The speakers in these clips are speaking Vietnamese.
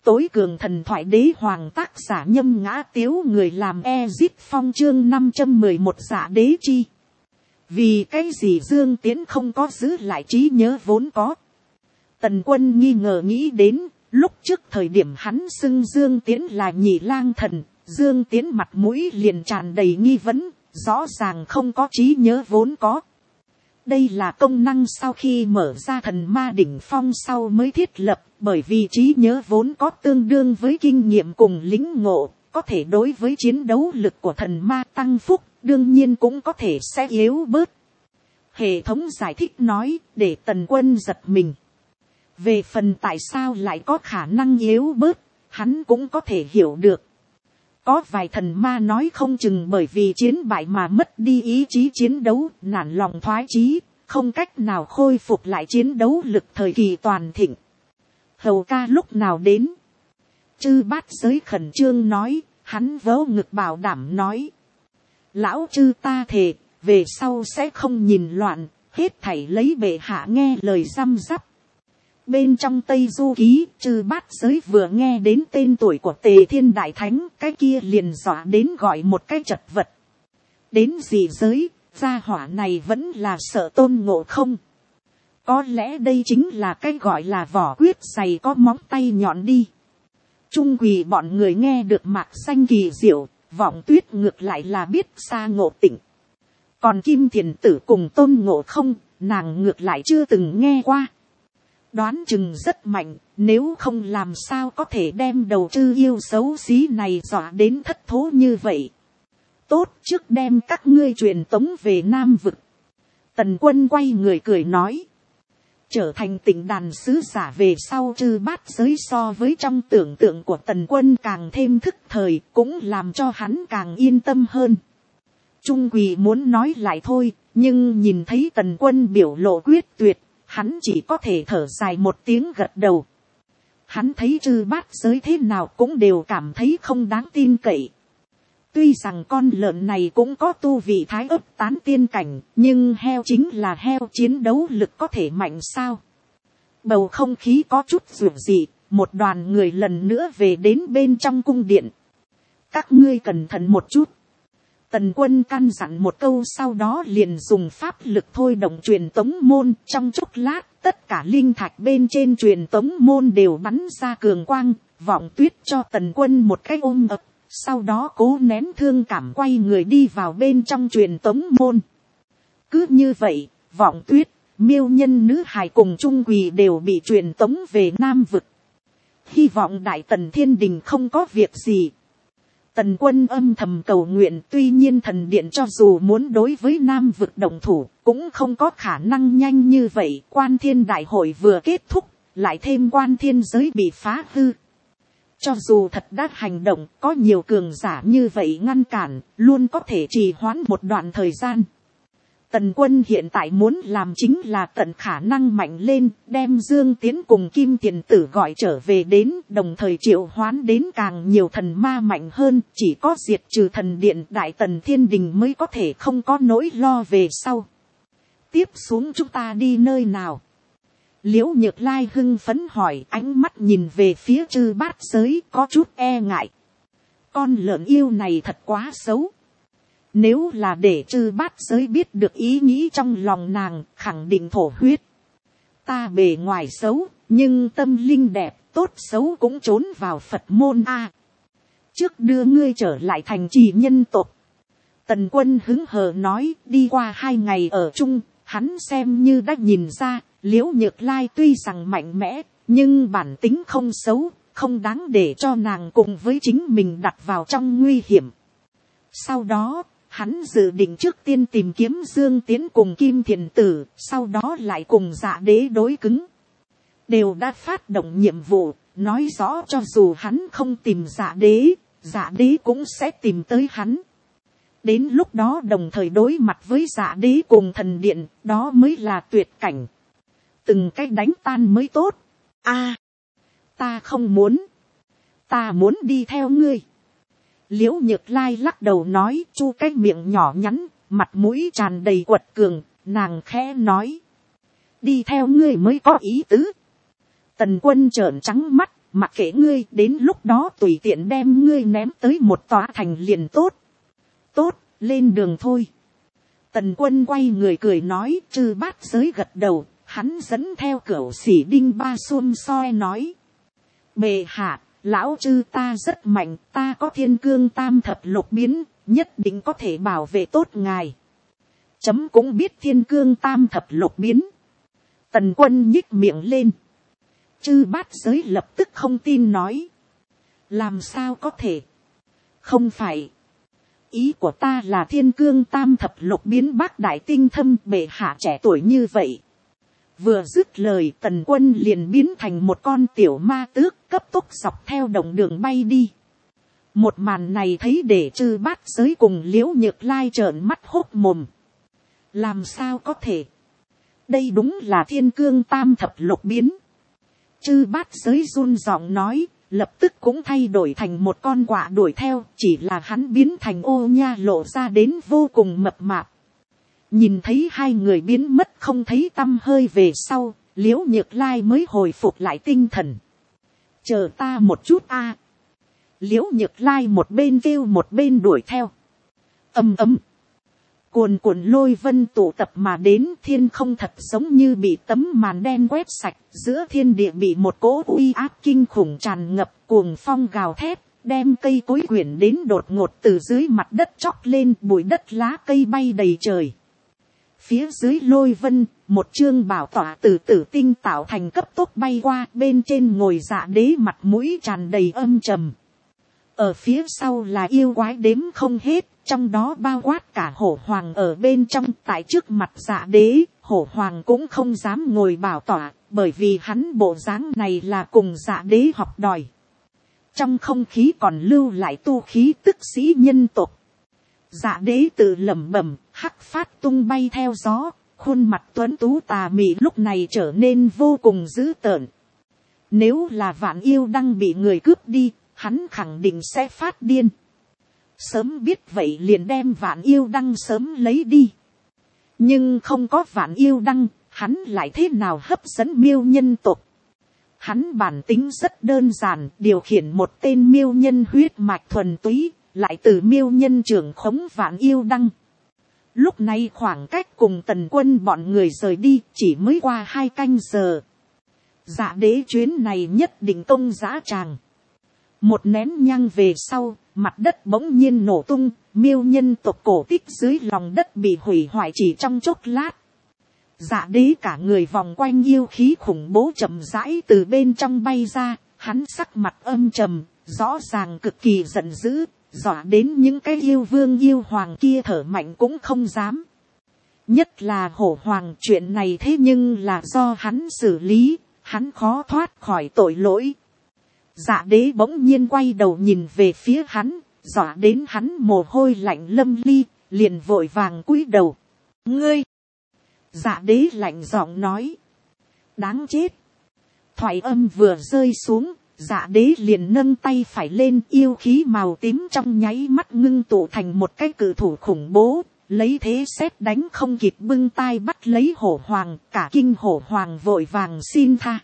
tối cường thần thoại đế hoàng, tác giả Nhâm Ngã Tiếu, người làm Ezit Phong, chương 511 Dạ đế chi. Vì cái gì Dương Tiễn không có giữ lại trí nhớ vốn có? Tần Quân nghi ngờ nghĩ đến, lúc trước thời điểm hắn xưng Dương Tiễn là Nhị Lang Thần, Dương Tiễn mặt mũi liền tràn đầy nghi vấn, rõ ràng không có trí nhớ vốn có. Đây là công năng sau khi mở ra thần ma đỉnh phong sau mới thiết lập, bởi vì trí nhớ vốn có tương đương với kinh nghiệm cùng lĩnh ngộ, có thể đối với chiến đấu lực của thần ma tăng phúc, đương nhiên cũng có thể sẽ yếu bớt. Hệ thống giải thích nói, để Tần Quân giật mình. Về phần tại sao lại có khả năng yếu bớt, hắn cũng có thể hiểu được. Có vài thần ma nói không chừng bởi vì chiến bại mà mất đi ý chí chiến đấu, nản lòng thoái chí, không cách nào khôi phục lại chiến đấu lực thời kỳ toàn thịnh. Hầu ca lúc nào đến? Chư Bát Giới khẩn trương nói, hắn vớ ngực bảo đảm nói. Lão chư ta thề, về sau sẽ không nhìn loạn, hết thảy lấy bệ hạ nghe lời răm rắp. Bên trong Tây Du Ký, Chư Bát Giới vừa nghe đến tên tuổi của Tề Thiên Đại Thánh, cái kia liền dọa đến gọi một cái chật vật. Đến dị giới, gia hỏa này vẫn là sợ Tôn Ngộ Không. Có lẽ đây chính là cái gọi là vỏ quyết dày có móng tay nhọn đi. Trung quỳ bọn người nghe được mạc xanh kỳ diệu, Vọng Tuyết ngược lại là biết xa Ngộ Tịnh. Còn Kim Thiền Tử cùng Tôn Ngộ Không, nàng ngược lại chưa từng nghe qua. Đoán chừng rất mạnh, nếu không làm sao có thể đem đầu chư yêu xấu xí này dọa đến thất thố như vậy. Tốt, trước đem các ngươi truyền tống về Nam Vực. Tần Quân quay người cười nói. Trở thành Tịnh Đàn sứ giả về sau, Chư Bát Giới so với trong tưởng tượng của Tần Quân càng thêm thức thời, cũng làm cho hắn càng yên tâm hơn. Trung Quỳ muốn nói lại thôi, nhưng nhìn thấy Tần Quân biểu lộ quyết tuyệt, hắn chỉ có thể thở dài một tiếng gật đầu. Hắn thấy Chư Bát Giới thế nào cũng đều cảm thấy không đáng tin cậy. Tuy rằng con lợn này cũng có tu vị thái ấp tán tiên cảnh, nhưng heo chính là heo, chiến đấu lực có thể mạnh sao? Bầu không khí có chút rủi dị, một đoàn người lần nữa về đến bên trong cung điện. Các ngươi cẩn thận một chút. Tần Quân căn dặn một câu, sau đó liền dùng pháp lực thôi động truyền tống môn. Trong chốc lát, tất cả linh thạch bên trên truyền tống môn đều bắn ra cường quang. Vọng Tuyết cho Tần Quân một cái ôm ập, sau đó cố nén thương cảm quay người đi vào bên trong truyền tống môn. Cứ như vậy, Vọng Tuyết, Miêu Nhân nữ hài cùng Trung Quỳ đều bị truyền tống về Nam Vực. Hy vọng Đại Tần Thiên Đình không có việc gì. Tần Quân âm thầm cầu nguyện, tuy nhiên thần điện cho dù muốn đối với Nam Vực động thủ, cũng không có khả năng nhanh như vậy. Quan Thiên Đại Hội vừa kết thúc, lại thêm Quan Thiên giới bị phá hư. Cho dù thật đã hành động, có nhiều cường giả như vậy ngăn cản, luôn có thể trì hoãn một đoạn thời gian. Tần Quân hiện tại muốn làm chính là tận khả năng mạnh lên, đem Dương Tiễn cùng Kim Tiền Tử gọi trở về đến, đồng thời triệu hoán đến càng nhiều thần ma mạnh hơn, chỉ có diệt trừ thần điện Đại Tần Thiên Đình mới có thể không có nỗi lo về sau. Tiếp xuống chúng ta đi nơi nào? Liễu Nhược Lai hưng phấn hỏi, ánh mắt nhìn về phía Chư Bát Giới có chút e ngại. Con lợn yêu này thật quá xấu. Nếu là để Chư Bát Giới biết được ý nghĩ trong lòng nàng, khẳng định thổ huyết. Ta bề ngoài xấu, nhưng tâm linh đẹp, tốt xấu cũng trốn vào Phật môn a. Trước đưa ngươi trở lại thành trì nhân tộc. Tần Quân hứng hờ nói, đi qua 2 ngày ở chung, hắn xem như đã nhìn ra, Liễu Nhược Lai tuy rằng mạnh mẽ, nhưng bản tính không xấu, không đáng để cho nàng cùng với chính mình đặt vào trong nguy hiểm. Sau đó, hắn dự định trước tiên tìm kiếm Dương Tiễn cùng Kim Thiền Tử, sau đó lại cùng Dạ Đế đối cứng. Đều đã phát động nhiệm vụ, nói rõ cho dù hắn không tìm Dạ Đế cũng sẽ tìm tới hắn. Đến lúc đó đồng thời đối mặt với Dạ Đế cùng thần điện, đó mới là tuyệt cảnh. Từng cách đánh tan mới tốt. Ta không muốn. Ta muốn đi theo ngươi. Liễu Nhược Lai lắc đầu nói, chu cái miệng nhỏ nhắn, mặt mũi tràn đầy quật cường, nàng khẽ nói. Đi theo ngươi mới có ý tứ. Tần Quân trợn trắng mắt, mặc kệ ngươi, đến lúc đó tùy tiện đem ngươi ném tới một tòa thành liền tốt. Tốt, lên đường thôi. Tần Quân quay người cười nói, Chư Bát Giới gật đầu, hắn dẫn theo Cửu Sĩ Đinh Ba Xuân soi nói. Bệ hạ, lão chư ta rất mạnh, ta có Thiên Cương Tam Thập Lục Biến, nhất định có thể bảo vệ tốt ngài. Chấm cũng biết Thiên Cương Tam Thập Lục Biến. Tần Quân nhích miệng lên. Chư Bát Giới lập tức không tin nói. Làm sao có thể? Không phải. Ý của ta là Thiên Cương Tam Thập Lục Biến bác đại tinh thâm, bệ hạ trẻ tuổi như vậy. Vừa dứt lời, Tần Quân liền biến thành một con tiểu ma tước, cấp tốc dọc theo đồng đường bay đi. Một màn này thấy để Chư Bát Giới cùng Liễu Nhược Lai trợn mắt hốt mồm. Làm sao có thể? Đây đúng là Thiên Cương Tam Thập Lục Biến. Chư Bát Giới run giọng nói, lập tức cũng thay đổi thành một con quạ đuổi theo, chỉ là hắn biến thành ô nha lộ ra đến vô cùng mập mạp. Nhìn thấy hai người biến mất không thấy tăm hơi về sau, Liễu Nhược Lai mới hồi phục lại tinh thần. Chờ ta một chút a. Liễu Nhược Lai một bên kêu một bên đuổi theo. Ầm ầm. Cuồn cuộn lôi vân tụ tập mà đến, thiên không thật giống như bị tấm màn đen quét sạch, giữa thiên địa bị một cỗ uy áp kinh khủng tràn ngập, cuồng phong gào thét, đem cây cối quyển đến đột ngột từ dưới mặt đất chóc lên, bụi đất lá cây bay đầy trời. Phía dưới lôi vân, một chương bảo tỏa từ tử tinh tạo thành cấp tốc bay qua, bên trên ngồi Dạ Đế mặt mũi tràn đầy âm trầm. Ở phía sau là yêu quái đếm không hết, trong đó bao quát cả Hổ Hoàng ở bên trong. Tại trước mặt Dạ Đế, Hổ Hoàng cũng không dám ngồi bảo tỏa, bởi vì hắn bộ dáng này là cùng Dạ Đế học đòi. Trong không khí còn lưu lại tu khí tức sĩ nhân tộc. Dạ Đế tự lẩm bẩm, hắc phát tung bay theo gió, khuôn mặt tuấn tú tà mị lúc này trở nên vô cùng dữ tợn. Nếu là Vạn Yêu Đăng bị người cướp đi, hắn khẳng định sẽ phát điên. Sớm biết vậy liền đem Vạn Yêu Đăng sớm lấy đi. Nhưng không có Vạn Yêu Đăng, hắn lại thế nào hấp dẫn miêu nhân tộc. Hắn bản tính rất đơn giản, điều khiển một tên miêu nhân huyết mạch thuần túy, lại từ miêu nhân trưởng khống Vạn Yêu Đăng. Lúc này khoảng cách cùng Tần Quân bọn người rời đi chỉ mới qua 2 canh giờ. Dạ Đế chuyến này nhất định công dã tràng. Một nén nhang về sau, mặt đất bỗng nhiên nổ tung, miêu nhân tộc cổ tích dưới lòng đất bị hủy hoại chỉ trong chốc lát. Dạ Đế cả người vòng quanh yêu khí khủng bố chậm rãi từ bên trong bay ra, hắn sắc mặt âm trầm, rõ ràng cực kỳ giận dữ, dọa đến những cái yêu vương yêu hoàng kia thở mạnh cũng không dám. Nhất là Hổ Hoàng, chuyện này thế nhưng là do hắn xử lý, hắn khó thoát khỏi tội lỗi. Dạ Đế bỗng nhiên quay đầu nhìn về phía hắn, dọa đến hắn mồ hôi lạnh lâm ly, liền vội vàng cúi đầu. Ngươi! Dạ Đế lạnh giọng nói. Đáng chết! Thoại âm vừa rơi xuống, Dạ Đế liền nâng tay phải lên, yêu khí màu tím trong nháy mắt ngưng tụ thành một cái cự thủ khủng bố, lấy thế sét đánh không kịp bưng tay bắt lấy Hổ Hoàng, cả kinh Hổ Hoàng vội vàng xin tha.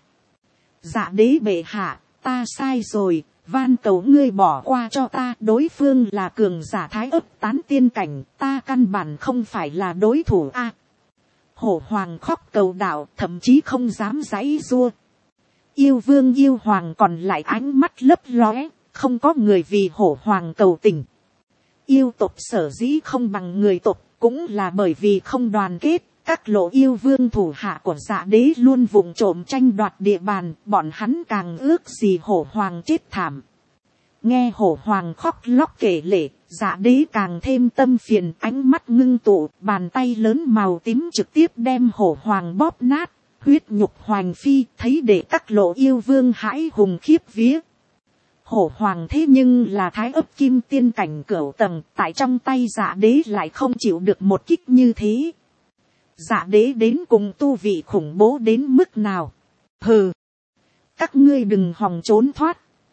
Dạ Đế bệ hạ, ta sai rồi, van cầu ngươi bỏ qua cho ta, đối phương là cường giả thái ấp tán tiên cảnh, ta căn bản không phải là đối thủ a. Hổ Hoàng khóc cầu đạo, thậm chí không dám giãy giụa. Yêu vương yêu hoàng còn lại ánh mắt lấp lóe, không có người vì Hổ Hoàng cầu tình. Yêu tộc sở dĩ không bằng người tộc, cũng là bởi vì không đoàn kết. Các lộ yêu vương thủ hạ của Dạ Đế luôn vụng trộm tranh đoạt địa bàn, bọn hắn càng ước gì Hổ Hoàng chết thảm. Nghe Hổ Hoàng khóc lóc kể lể, Dạ Đế càng thêm tâm phiền, ánh mắt ngưng tụ, bàn tay lớn màu tím trực tiếp đem Hổ Hoàng bóp nát, huyết nhục hoành phi, thấy để các lộ yêu vương hãi hùng khiếp vía. Hổ Hoàng thế nhưng là thái ấp kim tiên cảnh cửu tầng, tại trong tay Dạ Đế lại không chịu được một kích như thế. Dạ Đế đến cùng tu vị khủng bố đến mức nào? Hừ! Các ngươi đừng hòng trốn thoát.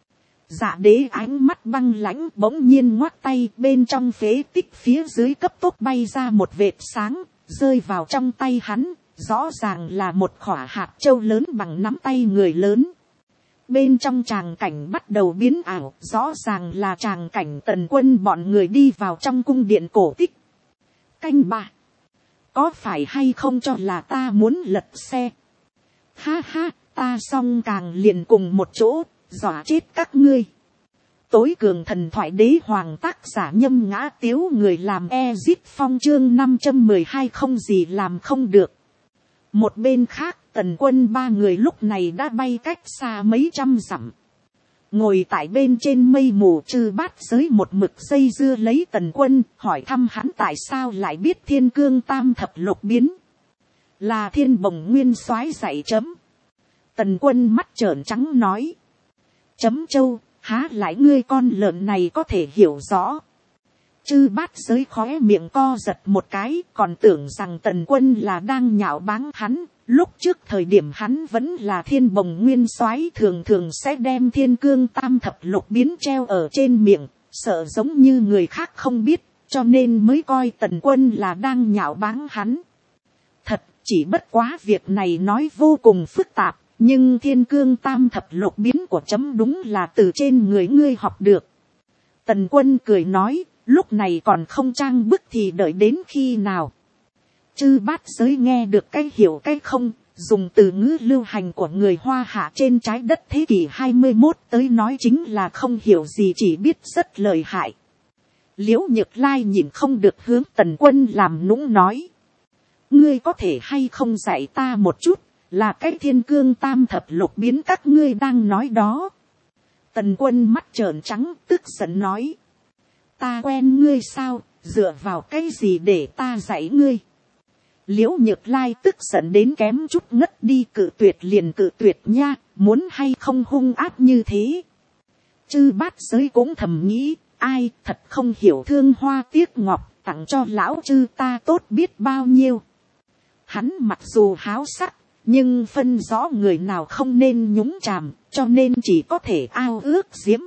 Dạ Đế ánh mắt băng lãnh bỗng nhiên ngoắt tay, bên trong phế tích phía dưới cấp tốc bay ra một vệt sáng, rơi vào trong tay hắn, rõ ràng là một khỏa hạt châu lớn bằng nắm tay người lớn. Bên trong tràng cảnh bắt đầu biến ảo, rõ ràng là tràng cảnh Tần Quân bọn người đi vào trong cung điện cổ tích. Canh 3. Có phải hay không cho là ta muốn lật xe? Ha ha, ta xong càng liền cùng một chỗ, dọa chết các ngươi. Tối cường thần thoại đế hoàng, tác giả Nhâm Ngã Tiếu, người làm Ezit Phong, chương 512 không gì làm không được. Một bên khác, Tần Quân ba người lúc này đã bay cách xa mấy trăm dặm. Ngồi tại bên trên mây mù Chư Bát Giới một mực dây dưa lấy Tần Quân, hỏi thăm hắn tại sao lại biết Thiên Cương Tam Thập Lục biến. Là Thiên Bồng Nguyên Soái dạy chấm. Tần Quân mắt trợn trắng nói. Chấm châu, há lại ngươi con lợn này có thể hiểu rõ. Chư Bát Giới khóe miệng co giật một cái, còn tưởng rằng Tần Quân là đang nhạo báng hắn. Lúc trước thời điểm hắn vẫn là Thiên Bồng Nguyên Soái, thường thường sẽ đem Thiên Cương Tam Thập Lục biến treo ở trên miệng, sợ giống như người khác không biết, cho nên mới coi Tần Quân là đang nhạo báng hắn. Thật, chỉ bất quá việc này nói vô cùng phức tạp, nhưng Thiên Cương Tam Thập Lục biến của chấm đúng là từ trên người ngươi học được. Tần Quân cười nói, lúc này còn không trang bức thì đợi đến khi nào. Chư Bát Giới nghe được cái hiểu cái không, dùng từ ngữ lưu hành của người Hoa Hạ trên trái đất thế kỷ 21 tới nói chính là không hiểu gì, chỉ biết rất lợi hại. Liễu Nhược Lai nhìn không được hướng Tần Quân làm nũng nói. Ngươi có thể hay không dạy ta một chút, là cái Thiên Cương Tam Thập Lục biến các ngươi đang nói đó. Tần Quân mắt trợn trắng, tức giận nói. Ta quen ngươi sao, dựa vào cái gì để ta dạy ngươi? Liễu Nhược Lai tức giận đến kém chút ngất đi, cự tuyệt liền cự tuyệt nha, muốn hay không hung áp như thế. Chư Bát Giới cũng thầm nghĩ, ai thật không hiểu thương hoa tiếc ngọc, tặng cho lão chư ta tốt biết bao nhiêu. Hắn mặc dù háo sắc, nhưng phân rõ người nào không nên nhúng chàm, cho nên chỉ có thể ao ước diễm.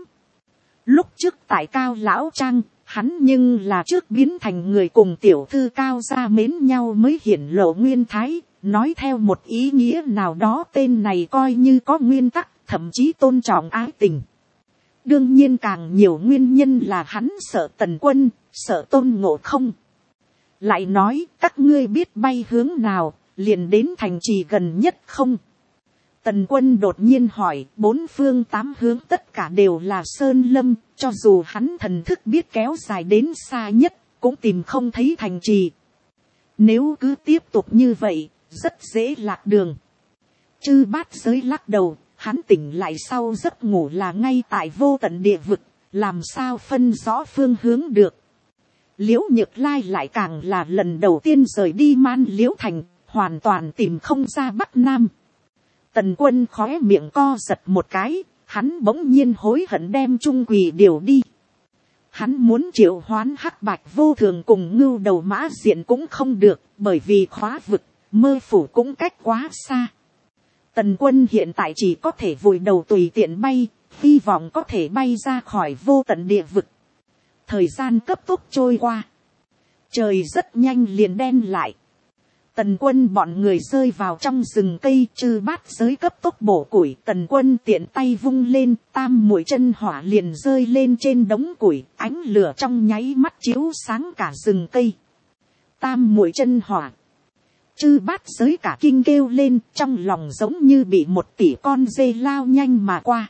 Lúc trước tại Cao Lão Trang, hắn nhưng là trước biến thành người cùng tiểu thư Cao gia mến nhau mới hiển lộ nguyên thái, nói theo một ý nghĩa nào đó tên này coi như có nguyên tắc, thậm chí tôn trọng ái tình. Đương nhiên càng nhiều nguyên nhân là hắn sợ Tần Quân, sợ Tôn Ngộ Không. Lại nói, các ngươi biết bay hướng nào, liền đến thành trì gần nhất không? Tần Quân đột nhiên hỏi, bốn phương tám hướng tất cả đều là sơn lâm, cho dù hắn thần thức biết kéo dài đến xa nhất, cũng tìm không thấy thành trì. Nếu cứ tiếp tục như vậy, rất dễ lạc đường. Chư Bát Giới lắc đầu, hắn tỉnh lại sau giấc ngủ là ngay tại vô tận địa vực, làm sao phân rõ phương hướng được. Liễu Nhược Lai lại càng là lần đầu tiên rời đi Man Liễu Thành, hoàn toàn tìm không ra Bắc Nam. Tần Quân khóe miệng co giật một cái, hắn bỗng nhiên hối hận đem Trung Quỳ điều đi. Hắn muốn triệu hoán Hắc Bạch Vô Thường cùng Ngưu Đầu Mã Diện cũng không được, bởi vì khóa vực, Mơ Phủ cũng cách quá xa. Tần Quân hiện tại chỉ có thể vùi đầu tùy tiện bay, hy vọng có thể bay ra khỏi vô tận địa vực. Thời gian cấp tốc trôi qua. Trời rất nhanh liền đen lại. Tần Quân bọn người rơi vào trong rừng cây, Chư Bát Giới cấp tốc bổ củi. Tần Quân tiện tay vung lên, tam muội chân hỏa liền rơi lên trên đống củi, ánh lửa trong nháy mắt chiếu sáng cả rừng cây. Tam muội chân hỏa. Chư Bát Giới cả kinh kêu lên, trong lòng giống như bị một tỷ con dê lao nhanh mà qua.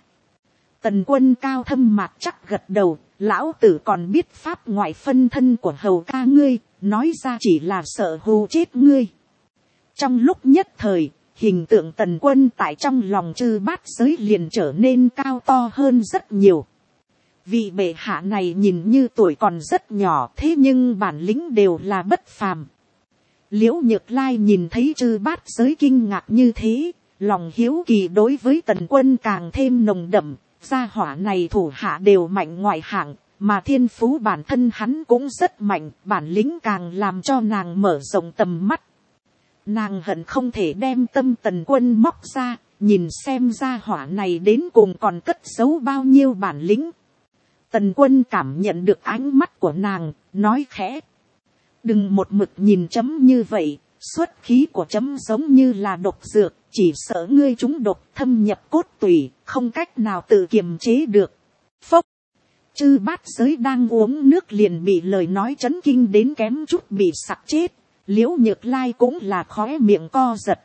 Tần Quân cao thâm mạc chắc gật đầu, lão tử còn biết pháp ngoại phân thân của hầu ca ngươi, nói ra chỉ là sợ hù chết ngươi. Trong lúc nhất thời, hình tượng Tần Quân tại trong lòng Chư Bát Giới liền trở nên cao to hơn rất nhiều. Vị bệ hạ này nhìn như tuổi còn rất nhỏ, thế nhưng bản lĩnh đều là bất phàm. Liễu Nhược Lai nhìn thấy Chư Bát Giới kinh ngạc như thế, lòng hiếu kỳ đối với Tần Quân càng thêm nồng đậm. Gia hỏa này thủ hạ đều mạnh ngoại hạng, mà thiên phú bản thân hắn cũng rất mạnh, bản lĩnh càng làm cho nàng mở rộng tầm mắt. Nàng hận không thể đem tâm Tần Quân móc ra, nhìn xem gia hỏa này đến cùng còn cất giấu bao nhiêu bản lĩnh. Tần Quân cảm nhận được ánh mắt của nàng, nói khẽ. Đừng một mực nhìn chấm như vậy, xuất khí của chấm giống như là độc dược, chỉ sợ ngươi trúng độc thâm nhập cốt tủy, không cách nào tự kiềm chế được. Phốc, chư bát giới đang uống nước liền bị lời nói chấn kinh đến kém chút bị sặc chết. Liễu Nhược Lai cũng là khóe miệng co giật.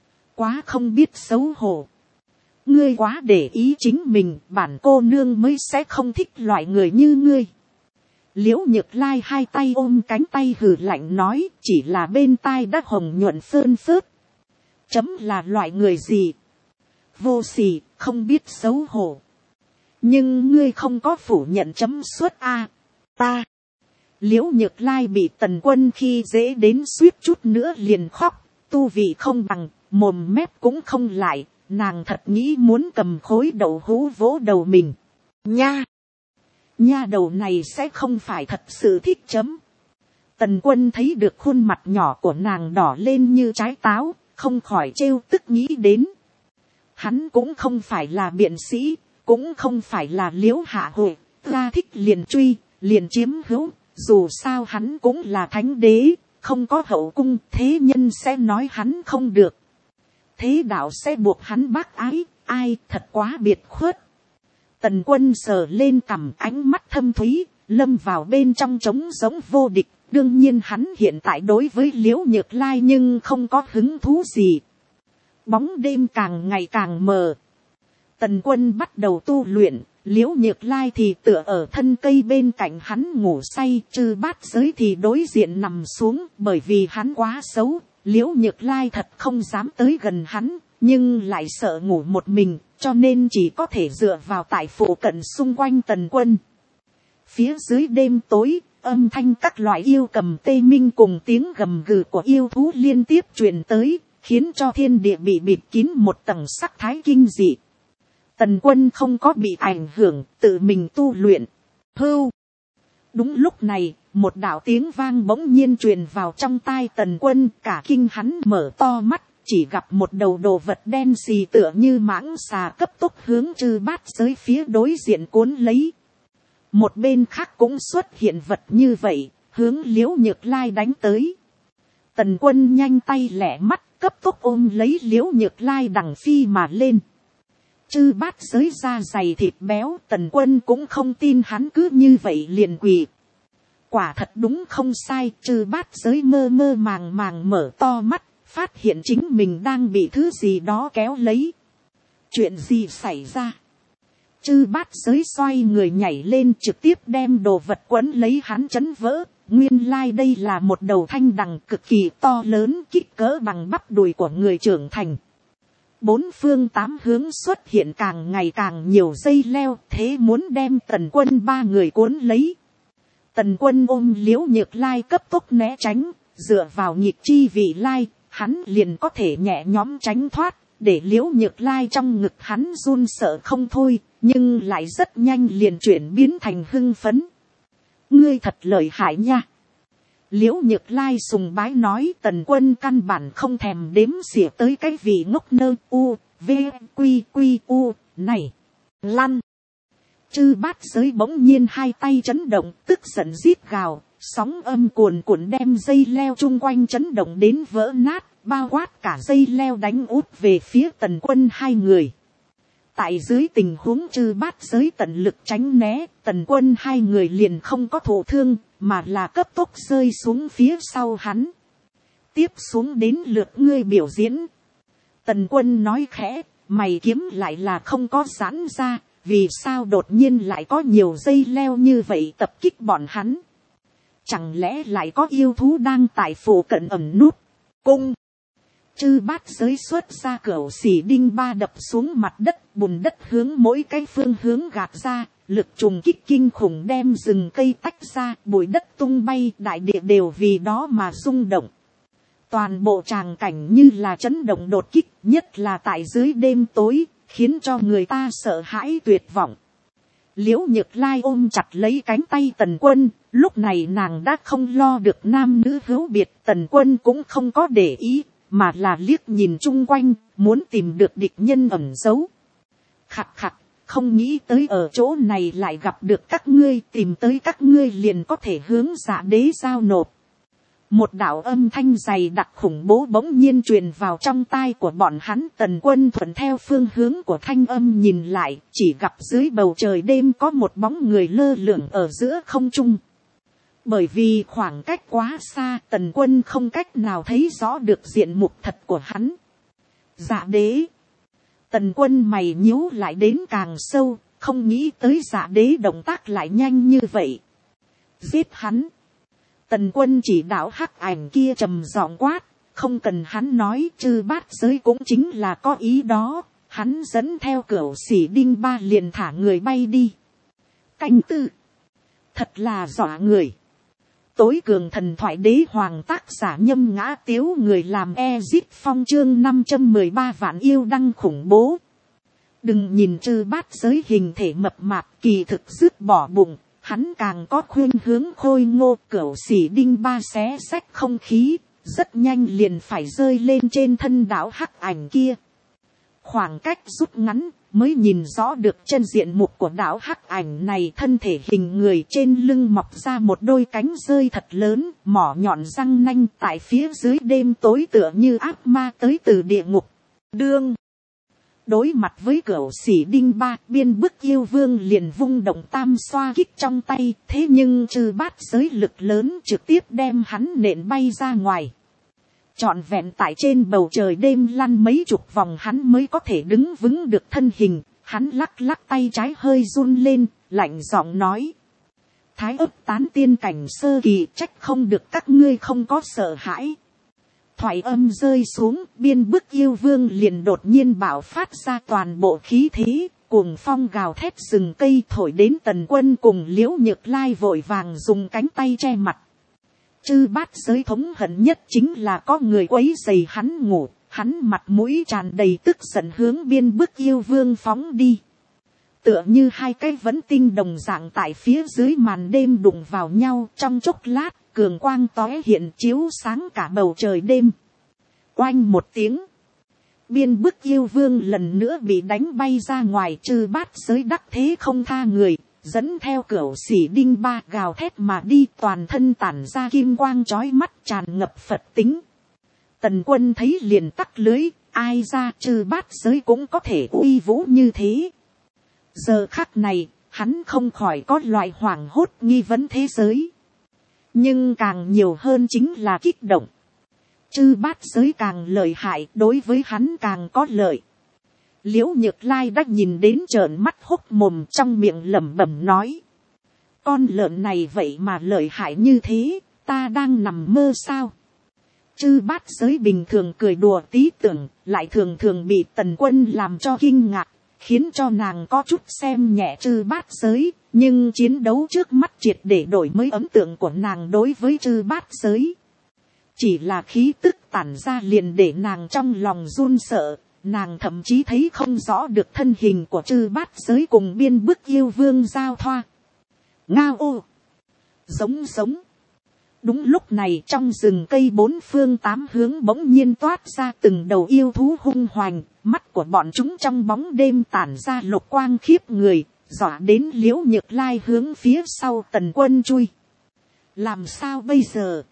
Quá không biết xấu hổ. Ngươi quá để ý chính mình, bản cô nương mới sẽ không thích loại người như ngươi. Liễu Nhược Lai hai tay ôm cánh tay hừ lạnh nói, chỉ là bên tai đã hồng nhuận phơn phớt. Chấm là loại người gì? Vô sỉ, không biết xấu hổ. Nhưng ngươi không có phủ nhận chấm suốt a. Ta. Liễu Nhược Lai bị Tần Quân khi dễ đến suýt chút nữa liền khóc, tu vị không bằng, mồm mép cũng không lại, nàng thật nghĩ muốn cầm khối đậu hũ vỗ đầu mình. Nha! Nha đầu này sẽ không phải thật sự thích chấm. Tần Quân thấy được khuôn mặt nhỏ của nàng đỏ lên như trái táo, không khỏi trêu tức nghĩ đến. Hắn cũng không phải là biện sĩ, cũng không phải là Liễu Hạ Hội, ra thích liền truy, liền chiếm hữu. Dù sao hắn cũng là thánh đế, không có hậu cung, thế nhân sẽ nói hắn không được. Thế đạo sẽ buộc hắn bác ái, ai thật quá biệt khuất. Tần Quân sờ lên cằm, ánh mắt thâm thúy, lâm vào bên trong trống giống vô địch. Đương nhiên hắn hiện tại đối với Liễu Nhược Lai nhưng không có hứng thú gì. Bóng đêm càng ngày càng mờ. Tần Quân bắt đầu tu luyện. Liễu Nhược Lai thì tựa ở thân cây bên cạnh hắn ngủ say, Chư Bát Giới thì đối diện nằm xuống, bởi vì hắn quá xấu, Liễu Nhược Lai thật không dám tới gần hắn, nhưng lại sợ ngủ một mình, cho nên chỉ có thể dựa vào tại phụ cận xung quanh Tần Quân. Phía dưới đêm tối, âm thanh các loại yêu cầm tê minh cùng tiếng gầm gừ của yêu thú liên tiếp truyền tới, khiến cho thiên địa bị bịt kín một tầng sắc thái kinh dị. Tần Quân không có bị ảnh hưởng, tự mình tu luyện. Hưu. Đúng lúc này, một đạo tiếng vang bỗng nhiên truyền vào trong tai Tần Quân, cả kinh hắn mở to mắt, chỉ gặp một đầu đồ vật đen xì tựa như mãng xà cấp tốc hướng Chư Bát Giới phía đối diện cuốn lấy. Một bên khác cũng xuất hiện vật như vậy, hướng Liễu Nhược Lai đánh tới. Tần Quân nhanh tay lẹ mắt, cấp tốc ôm lấy Liễu Nhược Lai đằng phi mà lên. Chư Bát Giới da dày thịt béo, Tần Quân cũng không tin hắn cứ như vậy liền quỳ. Quả thật đúng không sai, Chư Bát Giới mơ mơ màng màng mở to mắt, phát hiện chính mình đang bị thứ gì đó kéo lấy. Chuyện gì xảy ra? Chư Bát Giới xoay người nhảy lên, trực tiếp đem đồ vật quấn lấy hắn chấn vỡ. Nguyên lai đây là một đầu thanh đằng cực kỳ to lớn, kích cỡ bằng bắp đùi của người trưởng thành. Bốn phương tám hướng xuất hiện càng ngày càng nhiều dây leo, thế muốn đem Tần Quân ba người cuốn lấy. Tần Quân ôm Liễu Nhược Lai cấp tốc né tránh, dựa vào nhịp chi vị lai, hắn liền có thể nhẹ nhõm tránh thoát, để Liễu Nhược Lai trong ngực hắn run sợ không thôi, nhưng lại rất nhanh liền chuyển biến thành hưng phấn. Ngươi thật lợi hại nha. Liễu Nhược Lai sùng bái nói, Tần Quân căn bản không thèm đếm xỉa tới cái vị ngốc nơ u, v, quy quy u, này, lăn. Chư Bát Giới bỗng nhiên hai tay chấn động, tức giận rít gào, sóng âm cuồn cuộn đem dây leo chung quanh chấn động đến vỡ nát, bao quát cả dây leo đánh út về phía Tần Quân hai người. Tại dưới tình huống Chư Bát Giới tận lực tránh né, Tần Quân hai người liền không có thụ thương, mà là cấp tốc rơi xuống phía sau hắn. Tiếp xuống đến lượt ngươi biểu diễn. Tần Quân nói khẽ, mày kiếm lại là không có giãn ra, vì sao đột nhiên lại có nhiều dây leo như vậy tập kích bọn hắn. Chẳng lẽ lại có yêu thú đang tại phủ cận ẩn núp. Cung. Chư Bát Giới xuất ra cửu xỉ đinh ba đập xuống mặt đất, bùn đất hướng mỗi cái phương hướng gạt ra, lực trùng kích kinh khủng đem rừng cây tách ra, bụi đất tung bay, đại địa đều vì đó mà rung động. Toàn bộ tràng cảnh như là chấn động đột kích, nhất là tại dưới đêm tối, khiến cho người ta sợ hãi tuyệt vọng. Liễu Nhược Lai ôm chặt lấy cánh tay Tần Quân, lúc này nàng đã không lo được nam nữ hữu biệt, Tần Quân cũng không có để ý, mà là liếc nhìn chung quanh, muốn tìm được địch nhân ẩn giấu. Khặt khặt, không nghĩ tới ở chỗ này lại gặp được các ngươi, tìm tới các ngươi liền có thể hướng Dạ Đế giao nộp. Một đạo âm thanh dày đặc khủng bố bỗng nhiên truyền vào trong tai của bọn hắn. Tần Quân thuận theo phương hướng của thanh âm nhìn lại, chỉ gặp dưới bầu trời đêm có một bóng người lơ lửng ở giữa không trung. Bởi vì khoảng cách quá xa, Tần Quân không cách nào thấy rõ được diện mục thật của hắn. Dạ đế. Tần Quân mày nhíu lại đến càng sâu, không nghĩ tới dạ đế động tác lại nhanh như vậy. Giết hắn. Tần Quân chỉ đạo hắc ảnh kia trầm giọng quát, không cần hắn nói, chư bát giới cũng chính là có ý đó. Hắn dẫn theo cửu sĩ đinh ba liền thả người bay đi. Canh tư. Thật là dọa người. Tối cường thần thoại đế hoàng, tác giả Nhâm Ngã Tiếu, người làm Ezit Phong, chương 513 vạn yêu đăng khủng bố. Đừng nhìn chư bát giới hình thể mập mạp, kỳ thực dứt bỏ bụng, hắn càng có khuynh hướng khôi ngô. Cửu sĩ đinh ba xé xách không khí, rất nhanh liền phải rơi lên trên thân đạo hắc ảnh kia. Khoảng cách rút ngắn, mới nhìn rõ được chân diện mục của đạo hắc ảnh này. Thân thể hình người, trên lưng mọc ra một đôi cánh rơi thật lớn, mỏ nhọn răng nanh, tại phía dưới đêm tối tựa như ác ma tới từ địa ngục. Đương đối mặt với cửu sĩ đinh ba, biên bức yêu vương liền vung động tam xoa kích trong tay, thế nhưng chư bát giới lực lớn trực tiếp đem hắn nện bay ra ngoài. Trọn vẹn tại trên bầu trời đêm lăn mấy chục vòng hắn mới có thể đứng vững được thân hình. Hắn lắc lắc tay trái hơi run lên, lạnh giọng nói: Thái ấp tán tiên cảnh sơ kỳ, trách không được các ngươi không có sợ hãi. Thoại âm rơi xuống, biên bức yêu vương liền đột nhiên bạo phát ra toàn bộ khí thế, cuồng phong gào thét rừng cây thổi đến. Tần Quân cùng Liễu Nhược Lai vội vàng dùng cánh tay che mặt. Chư bát giới thống hận nhất chính là có người quấy rầy hắn ngủ. Hắn mặt mũi tràn đầy tức giận hướng biên bức yêu vương phóng đi. Tựa như hai cái vẫn tinh đồng dạng tại phía dưới màn đêm đụng vào nhau. Trong chốc lát, cường quang tóe hiện chiếu sáng cả bầu trời đêm. Oanh một tiếng, biên bức yêu vương lần nữa bị đánh bay ra ngoài. Chư bát giới đắc thế không tha người, dẫn theo cửu sĩ đinh ba gào thét mà đi, toàn thân tản ra kim quang chói mắt, tràn ngập Phật tính. Tần Quân thấy liền tắc lưới, ai ra chư bát giới cũng có thể uy vũ như thế. Giờ khắc này, hắn không khỏi có loại hoảng hốt nghi vấn thế giới. Nhưng càng nhiều hơn chính là kích động. Chư bát giới càng lợi hại, đối với hắn càng có lợi. Liễu Nhược Lai đã nhìn đến trợn mắt hốc mồm, trong miệng lẩm bẩm nói: Con lợn này vậy mà lợi hại như thế, ta đang nằm mơ sao? Chư bát giới bình thường cười đùa tí tưởng, lại thường thường bị Tần Quân làm cho kinh ngạc, khiến cho nàng có chút xem nhẹ chư bát giới. Nhưng chiến đấu trước mắt triệt để đổi mới ấn tượng của nàng đối với chư bát giới. Chỉ là khí tức tản ra liền để nàng trong lòng run sợ. Nàng thậm chí thấy không rõ được thân hình của chư bát giới cùng biên bức yêu vương giao thoa. Ngao ô, giống giống. Đúng lúc này, trong rừng cây bốn phương tám hướng bỗng nhiên toát ra từng đầu yêu thú hung hoành. Mắt của bọn chúng trong bóng đêm tản ra lục quang khiếp người, dọa đến Liễu Nhược Lai hướng phía sau Tần Quân chui. Làm sao bây giờ?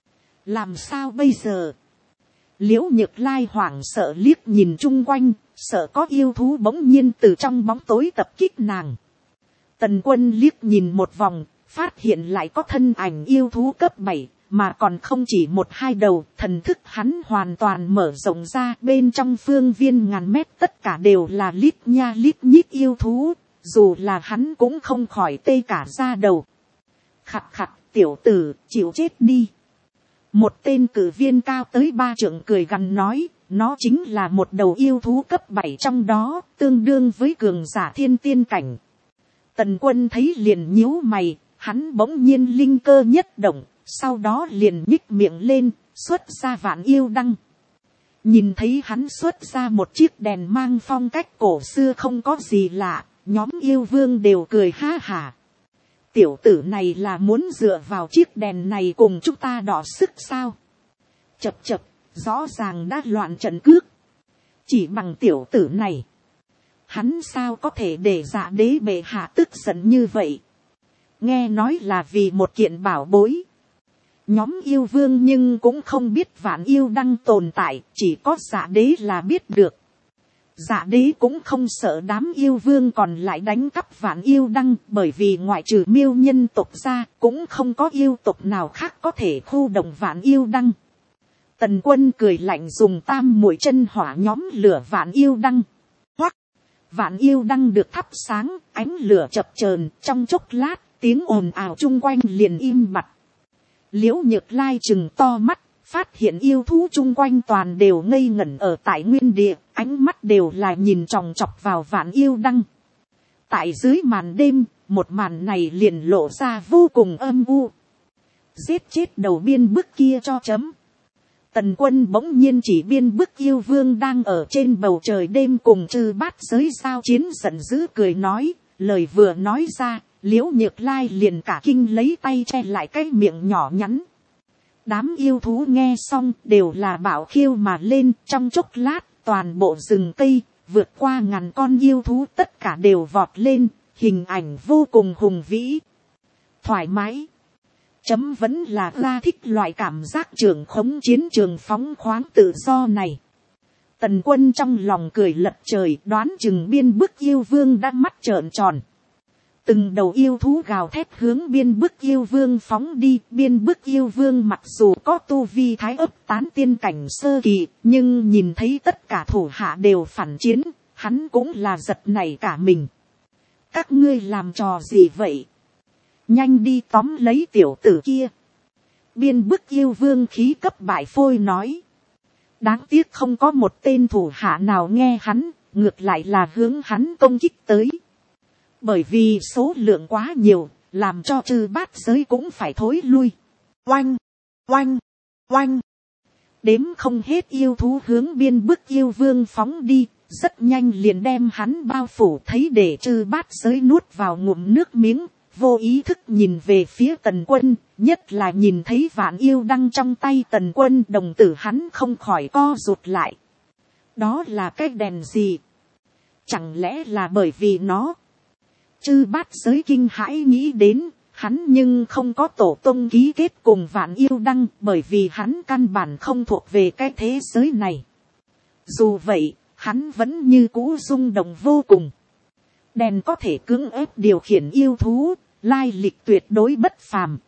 Làm sao bây giờ? Liễu Nhược Lai hoảng sợ liếc nhìn chung quanh, sợ có yêu thú bỗng nhiên từ trong bóng tối tập kích nàng. Tần Quân liếc nhìn một vòng, phát hiện lại có thân ảnh yêu thú cấp 7, mà còn không chỉ một hai đầu. Thần thức hắn hoàn toàn mở rộng ra, bên trong phương viên ngàn mét tất cả đều là lít nha lít nhít yêu thú, dù là hắn cũng không khỏi tê cả da đầu. Khặt khặt, tiểu tử, chịu chết đi. Một tên cử viên cao tới 3 trượng cười gằn nói, nó chính là một đầu yêu thú cấp 7 trong đó, tương đương với cường giả thiên tiên cảnh. Tần Quân thấy liền nhíu mày, hắn bỗng nhiên linh cơ nhất động, sau đó liền nhích miệng lên, xuất ra vạn yêu đăng. Nhìn thấy hắn xuất ra một chiếc đèn mang phong cách cổ xưa không có gì lạ, nhóm yêu vương đều cười ha hả. Tiểu tử này là muốn dựa vào chiếc đèn này cùng chúng ta đọ sức sao? Chập chập, rõ ràng đã loạn trận cước. Chỉ bằng tiểu tử này, hắn sao có thể để Dạ đế bệ hạ tức giận như vậy? Nghe nói là vì một kiện bảo bối. Nhóm yêu vương nhưng cũng không biết vạn yêu đăng tồn tại, chỉ có Dạ đế là biết được. Dạ đế cũng không sợ đám yêu vương còn lại đánh cắp vạn yêu đăng, bởi vì ngoại trừ miêu nhân tộc ra cũng không có yêu tộc nào khác có thể khu động vạn yêu đăng. Tần Quân cười lạnh dùng tam muội chân hỏa nhóm lửa vạn yêu đăng. Hoắc, vạn yêu đăng được thắp sáng, ánh lửa chập chờn, trong chốc lát tiếng ồn ào chung quanh liền im bặt. Liễu Nhược Lai trừng to mắt, phát hiện yêu thú chung quanh toàn đều ngây ngẩn ở tại nguyên địa, ánh mắt đều là nhìn chòng chọc vào vạn yêu đăng. Tại dưới màn đêm, một màn này liền lộ ra vô cùng âm u. Giết chết đầu biên bức kia cho chấm. Tần Quân bỗng nhiên chỉ biên bức yêu vương đang ở trên bầu trời đêm cùng chư bát giới giao chiến, giận dữ cười nói, lời vừa nói ra, Liễu Nhược Lai liền cả kinh lấy tay che lại cái miệng nhỏ nhắn. Đám yêu thú nghe xong đều là bạo khiêu mà lên, trong chốc lát toàn bộ rừng cây vượt qua ngàn con yêu thú tất cả đều vọt lên, hình ảnh vô cùng hùng vĩ, thoải mái. Chấm vẫn là ra thích loại cảm giác trường khống chiến trường phóng khoáng tự do này. Tần Quân trong lòng cười lật trời, đoán chừng biên bức yêu vương đã mắt trợn tròn. Từng đầu yêu thú gào thét hướng biên bức yêu vương phóng đi. Biên bức yêu vương mặc dù có tu vi thái ấp tán tiên cảnh sơ kỳ, nhưng nhìn thấy tất cả thủ hạ đều phản chiến, hắn cũng là giật nảy cả mình. Các ngươi làm trò gì vậy? Nhanh đi tóm lấy tiểu tử kia. Biên bức yêu vương khí cấp bại phôi nói. Đáng tiếc không có một tên thủ hạ nào nghe hắn, ngược lại là hướng hắn công kích tới. Bởi vì số lượng quá nhiều, làm cho chư bát giới cũng phải thối lui. Oanh, oanh, oanh. Đếm không hết yêu thú hướng biên bức yêu vương phóng đi, rất nhanh liền đem hắn bao phủ, thấy để chư bát giới nuốt vào ngụm nước miếng, vô ý thức nhìn về phía Tần Quân, nhất là nhìn thấy vạn yêu đăng trong tay Tần Quân, đồng tử hắn không khỏi co rụt lại. Đó là cái đèn gì? Chẳng lẽ là bởi vì nó? Chư bát giới kinh hãi nghĩ đến, hắn nhưng không có tổ tông ký kết cùng vạn yêu đăng, bởi vì hắn căn bản không thuộc về cái thế giới này. Dù vậy, hắn vẫn như cũ rung động vô cùng. Đèn có thể cưỡng ép điều khiển yêu thú, lai lịch tuyệt đối bất phàm.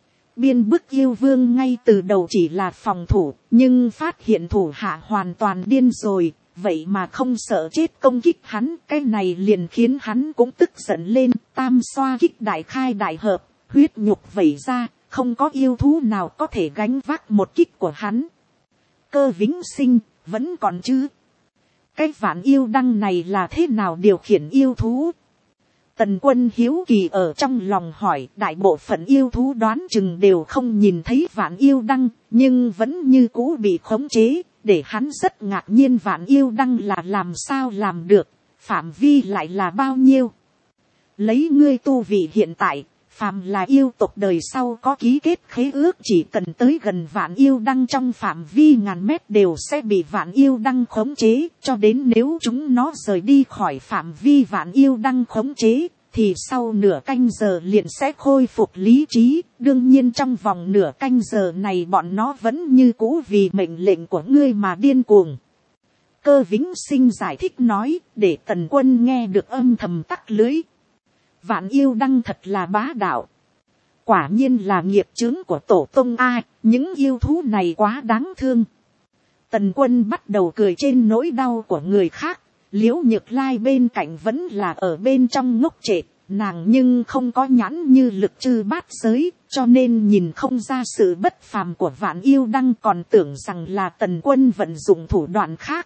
Biên bức yêu vương ngay từ đầu chỉ là phòng thủ, nhưng phát hiện thủ hạ hoàn toàn điên rồi, vậy mà không sợ chết công kích hắn, cái này liền khiến hắn cũng tức giận lên, tam xoa kích đại khai đại hợp, huyết nhục vẩy ra, không có yêu thú nào có thể gánh vác một kích của hắn. Cơ vĩnh sinh, vẫn còn chứ? Cái vạn yêu đăng này là thế nào điều khiển yêu thú? Tần Quân hiếu kỳ ở trong lòng hỏi, đại bộ phận yêu thú đoán chừng đều không nhìn thấy vạn yêu đăng, nhưng vẫn như cũ bị khống chế, để hắn rất ngạc nhiên vạn yêu đăng là làm sao làm được, phạm vi lại là bao nhiêu. Lấy ngươi tu vị hiện tại, phàm là yêu tộc đời sau có ký kết khế ước chỉ cần tới gần vạn yêu đăng trong phạm vi ngàn mét đều sẽ bị vạn yêu đăng khống chế, cho đến nếu chúng nó rời đi khỏi phạm vi vạn yêu đăng khống chế, thì sau nửa canh giờ liền sẽ khôi phục lý trí. Đương nhiên trong vòng nửa canh giờ này bọn nó vẫn như cũ vì mệnh lệnh của ngươi mà điên cuồng. Cơ vĩnh sinh giải thích nói, để Tần Quân nghe được âm thầm tắc lưới. Vạn yêu đăng thật là bá đạo. Quả nhiên là nghiệp chướng của tổ tông ai, những yêu thú này quá đáng thương. Tần Quân bắt đầu cười trên nỗi đau của người khác. Liễu Nhược Lai bên cạnh vẫn là ở bên trong ngốc trệ, nàng nhưng không có nhãn như lực chư bát giới, cho nên nhìn không ra sự bất phàm của vạn yêu đăng, còn tưởng rằng là Tần Quân vận dụng thủ đoạn khác.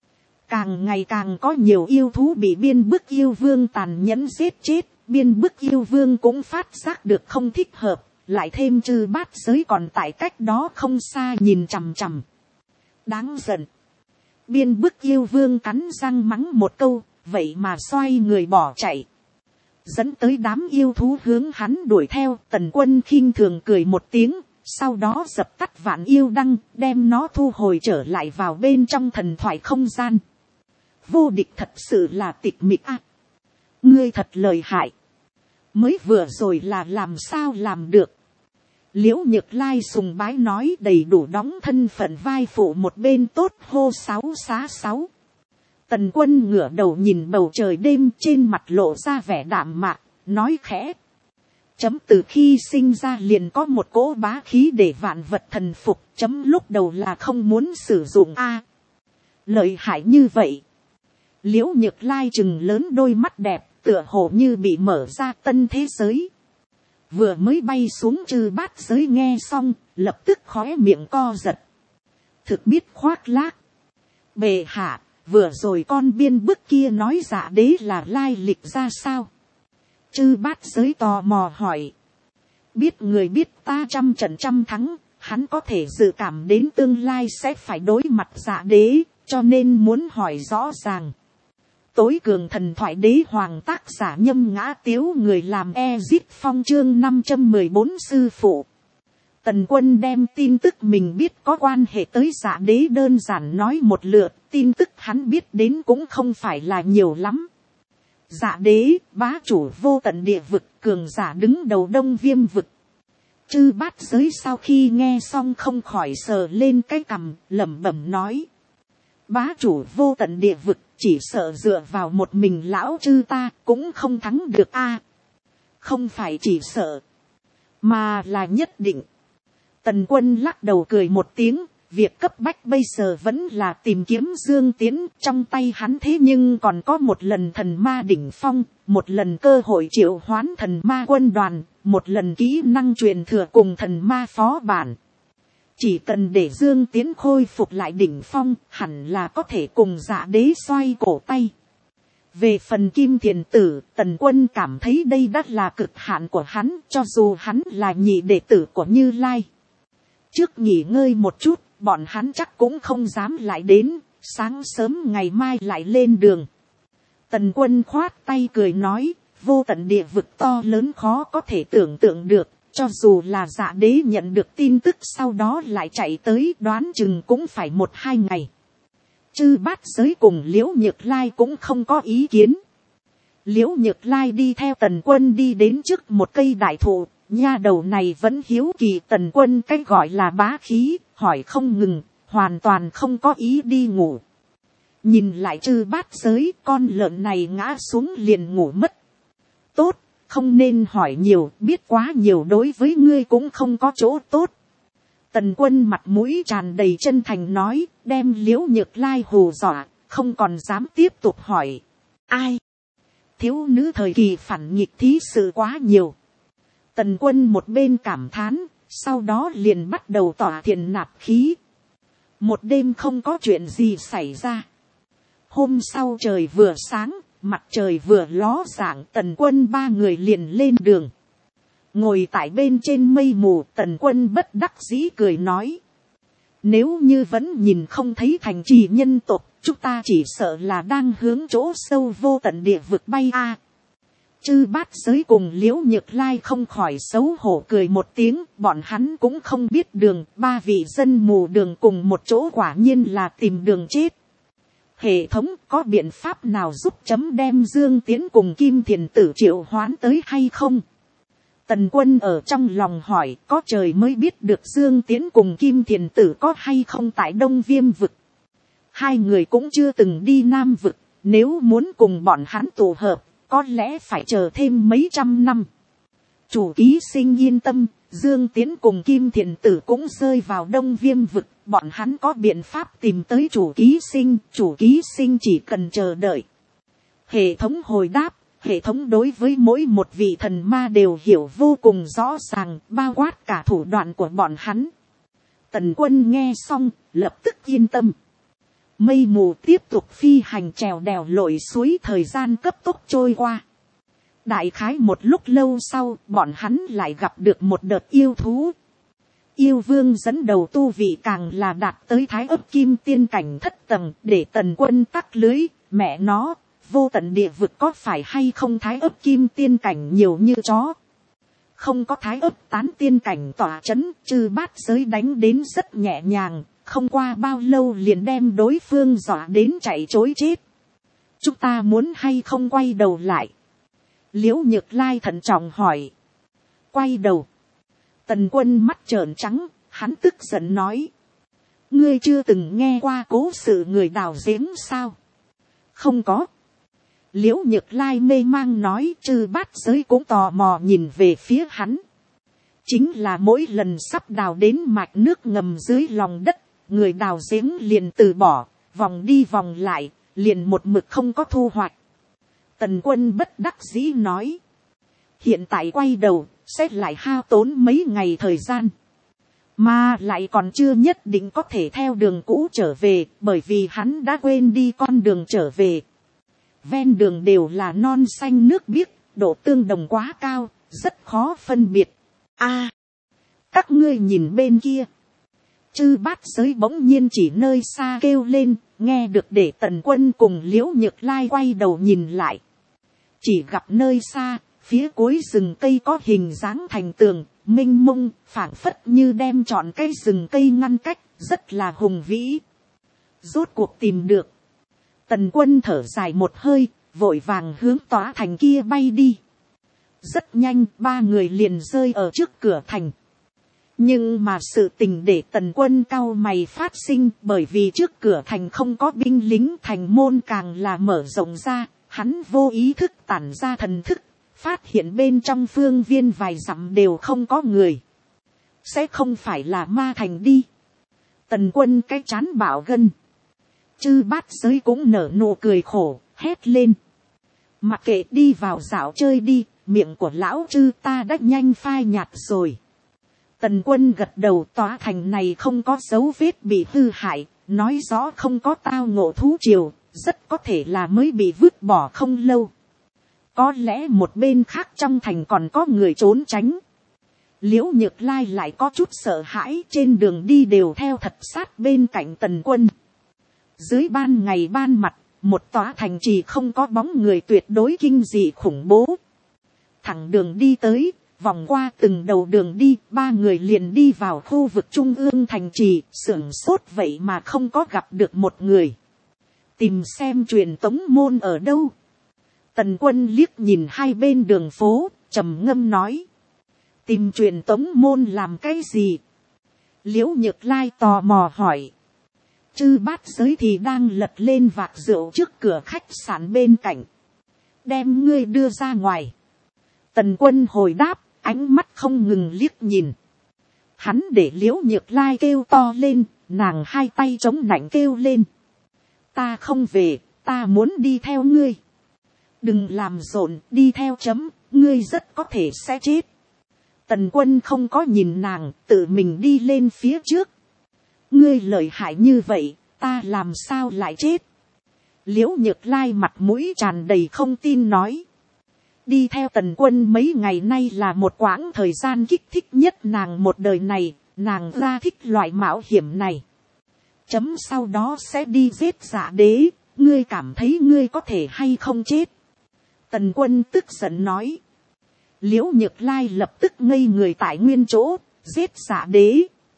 Càng ngày càng có nhiều yêu thú bị biên bức yêu vương tàn nhẫn giết chết, biên bức yêu vương cũng phát giác được không thích hợp, lại thêm chư bát giới còn tại cách đó không xa nhìn chằm chằm. Đáng giận. Biên bức yêu vương cắn răng mắng một câu, vậy mà xoay người bỏ chạy. Dẫn tới đám yêu thú hướng hắn đuổi theo, Tần Quân khinh thường cười một tiếng, sau đó dập tắt vạn yêu đăng, đem nó thu hồi trở lại vào bên trong thần thoại không gian. Vô địch thật sự là tịch mịch à. Ngươi thật lợi hại. Mới vừa rồi là làm sao làm được. Liễu Nhược Lai sùng bái nói đầy đủ đóng thân phận vai phụ một bên tốt hô 666. Tần Quân ngửa đầu nhìn bầu trời đêm, trên mặt lộ ra vẻ đạm mạc, nói khẽ. Chấm từ khi sinh ra liền có một cỗ bá khí để vạn vật thần phục, chấm lúc đầu là không muốn sử dụng lợi hại như vậy. Liễu Nhược Lai trừng lớn đôi mắt đẹp, tựa hồ như bị mở ra tân thế giới. Vừa mới bay xuống chư bát giới nghe xong, lập tức khóe miệng co giật. Thực biết khoác lác. Bệ hạ, vừa rồi con biên bức kia nói Dạ Đế là lai lịch ra sao? Chư bát giới tò mò hỏi. Biết người biết ta trăm trận trăm thắng, hắn có thể dự cảm đến tương lai sẽ phải đối mặt Dạ Đế, cho nên muốn hỏi rõ ràng. Tối cường thần thoại đế hoàng tác giả Nhâm Ngã Tiếu, người làm Ezip Phong chương 514 sư phụ. Tần Quân đem tin tức mình biết có quan hệ tới Dạ Đế đơn giản nói một lượt, tin tức hắn biết đến cũng không phải là nhiều lắm. Dạ Đế, bá chủ vô tận địa vực, cường giả đứng đầu Đông Viêm vực. Chư bát giới sau khi nghe xong không khỏi sờ lên cái cằm, lẩm bẩm nói. Bá chủ vô tận địa vực, chỉ sợ dựa vào một mình lão chư ta cũng không thắng được không phải chỉ sợ, mà là nhất định. Tần Quân lắc đầu cười một tiếng, việc cấp bách bây giờ vẫn là tìm kiếm Dương Tiến, trong tay hắn thế nhưng còn có một lần thần ma đỉnh phong, một lần cơ hội triệu hoán thần ma quân đoàn, một lần kỹ năng truyền thừa cùng thần ma phó bản. Chỉ cần để Dương Tiến khôi phục lại đỉnh phong, hẳn là có thể cùng Dạ Đế xoay cổ tay. Về phần Kim Thiền Tử, Tần Quân cảm thấy đây đã là cực hạn của hắn, cho dù hắn là nhị đệ tử của Như Lai. Trước nghỉ ngơi một chút, bọn hắn chắc cũng không dám lại đến, sáng sớm ngày mai lại lên đường. Tần Quân khoát tay cười nói, vô tận địa vực to lớn khó có thể tưởng tượng được. Cho dù là Dạ Đế nhận được tin tức sau đó lại chạy tới, đoán chừng cũng phải 1-2 ngày. Chư bát giới cùng Liễu Nhược Lai cũng không có ý kiến. Liễu Nhược Lai đi theo Tần Quân đi đến trước một cây đại thụ, nha đầu này vẫn hiếu kỳ Tần Quân cái gọi là bá khí, hỏi không ngừng, hoàn toàn không có ý đi ngủ. Nhìn lại chư bát giới, con lợn này ngã xuống liền ngủ mất. Tốt. Không nên hỏi nhiều, biết quá nhiều đối với ngươi cũng không có chỗ tốt. Tần Quân mặt mũi tràn đầy chân thành nói, đem Liễu Nhược Lai hù dọa, không còn dám tiếp tục hỏi. Ai? Thiếu nữ thời kỳ phản nghịch thí sự quá nhiều. Tần Quân một bên cảm thán, sau đó liền bắt đầu tỏa thiền nạp khí. Một đêm không có chuyện gì xảy ra. Hôm sau trời vừa sáng, mặt trời vừa ló dạng, Tần Quân 3 người liền lên đường. Ngồi tại bên trên mây mù, Tần Quân bất đắc dĩ cười nói. Nếu như vẫn nhìn không thấy thành trì nhân tộc, chúng ta chỉ sợ là đang hướng chỗ sâu vô tận địa vực bay Chư bát giới cùng Liễu Nhược Lai không khỏi xấu hổ cười một tiếng, bọn hắn cũng không biết đường, 3 vị dân mù đường cùng một chỗ quả nhiên là tìm đường chết. Hệ thống có biện pháp nào giúp chấm đem Dương Tiến cùng Kim Thiền Tử triệu hoán tới hay không? Tần Quân ở trong lòng hỏi, có trời mới biết được Dương Tiến cùng Kim Thiền Tử có hay không tại Đông Viêm vực. 2 người cũng chưa từng đi Nam vực, nếu muốn cùng bọn hắn tụ hợp, có lẽ phải chờ thêm mấy trăm năm. Chủ ký sinh yên tâm, Dương Tiến cùng Kim Thiền Tử cũng rơi vào Đông Viêm vực, bọn hắn có biện pháp tìm tới chủ ký sinh chỉ cần chờ đợi. Hệ thống hồi đáp, hệ thống đối với mỗi một vị thần ma đều hiểu vô cùng rõ ràng, bao quát cả thủ đoạn của bọn hắn. Tần Quân nghe xong, lập tức yên tâm. Mây mù tiếp tục phi hành trèo đèo lội suối, thời gian cấp tốc trôi qua. Đại khái một lúc lâu sau, bọn hắn lại gặp được một đợt yêu thú. Yêu vương dẫn đầu tu vị càng là đạt tới thái ấp kim tiên cảnh thất tầng, để Tần Quân tắc lưới, mẹ nó, vô tận địa vực có phải hay không thái ấp kim tiên cảnh nhiều như chó. Không có thái ấp tán tiên cảnh tỏa chấn, chư bát giới đánh đến rất nhẹ nhàng, không qua bao lâu liền đem đối phương dọa đến chạy trối chết. Chúng ta muốn hay không quay đầu lại? Liễu Nhược Lai thận trọng hỏi. Quay đầu. Tần Quân mắt trợn trắng, hắn tức giận nói. Ngươi chưa từng nghe qua cố sự người đào giếng sao? Không có. Liễu Nhược Lai mê mang nói, Chư Bát Giới cũng tò mò nhìn về phía hắn. Chính là mỗi lần sắp đào đến mạch nước ngầm dưới lòng đất, người đào giếng liền từ bỏ, vòng đi vòng lại, liền một mực không có thu hoạch. Tần Quân bất đắc dĩ nói. Hiện tại quay đầu, sẽ lại hao tốn mấy ngày thời gian. Mà lại còn chưa nhất định có thể theo đường cũ trở về, bởi vì hắn đã quên đi con đường trở về. Ven đường đều là non xanh nước biếc, độ tương đồng quá cao, rất khó phân biệt. A, các ngươi nhìn bên kia. Chư Bát Giới bỗng nhiên chỉ nơi xa kêu lên, nghe được để Tần Quân cùng Liễu Nhược Lai quay đầu nhìn lại. Chỉ gặp nơi xa, phía cuối rừng cây có hình dáng thành tường, mênh mông, phảng phất như đem trọn cây rừng cây ngăn cách, rất là hùng vĩ. Rốt cuộc tìm được. Tần Quân thở dài một hơi, vội vàng hướng tòa thành kia bay đi. Rất nhanh, ba người liền rơi ở trước cửa thành. Nhưng mà sự tình để Tần Quân cau mày phát sinh, bởi vì trước cửa thành không có binh lính, thành môn càng là mở rộng ra, hắn vô ý thức tản ra thần thức, phát hiện bên trong phương viên vài dặm đều không có người. Sẽ không phải là ma thành đi. Tần Quân cái trán bảo gân. Chư Bát Giới cũng nở nụ cười khổ, hét lên. Mặc kệ, đi vào dạo chơi đi, miệng của lão Chư ta đã nhanh phai nhạt rồi. Tần Quân gật đầu, tòa thành này không có dấu vết bị hư hại, nói rõ không có tao ngộ thú triều, rất có thể là mới bị vứt bỏ không lâu. Có lẽ một bên khác trong thành còn có người trốn tránh. Liễu Nhược Lai lại có chút sợ hãi, trên đường đi đều theo thật sát bên cạnh Tần Quân. Dưới ban ngày ban mặt, một tòa thành trì không có bóng người tuyệt đối kinh dị khủng bố. Thẳng đường đi tới, vòng qua từng đầu đường đi, ba người liền đi vào khu vực trung ương thành trì, sửng sốt vậy mà không có gặp được một người. Tìm xem truyền tống môn ở đâu. Tần Quân liếc nhìn hai bên đường phố, trầm ngâm nói. Tìm truyền tống môn làm cái gì? Liễu Nhược Lai tò mò hỏi. Chư Bát Giới thì đang lật lên vạc rượu trước cửa khách sạn bên cạnh. Đem ngươi đưa ra ngoài. Tần Quân hồi đáp, ánh mắt không ngừng liếc nhìn. Hắn để Liễu Nhược Lai kêu to lên, nàng hai tay chống nạnh kêu lên. Ta không về, ta muốn đi theo ngươi. Đừng làm rộn, đi theo chấm, ngươi rất có thể sẽ chết. Tần Quân không có nhìn nàng, tự mình đi lên phía trước. Ngươi lợi hại như vậy, ta làm sao lại chết? Liễu Nhược Lai mặt mũi tràn đầy không tin nói. Đi theo Tần Quân mấy ngày nay là một quãng thời gian kích thích nhất nàng một đời này, nàng ra thích loại mạo hiểm này. Chấm sau đó sẽ đi giết Dạ Đế, ngươi cảm thấy ngươi có thể hay không chết? Tần Quân tức giận nói. Liễu Nhược Lai lập tức ngây người tại nguyên chỗ, giết Dạ Đế.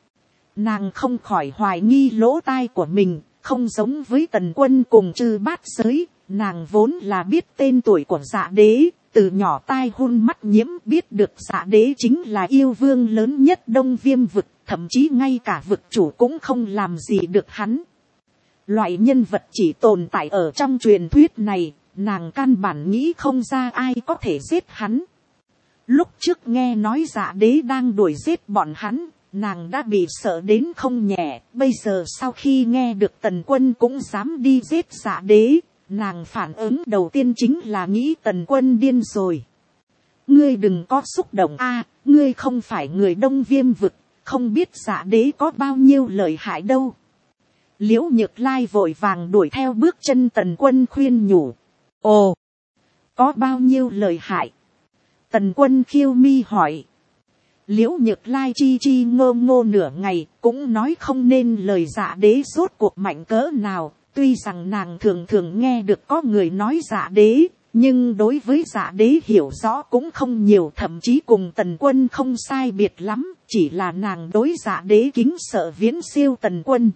Nàng không khỏi hoài nghi lỗ tai của mình, không giống với Tần Quân cùng Chư Bát Giới, nàng vốn là biết tên tuổi của Dạ Đế, từ nhỏ tai hôn mắt nhiễm biết được Dạ Đế chính là yêu vương lớn nhất Đông Viêm vực, thậm chí ngay cả vực chủ cũng không làm gì được hắn. Loại nhân vật chỉ tồn tại ở trong truyền thuyết này, nàng căn bản nghĩ không ra ai có thể giết hắn. Lúc trước nghe nói Dạ Đế đang đuổi giết bọn hắn, nàng đã bị sợ đến không nhẹ, bây giờ sau khi nghe được Tần Quân cũng dám đi giết Dạ Đế, nàng phản ứng đầu tiên chính là nghĩ Tần Quân điên rồi. Ngươi đừng có xúc động a, ngươi không phải người Đông Viêm vực, không biết Dạ Đế có bao nhiêu lợi hại đâu. Liễu Nhược Lai vội vàng đuổi theo bước chân Tần Quân khuyên nhủ. Ồ, có bao nhiêu lợi hại? Tần Quân khiêu mi hỏi. Liễu Nhược Lai chi chi ngô ngô nửa ngày, cũng nói không nên lời Dạ Đế rốt cuộc mạnh cỡ nào. Tuy rằng nàng thường thường nghe được có người nói Dạ Đế, nhưng đối với Dạ Đế hiểu rõ cũng không nhiều, thậm chí cùng Tần Quân không sai biệt lắm, chỉ là nàng đối Dạ Đế kính sợ viễn siêu Tần Quân.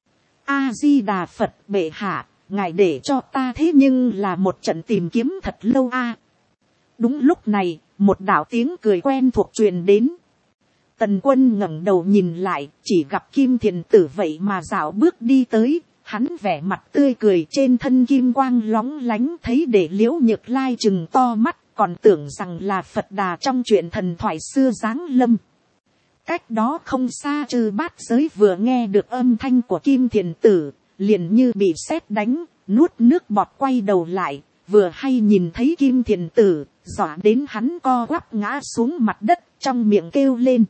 A Di Đà Phật, bệ hạ, ngài để cho ta thế nhưng là một trận tìm kiếm thật lâu a. Đúng lúc này, một đạo tiếng cười quen thuộc truyền đến. Tần Quân ngẩng đầu nhìn lại, chỉ gặp Kim Thiền Tử vậy mà dạo bước đi tới, hắn vẻ mặt tươi cười, trên thân kim quang lóng lánh, thấy để Liễu Nhược Lai trừng to mắt, còn tưởng rằng là Phật Đà trong chuyện thần thoại xưa giáng lâm. Cách đó không xa Chư Bát Giới vừa nghe được âm thanh của Kim Thiền Tử, liền như bị sét đánh, nuốt nước bọt quay đầu lại, vừa hay nhìn thấy Kim Thiền Tử, dọa đến hắn co quắp ngã xuống mặt đất, trong miệng kêu lên: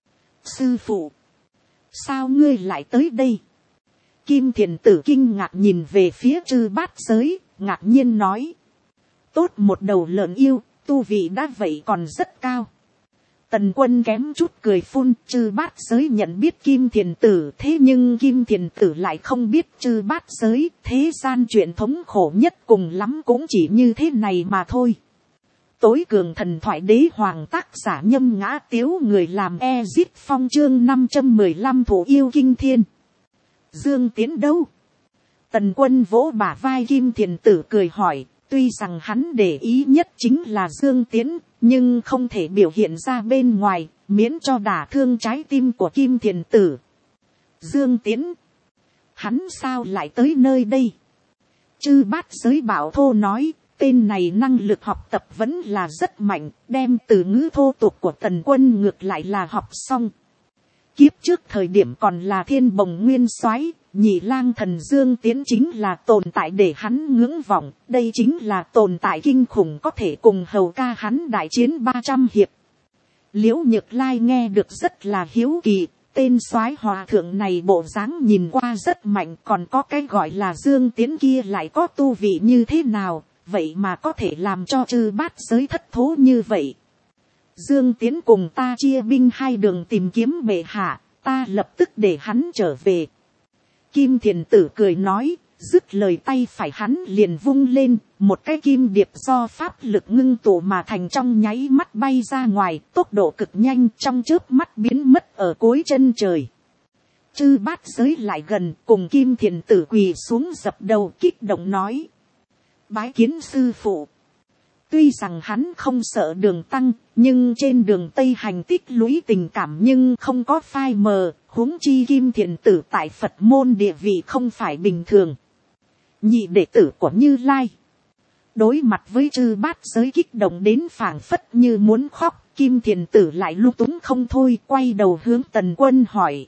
sư phụ, sao ngươi lại tới đây? Kim Thiền Tử kinh ngạc nhìn về phía Chư Bát Giới, ngạc nhiên nói: tốt một đầu lợn yêu, tu vị đã vậy còn rất cao. Tần Quân kém chút cười phun. Chư Bát Giới nhận biết Kim Thiền Tử, thế nhưng Kim Thiền Tử lại không biết Chư Bát Giới. Thế gian chuyện thống khổ nhất cùng lắm cũng chỉ như thế này mà thôi. Tối cường thần thoại đế hoàng, tác giả Nhâm Ngã Tiếu, người làm Ezit Phong, chương 515 Thủ yêu kinh thiên. Dương Tiến đâu? Tần Quân vỗ bả vai Kim Thiền Tử cười hỏi. Tuy rằng hắn để ý nhất chính là Dương Tiến, nhưng không thể biểu hiện ra bên ngoài, miễn cho đả thương trái tim của Kim Thiền Tử. Dương Tiến? Hắn sao lại tới nơi đây? Chư Bát Giới bảo thô nói, tên này năng lực học tập vẫn là rất mạnh, đem từ ngữ thô tục của Tần Quân ngược lại là học xong. Kiếp trước thời điểm còn là Thiên Bồng Nguyên Soái, Nhị Lang Thần Dương Tiến chính là tồn tại để hắn ngưỡng vọng, đây chính là tồn tại kinh khủng có thể cùng hầu ca hắn đại chiến 300 hiệp. Liễu Nhược Lai nghe được rất là hiếu kỳ, tên soái hòa thượng này bộ dáng nhìn qua rất mạnh, còn có cái gọi là Dương Tiến kia lại có tu vị như thế nào, vậy mà có thể làm cho Chư Bát Giới thất thố như vậy. Dương Tiến cùng ta chia binh hai đường tìm kiếm bệ hạ, ta lập tức để hắn trở về. Kim Thiền Tử cười nói, dứt lời tay phải hắn liền vung lên, một cái kim điệp do pháp lực ngưng tụ mà thành trong nháy mắt bay ra ngoài, tốc độ cực nhanh, trong chớp mắt biến mất ở cuối chân trời. Chư Bát Giới lại gần, cùng Kim Thiền Tử quỳ xuống dập đầu, kích động nói: bái kiến sư phụ. Tuy rằng hắn không sợ đường tăng, nhưng trên đường Tây hành tích lũy tình cảm nhưng không có phai mờ, huống chi Kim Thiền Tử tại Phật môn địa vị không phải bình thường. Nhị đệ tử của Như Lai. Đối mặt với Chư Bát Giới kích động đến phảng phất như muốn khóc, Kim Thiền Tử lại lung túng không thôi, quay đầu hướng Tần Quân hỏi: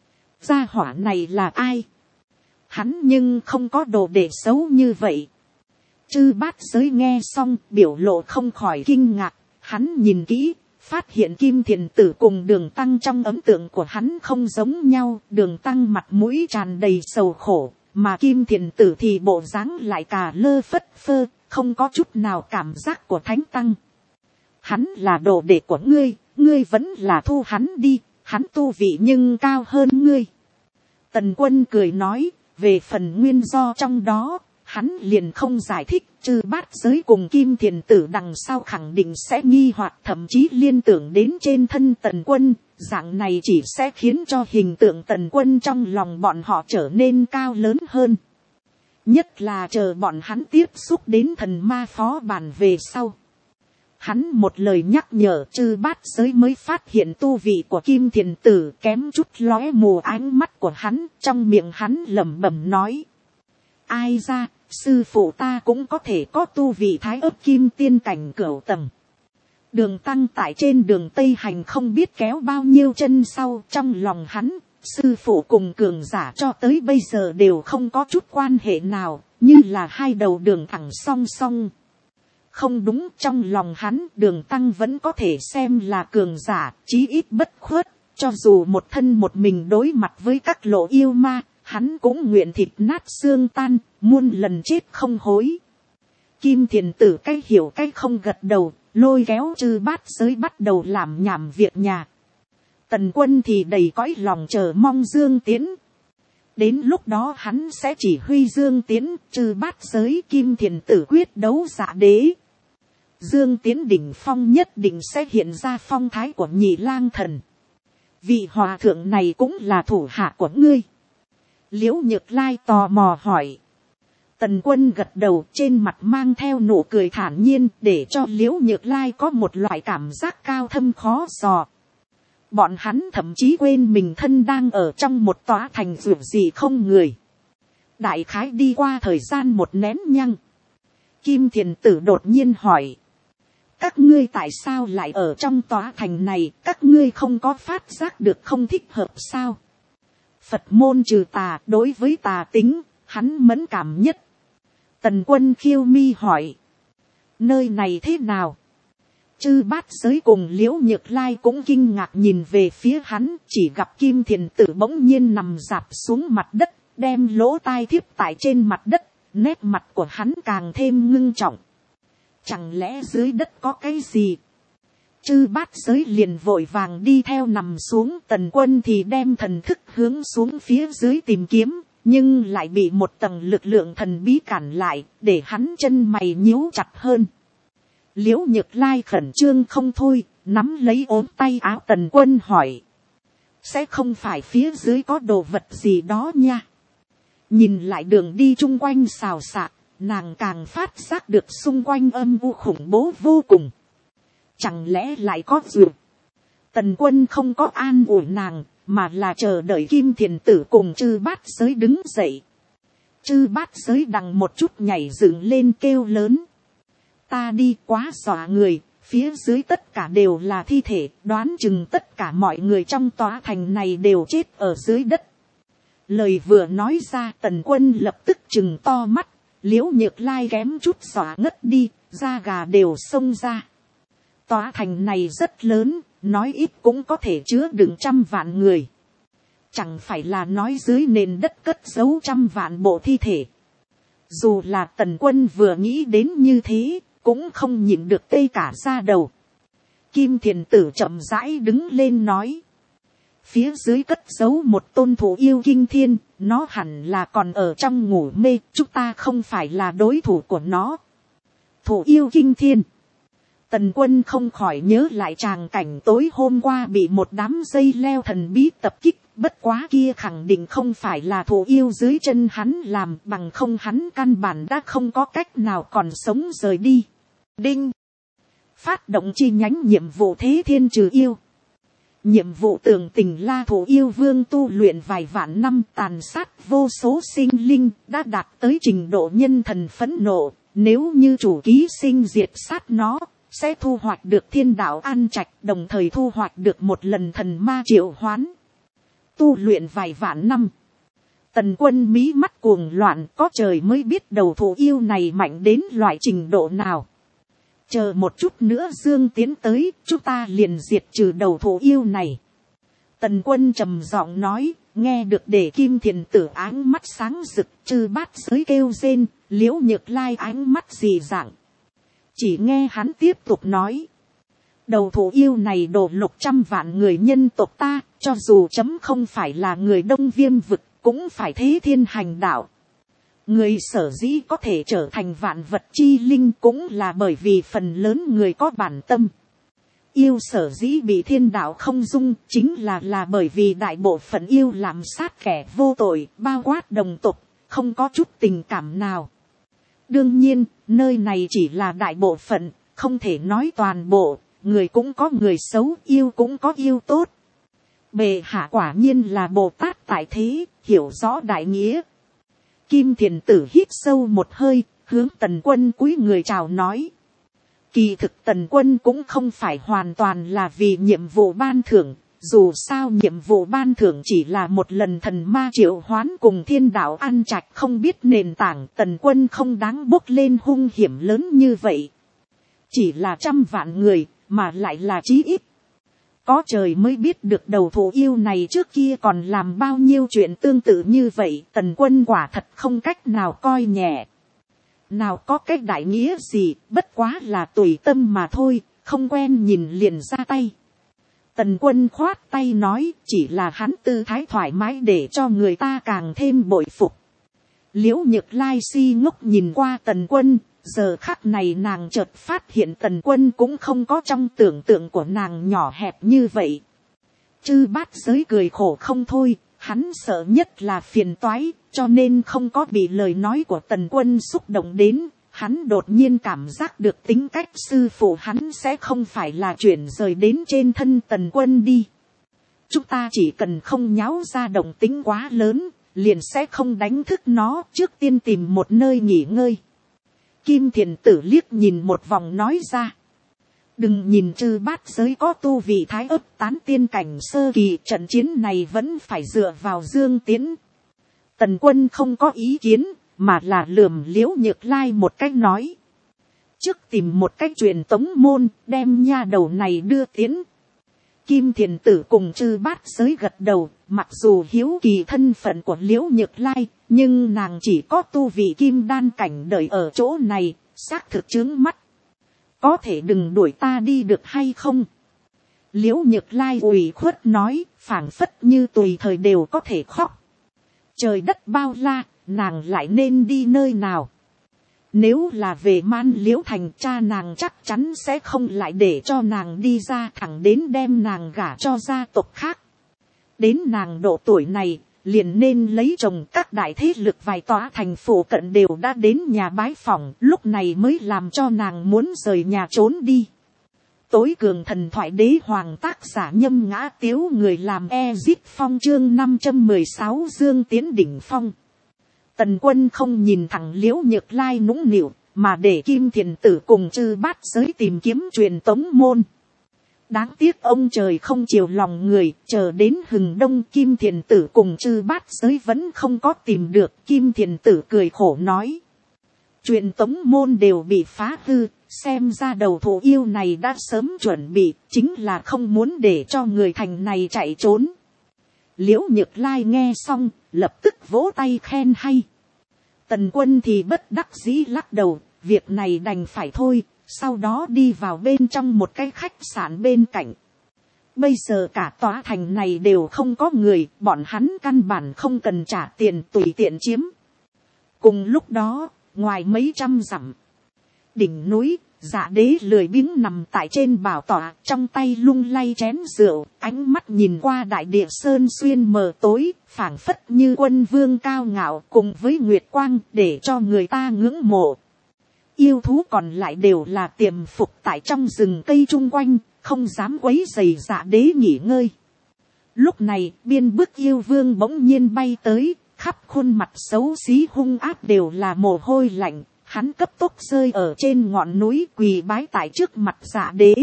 gia hỏa này là ai? Hắn nhưng không có đồ đệ xấu như vậy. Chư Bát Giới nghe xong, biểu lộ không khỏi kinh ngạc, hắn nhìn kỹ, phát hiện Kim Thiền Tử cùng Đường Tăng trong ấn tượng của hắn không giống nhau, Đường Tăng mặt mũi tràn đầy sầu khổ, mà Kim Thiền Tử thì bộ dáng lại cà lơ phất phơ, không có chút nào cảm giác của Thánh Tăng. Hắn là đồ đệ của ngươi, ngươi vẫn là thu hắn đi, hắn tu vị nhưng cao hơn ngươi. Tần Quân cười nói, về phần nguyên do trong đó, hắn liền không giải thích. Chư Bát Giới cùng Kim Thiền Tử đằng sau khẳng định sẽ nghi hoặc, thậm chí liên tưởng đến trên thân Tần Quân, dạng này chỉ sẽ khiến cho hình tượng Tần Quân trong lòng bọn họ trở nên cao lớn hơn. Nhất là chờ bọn hắn tiếp xúc đến thần ma phó bản về sau. Hắn một lời nhắc nhở, Chư Bát Giới mới phát hiện tu vị của Kim Thiền Tử kém chút lóe mù ánh mắt của hắn, trong miệng hắn lẩm bẩm nói: ai ra, sư phụ ta cũng có thể có tu vị thái ấp kim tiên cảnh cửu tầng. Đường Tăng tại trên đường Tây hành không biết kéo bao nhiêu chân sau, trong lòng hắn, sư phụ cùng cường giả cho tới bây giờ đều không có chút quan hệ nào, như là hai đầu đường thẳng song song. Không đúng, trong lòng hắn, Đường Tăng vẫn có thể xem là cường giả, chí ít bất khuất, cho dù một thân một mình đối mặt với các lộ yêu ma, hắn cũng nguyện thịt nát xương tan, muôn lần chết không hối. Kim Thiền Tử cái hiểu cái không gật đầu, lôi kéo Chư Bát Giới bắt đầu làm nhảm việc nhà. Tần Quân thì đầy cõi lòng chờ mong Dương Tiến. Đến lúc đó hắn sẽ chỉ huy Dương Tiến, Chư Bát Giới, Kim Thiền Tử quyết đấu dạ đế. Dương Tiến đỉnh phong nhất định sẽ hiện ra phong thái của Nhị Lang Thần. Vị hòa thượng này cũng là thủ hạ của ngươi. Liễu Nhược Lai tò mò hỏi. Tần Quân gật đầu, trên mặt mang theo nụ cười thản nhiên, để cho Liễu Nhược Lai có một loại cảm giác cao thâm khó dò. Bọn hắn thậm chí quên mình thân đang ở trong một tòa thành dù gì không người. Đại khái đi qua thời gian một nén nhăng. Kim Thiền Tử đột nhiên hỏi. Các ngươi tại sao lại ở trong tòa thành này, các ngươi không có phát giác được không thích hợp sao? Phật môn trừ tà, đối với tà tính, hắn mẫn cảm nhất. Tần Quân khiêu mi hỏi. Nơi này thế nào? Chư Bát Giới cùng Liễu Nhược Lai cũng kinh ngạc nhìn về phía hắn, chỉ gặp Kim Thiền Tử bỗng nhiên nằm rạp xuống mặt đất, đem lỗ tai thiếp tại trên mặt đất, nét mặt của hắn càng thêm ngưng trọng. Chẳng lẽ dưới đất có cái gì? Chư Bát Giới liền vội vàng đi theo nằm xuống, Tần Quân thì đem thần thức hướng xuống phía dưới tìm kiếm, nhưng lại bị một tầng lực lượng thần bí cản lại, để hắn chân mày nhíu chặt hơn. Liễu Nhược Lai khẩn trương không thôi, nắm lấy ốm tay áo Tần Quân hỏi. Sẽ không phải phía dưới có đồ vật gì đó nha. Nhìn lại đường đi chung quanh xào xạc, nàng càng phát giác được xung quanh âm u khủng bố vô cùng. Chẳng lẽ lại có dược? Tần Quân không có an ủi nàng, mà là chờ đợi Kim Thiền Tử cùng Chư Bát Giới đứng dậy. Chư Bát Giới đằng một chút nhảy dựng lên kêu lớn. Ta đi, quá dọa người, phía dưới tất cả đều là thi thể, đoán chừng tất cả mọi người trong tòa thành này đều chết ở dưới đất. Lời vừa nói ra, Tần Quân lập tức chừng to mắt, Liễu Nhược Lai kém chút dọa ngất đi, da gà đều xông ra. Tòa thành này rất lớn, nói ít cũng có thể chứa đựng 100 vạn người. Chẳng phải là nói dưới nền đất cất giấu 100 vạn bộ thi thể. Dù là Tần Quân vừa nghĩ đến như thế, cũng không nhịn được tê cả da đầu. Kim Thiền Tử chậm rãi đứng lên nói. Phía dưới cất giấu một tôn thủ yêu kinh thiên, nó hẳn là còn ở trong ngủ mê, chúng ta không phải là đối thủ của nó. Thủ yêu kinh thiên. Tần Quân không khỏi nhớ lại tràng cảnh tối hôm qua bị một đám dây leo thần bí tập kích, bất quá kia khẳng định không phải là thủ yêu dưới chân hắn làm, bằng không hắn căn bản đã không có cách nào còn sống rời đi. Đinh. Phát động chi nhánh nhiệm vụ Thế Thiên trừ yêu. Nhiệm vụ tường tình La Thủ Yêu Vương tu luyện vài vạn năm, tàn sát vô số sinh linh, đã đạt tới trình độ nhân thần phẫn nộ. Nếu như chủ ký sinh diệt sát nó, sẽ thu hoạch được thiên đạo an trạch, đồng thời thu hoạch được một lần thần ma triệu hoán. Tu luyện vài vạn năm. Tần Quân mí mắt cuồng loạn, có trời mới biết đầu thủ yêu này mạnh đến loại trình độ nào. Chờ một chút nữa Dương tiến tới, chúng ta liền diệt trừ đầu thủ yêu này. Tần Quân trầm giọng nói, nghe được để Kim Thiền Tử ánh mắt sáng rực, Chư Bát Giới kêu rên, Liễu Nhược Lai ánh mắt dị dạng. Chỉ nghe hắn tiếp tục nói. Đầu thủ yêu này đổ 100 vạn người nhân tộc ta, cho dù chấm không phải là người Đông Viêm vực, cũng phải thế thiên hành đạo. Người sở dĩ có thể trở thành vạn vật chi linh cũng là bởi vì phần lớn người có bản tâm. Yêu sở dĩ bị thiên đạo không dung chính là bởi vì đại bộ phận yêu làm sát kẻ vô tội, bao quát đồng tộc, không có chút tình cảm nào. Đương nhiên, nơi này chỉ là đại bộ phận, không thể nói toàn bộ, người cũng có người xấu, yêu cũng có yêu tốt. Bệ hạ quả nhiên là Bồ Tát tại thế, hiểu rõ đại nghĩa. Kim Thiền Tử hít sâu một hơi, hướng Tần Quân cúi người chào nói. Kỳ thực Tần Quân cũng không phải hoàn toàn là vì nhiệm vụ ban thưởng, dù sao nhiệm vụ ban thưởng chỉ là một lần thần ma triệu hoán cùng thiên đạo ăn trạch, không biết nền tảng, Tần Quân không đáng bốc lên hung hiểm lớn như vậy. Chỉ là 100 vạn người, mà lại là chí ít. Có trời mới biết được đầu thủ yêu này trước kia còn làm bao nhiêu chuyện tương tự như vậy, Tần Quân quả thật không cách nào coi nhẹ. Nào có cách đại nghĩa gì, bất quá là tùy tâm mà thôi, không quen nhìn liền ra tay. Tần Quân khoát tay nói, chỉ là hắn tư thái thoải mái để cho người ta càng thêm bội phục. Liễu Nhược Lai si ngốc nhìn qua Tần Quân, giờ khắc này nàng chợt phát hiện Tần Quân cũng không có trong tưởng tượng của nàng nhỏ hẹp như vậy. Chư Bát Giới cười khổ không thôi, hắn sợ nhất là phiền toái, cho nên không có bị lời nói của Tần Quân xúc động đến. Hắn đột nhiên cảm giác được tính cách sư phụ hắn sẽ không phải là chuyển rời đến trên thân Tần Quân đi. chúng ta chỉ cần không nháo ra động tính quá lớn, liền sẽ không đánh thức nó, trước tiên tìm một nơi nghỉ ngơi. Kim thiền tử liếc nhìn một vòng nói ra. Đừng nhìn chư bát giới có tu vị thái ấp tán tiên cảnh sơ kỳ, trận chiến này vẫn phải dựa vào Dương Tiễn. Tần Quân không có ý kiến, mà là lườm Liễu Nhược Lai một cách nói. Trước tìm một cách truyền tống môn, đem nha đầu này đưa tiến. Kim thiền tử cùng chư bát giới gật đầu, mặc dù hiếu kỳ thân phận của Liễu Nhược Lai, nhưng nàng chỉ có tu vị kim đan cảnh đợi ở chỗ này, xác thực chướng mắt. Có thể đừng đuổi ta đi được hay không? Liễu Nhược Lai ủy khuất nói, phảng phất như tùy thời đều có thể khóc. Trời đất bao la, nàng lại nên đi nơi nào? Nếu là về Man Liễu thành, cha nàng chắc chắn sẽ không lại để cho nàng đi ra, thẳng đến đem nàng gả cho gia tộc khác. Đến nàng độ tuổi này, liền nên lấy chồng, các đại thế lực vài tòa thành phủ cận đều đã đến nhà bái phỏng, lúc này mới làm cho nàng muốn rời nhà trốn đi. Tối cường thần thoại đế hoàng, tác giả Nhâm Ngã Tiếu, người làm Ezip Phong, chương 516 Dương Tiến đỉnh phong. Tần Quân không nhìn thẳng Liễu Nhược Lai nũng nịu, mà để Kim thiền tử cùng chư bát giới tìm kiếm truyền tống môn. Đáng tiếc ông trời không chiều lòng người, chờ đến hừng đông Kim thiền tử cùng chư bát giới vẫn không có tìm được. Kim thiền tử cười khổ nói. Truyền tống môn đều bị phá hư, xem ra đầu thủ yêu này đã sớm chuẩn bị, chính là không muốn để cho người thành này chạy trốn. Liễu Nhược Lai nghe xong, lập tức vỗ tay khen hay. Tần Quân thì bất đắc dĩ lắc đầu, việc này đành phải thôi, sau đó đi vào bên trong một cái khách sạn bên cạnh. Bây giờ cả tòa thành này đều không có người, bọn hắn căn bản không cần trả tiền, tùy tiện chiếm. Cùng lúc đó, ngoài mấy trăm dặm, đỉnh núi, Dạ Đế lười biếng nằm tại trên bảo tọa, trong tay lung lay chén rượu, ánh mắt nhìn qua đại địa sơn xuyên mờ tối, phảng phất như quân vương cao ngạo cùng với nguyệt quang, để cho người ta ngưỡng mộ. Yêu thú còn lại đều là tiềm phục tại trong rừng cây chung quanh, không dám quấy rầy Dạ Đế nghỉ ngơi. Lúc này, biên bức yêu vương bỗng nhiên bay tới, khắp khuôn mặt xấu xí hung ác đều là mồ hôi lạnh. Hắn cấp tốc rơi ở trên ngọn núi, quỳ bái tại trước mặt Dạ Đế.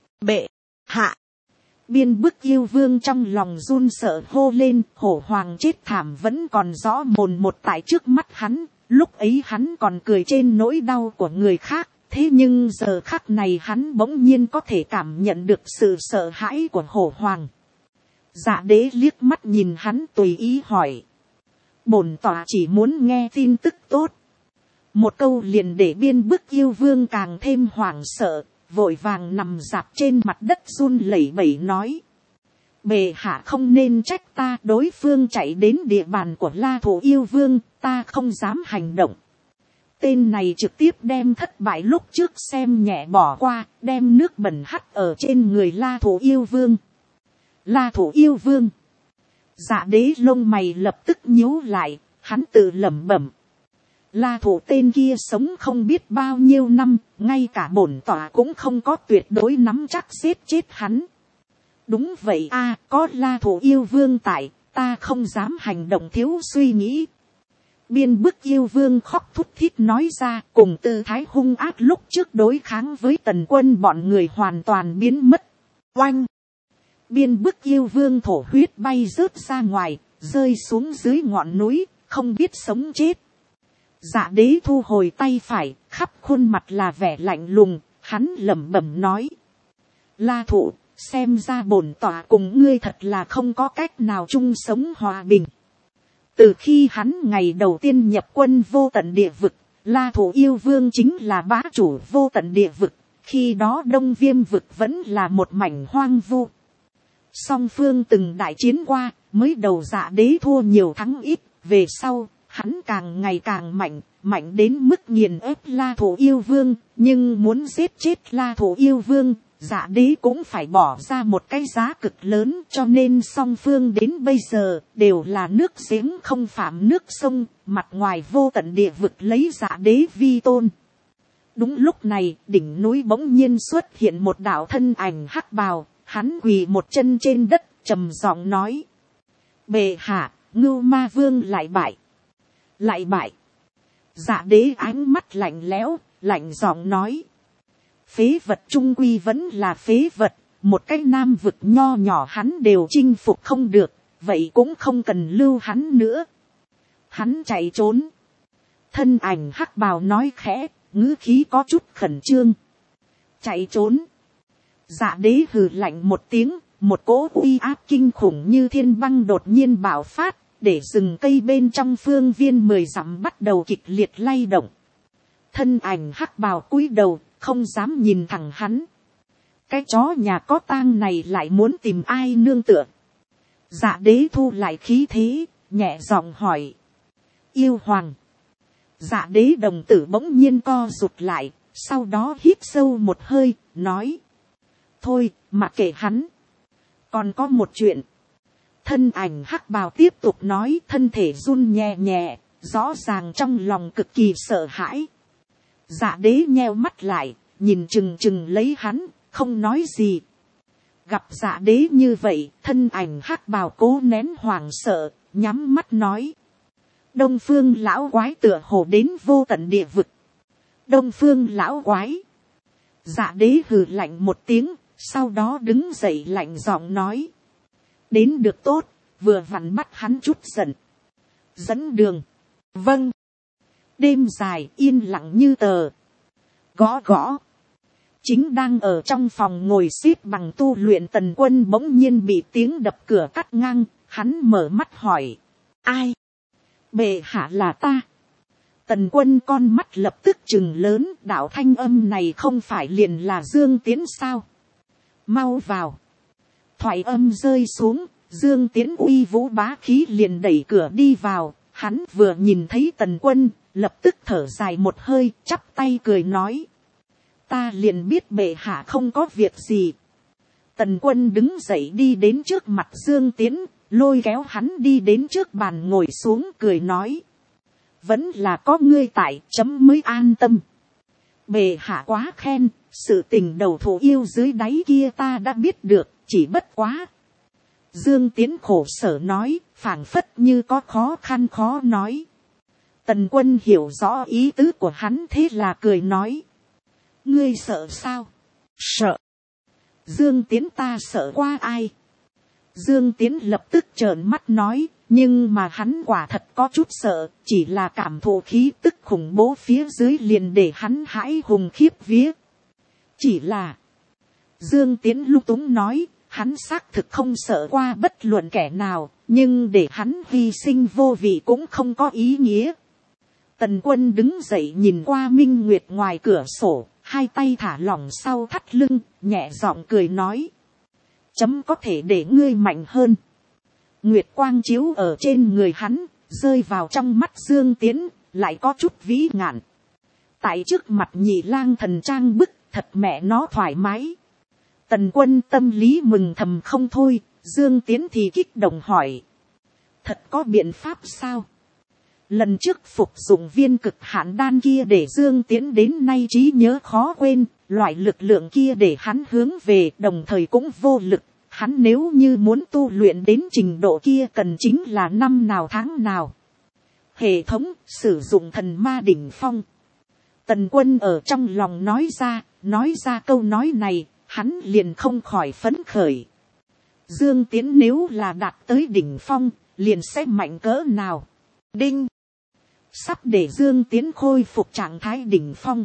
Bệ hạ. Biên bức yêu vương trong lòng run sợ hô lên, hổ hoàng chết thảm vẫn còn rõ mồn một tại trước mắt hắn. Lúc ấy hắn còn cười trên nỗi đau của người khác, thế nhưng giờ khắc này hắn bỗng nhiên có thể cảm nhận được sự sợ hãi của hổ hoàng. Dạ Đế liếc mắt nhìn hắn tùy ý hỏi. Bổn tọa chỉ muốn nghe tin tức tốt. Một câu liền để biên bức yêu vương càng thêm hoảng sợ, vội vàng nằm dạp trên mặt đất run lẩy bẩy nói. Bệ hạ không nên trách ta, đối phương chạy đến địa bàn của La Thổ yêu vương, ta không dám hành động. Tên này trực tiếp đem thất bại lúc trước xem nhẹ bỏ qua, đem nước bẩn hắt ở trên người La Thổ yêu vương. La Thổ yêu vương. Dạ Đế lông mày lập tức nhíu lại, hắn tự lẩm bẩm. La Thổ tên kia sống không biết bao nhiêu năm, ngay cả bổn tọa cũng không có tuyệt đối nắm chắc giết chết hắn. Đúng vậy a, có La Thổ yêu vương tại, ta không dám hành động thiếu suy nghĩ. Biên bức yêu vương khóc thút thít nói ra, cùng tư thái hung ác lúc trước đối kháng với Tần Quân bọn người hoàn toàn biến mất. Oanh! Biên bức yêu vương thổ huyết bay rớt ra ngoài, rơi xuống dưới ngọn núi, không biết sống chết. Dạ Đế thu hồi tay phải, khắp khuôn mặt là vẻ lạnh lùng, hắn lẩm bẩm nói. La Thụ, xem ra bổn tọa cùng ngươi thật là không có cách nào chung sống hòa bình. Từ khi hắn ngày đầu tiên nhập quân vô tận địa vực, La Thụ yêu vương chính là bá chủ vô tận địa vực, khi đó Đông Viêm vực vẫn là một mảnh hoang vu. Song phương từng đại chiến qua, mới đầu Dạ Đế thua nhiều thắng ít, về sau, hắn càng ngày càng mạnh, mạnh đến mức nghiền ép La Thổ yêu vương, nhưng muốn giết chết La Thổ yêu vương, Dạ Đế cũng phải bỏ ra một cái giá cực lớn, cho nên song phương đến bây giờ đều là nước giếng không phạm nước sông, mặt ngoài vô tận địa vực lấy Dạ Đế vi tôn. Đúng lúc này, đỉnh núi bỗng nhiên xuất hiện một đạo thân ảnh hắc bào, hắn quỳ một chân trên đất, trầm giọng nói, bệ hạ, Ngưu Ma Vương lại bại, lại bại. Dạ đế ánh mắt lạnh lẽo, lạnh giọng nói, phế vật trung quy vẫn là phế vật, một cái nam vực nho nhỏ hắn đều chinh phục không được, vậy cũng không cần lưu hắn nữa. Hắn chạy trốn. Thân ảnh hắc bào nói khẽ, ngữ khí có chút khẩn trương. Chạy trốn. Dạ đế hừ lạnh một tiếng, một cỗ uy áp kinh khủng như thiên băng đột nhiên bạo phát, để rừng cây bên trong phương viên 10 dặm bắt đầu kịch liệt lay động. Thân ảnh hắc bào cúi đầu, không dám nhìn thẳng hắn. Cái chó nhà có tang này lại muốn tìm ai nương tựa. Dạ đế thu lại khí thế, nhẹ giọng hỏi. Yêu hoàng. Dạ đế đồng tử bỗng nhiên co rụt lại, sau đó hít sâu một hơi, nói. Thôi, mặc kệ hắn. Còn có một chuyện. Thân ảnh hắc bào tiếp tục nói, thân thể run nhẹ nhẹ, rõ ràng trong lòng cực kỳ sợ hãi. Dạ đế nheo mắt lại, nhìn chừng chừng lấy hắn, không nói gì. Gặp dạ đế như vậy, thân ảnh hắc bào cố nén hoảng sợ, nhắm mắt nói. Đông phương lão quái tựa hồ đến vô tận địa vực. Đông phương lão quái. Dạ đế hừ lạnh một tiếng, sau đó đứng dậy lạnh giọng nói. Đến được tốt, vừa vặn bắt hắn chút giận. Dẫn đường. Vâng. Đêm dài yên lặng như tờ. Gõ gõ. Chính đang ở trong phòng ngồi xếp bằng tu luyện Tần Quân bỗng nhiên bị tiếng đập cửa cắt ngang, hắn mở mắt hỏi. Ai? Bệ hạ là ta. Tần Quân con mắt lập tức trừng lớn, đạo thanh âm này không phải liền là Dương Tiến sao? Mau vào. Thoại âm rơi xuống, Dương Tiến uy vũ bá khí liền đẩy cửa đi vào, hắn vừa nhìn thấy Tần Quân, lập tức thở dài một hơi, chắp tay cười nói. Ta liền biết bệ hạ không có việc gì. Tần Quân đứng dậy đi đến trước mặt Dương Tiến, lôi kéo hắn đi đến trước bàn ngồi xuống cười nói. Vẫn là có ngươi tại, chấm mới an tâm. Bệ hạ quá khen, sự tình đầu thủ yêu dưới đáy kia ta đã biết được, chỉ bất quá. Dương Tiến khổ sở nói, phảng phất như có khó khăn khó nói. Tần Quân hiểu rõ ý tứ của hắn thế là cười nói. Ngươi sợ sao? Sợ. Dương Tiến ta sợ qua ai? Dương Tiến lập tức trợn mắt nói, nhưng mà hắn quả thật có chút sợ, chỉ là cảm thụ khí tức khủng bố phía dưới liền để hắn hãi hùng khiếp vía. Chỉ là, Dương Tiến lung túng nói, hắn xác thực không sợ qua bất luận kẻ nào, nhưng để hắn hy sinh vô vị cũng không có ý nghĩa. Tần Quân đứng dậy nhìn qua minh nguyệt ngoài cửa sổ, hai tay thả lỏng sau thắt lưng, nhẹ giọng cười nói. Chấm có thể để ngươi mạnh hơn. Nguyệt quang chiếu ở trên người hắn, rơi vào trong mắt Dương Tiến, lại có chút vĩ ngạn. Tại trước mặt Nhị Lang Thần trang bức, thật mẹ nó thoải mái. Tần Quân tâm lý mừng thầm không thôi, Dương Tiến thì kích động hỏi. Thật có biện pháp sao? Lần trước phục dụng viên cực hạn đan kia để Dương Tiến đến nay trí nhớ khó quên, loại lực lượng kia để hắn hướng về đồng thời cũng vô lực. Hắn nếu như muốn tu luyện đến trình độ kia cần chính là năm nào tháng nào. Hệ thống sử dụng thần ma đỉnh phong. Tần Quân ở trong lòng nói ra câu nói này, hắn liền không khỏi phấn khởi. Dương Tiến nếu là đạt tới đỉnh phong, liền sẽ mạnh cỡ nào. Đinh. Sắp để Dương Tiến khôi phục trạng thái đỉnh phong.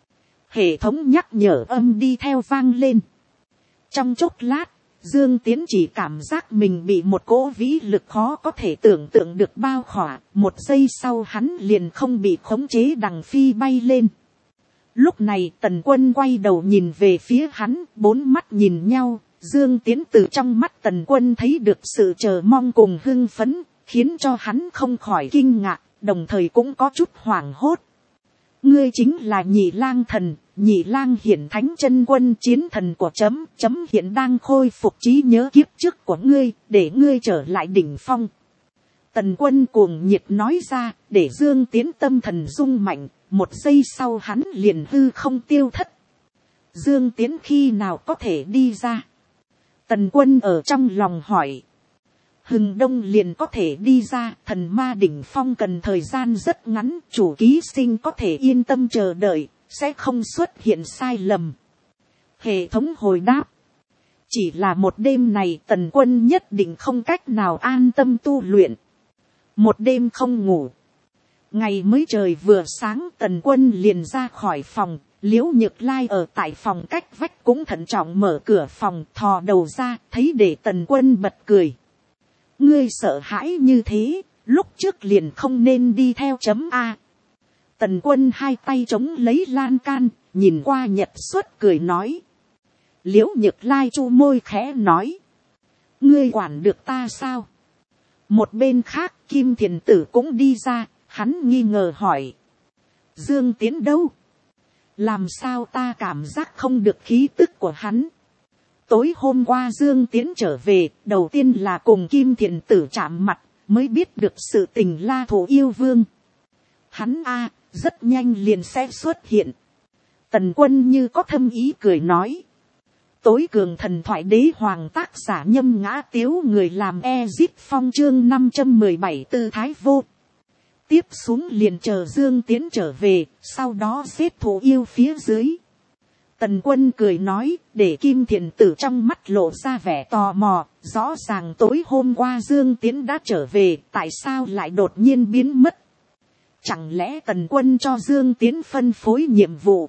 Hệ thống nhắc nhở âm đi theo vang lên. Trong chốc lát, Dương Tiến chỉ cảm giác mình bị một cỗ vĩ lực khó có thể tưởng tượng được bao khỏa. Một giây sau hắn liền không bị khống chế đằng phi bay lên. Lúc này Tần Quân quay đầu nhìn về phía hắn, bốn mắt nhìn nhau. Dương Tiến từ trong mắt Tần Quân thấy được sự chờ mong cùng hưng phấn, khiến cho hắn không khỏi kinh ngạc, đồng thời cũng có chút hoảng hốt. Ngươi chính là Nhị Lang Thần, Nhị Lang Hiển Thánh Chân Quân chiến thần của chấm hiện đang khôi phục trí nhớ kiếp trước của ngươi, để ngươi trở lại đỉnh phong. Tần Quân cuồng nhiệt nói ra, để Dương Tiến tâm thần rung mạnh, một giây sau hắn liền hư không tiêu thất. Dương Tiến khi nào có thể đi ra? Tần Quân ở trong lòng hỏi. Hừng đông liền có thể đi ra, thần ma đỉnh phong cần thời gian rất ngắn, chủ ký sinh có thể yên tâm chờ đợi, sẽ không xuất hiện sai lầm. Hệ thống hồi đáp. Chỉ là một đêm này Tần Quân nhất định không cách nào an tâm tu luyện. Một đêm không ngủ. Ngày mới trời vừa sáng Tần Quân liền ra khỏi phòng, Liễu Nhược Lai ở tại phòng cách vách cũng thận trọng mở cửa phòng, thò đầu ra, thấy để Tần Quân bật cười. Ngươi sợ hãi như thế, lúc trước liền không nên đi theo chấm A. Tần Quân hai tay chống lấy lan can, nhìn qua Nhật Xuất cười nói. Liễu Nhược Lai chu môi khẽ nói. Ngươi quản được ta sao? Một bên khác Kim Thiền Tử cũng đi ra, hắn nghi ngờ hỏi. Dương Tiến đâu? Làm sao ta cảm giác không được khí tức của hắn? Tối hôm qua Dương Tiến trở về, đầu tiên là cùng Kim Thiền Tử chạm mặt, mới biết được sự tình La Thổ Yêu Vương. Hắn rất nhanh liền sẽ xuất hiện. Tần Quân như có thâm ý cười nói. Tối cường thần thoại đế hoàng tác giả Nhâm Ngã Tiếu, người làm Ezip Phong chương 517 tư thái vô. Tiếp xuống liền chờ Dương Tiến trở về, sau đó giết Thổ Yêu phía dưới. Tần Quân cười nói, để Kim Thiền Tử trong mắt lộ ra vẻ tò mò, rõ ràng tối hôm qua Dương Tiến đã trở về, tại sao lại đột nhiên biến mất? Chẳng lẽ Tần Quân cho Dương Tiến phân phối nhiệm vụ?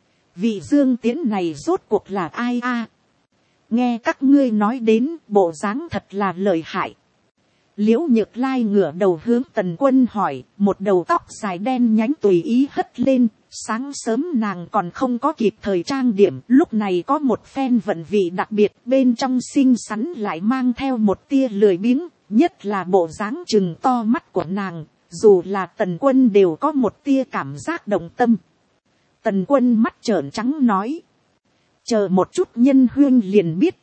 Vị Dương Tiến này rốt cuộc là ai a? Nghe các ngươi nói đến, bộ dáng thật là lợi hại. Liễu Nhược Lai ngửa đầu hướng Tần Quân hỏi, một đầu tóc dài đen nhánh tùy ý hất lên. Sáng sớm nàng còn không có kịp thời trang điểm, lúc này có một phen vận vị đặc biệt, bên trong xinh xắn lại mang theo một tia lười biếng, nhất là bộ dáng trừng to mắt của nàng, dù là Tần Quân đều có một tia cảm giác động tâm. Tần Quân mắt trợn trắng nói, chờ một chút nhân huyên liền biết.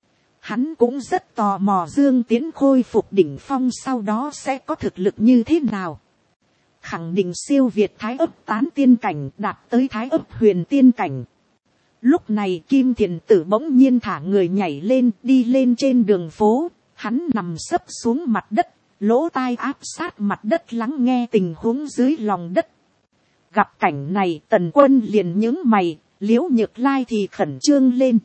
Hắn cũng rất tò mò Dương Tiến khôi phục đỉnh phong sau đó sẽ có thực lực như thế nào. Khẳng định siêu việt thái ấp tán tiên cảnh, đạt tới thái ấp huyền tiên cảnh. Lúc này Kim Thiền Tử bỗng nhiên thả người nhảy lên, đi lên trên đường phố. Hắn nằm sấp xuống mặt đất, lỗ tai áp sát mặt đất lắng nghe tình huống dưới lòng đất. Gặp cảnh này Tần Quân liền nhướng mày, Liễu Nhược Lai thì khẩn trương lên.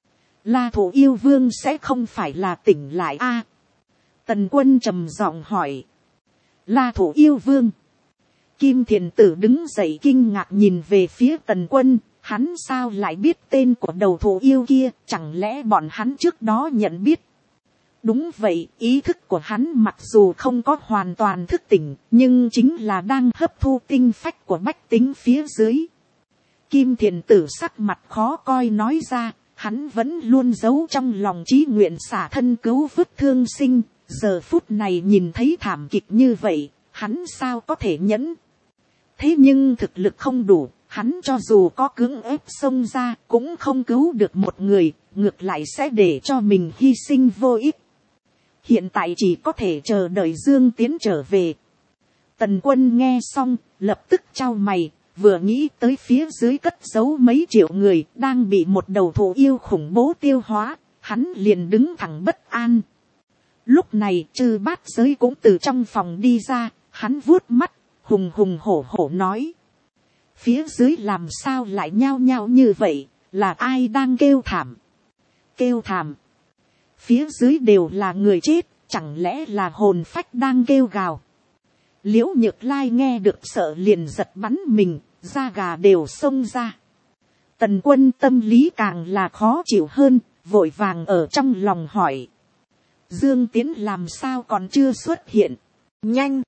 La Thổ Yêu Vương sẽ không phải là tỉnh lại a? Tần Quân trầm giọng hỏi. La Thổ Yêu Vương. Kim Thiền Tử đứng dậy kinh ngạc nhìn về phía Tần Quân, hắn sao lại biết tên của đầu thổ yêu kia, chẳng lẽ bọn hắn trước đó nhận biết. Đúng vậy, ý thức của hắn mặc dù không có hoàn toàn thức tỉnh, nhưng chính là đang hấp thu tinh phách của bách tính phía dưới. Kim Thiền Tử sắc mặt khó coi nói ra, hắn vẫn luôn giấu trong lòng chí nguyện xả thân cứu vớt thương sinh, giờ phút này nhìn thấy thảm kịch như vậy, hắn sao có thể nhẫn. Thế nhưng thực lực không đủ, hắn cho dù có cưỡng ép xông ra cũng không cứu được một người, ngược lại sẽ để cho mình hy sinh vô ích. Hiện tại chỉ có thể chờ đợi Dương Tiến trở về. Tần Quân nghe xong, lập tức chau mày, vừa nghĩ tới phía dưới cất giấu mấy triệu người đang bị một đầu thổ yêu khủng bố tiêu hóa, hắn liền đứng thẳng bất an. Lúc này Chư Bát Giới cũng từ trong phòng đi ra, hắn vuốt mắt, hùng hùng hổ hổ nói. Phía dưới làm sao lại nhao nhao như vậy, là ai đang kêu thảm? Kêu thảm. Phía dưới đều là người chết, chẳng lẽ là hồn phách đang kêu gào? Liễu Nhược Lai nghe được sợ liền giật bắn mình, da gà đều xông ra. Tần Quân tâm lý càng là khó chịu hơn, vội vàng ở trong lòng hỏi. Dương Tiến làm sao còn chưa xuất hiện? Nhanh!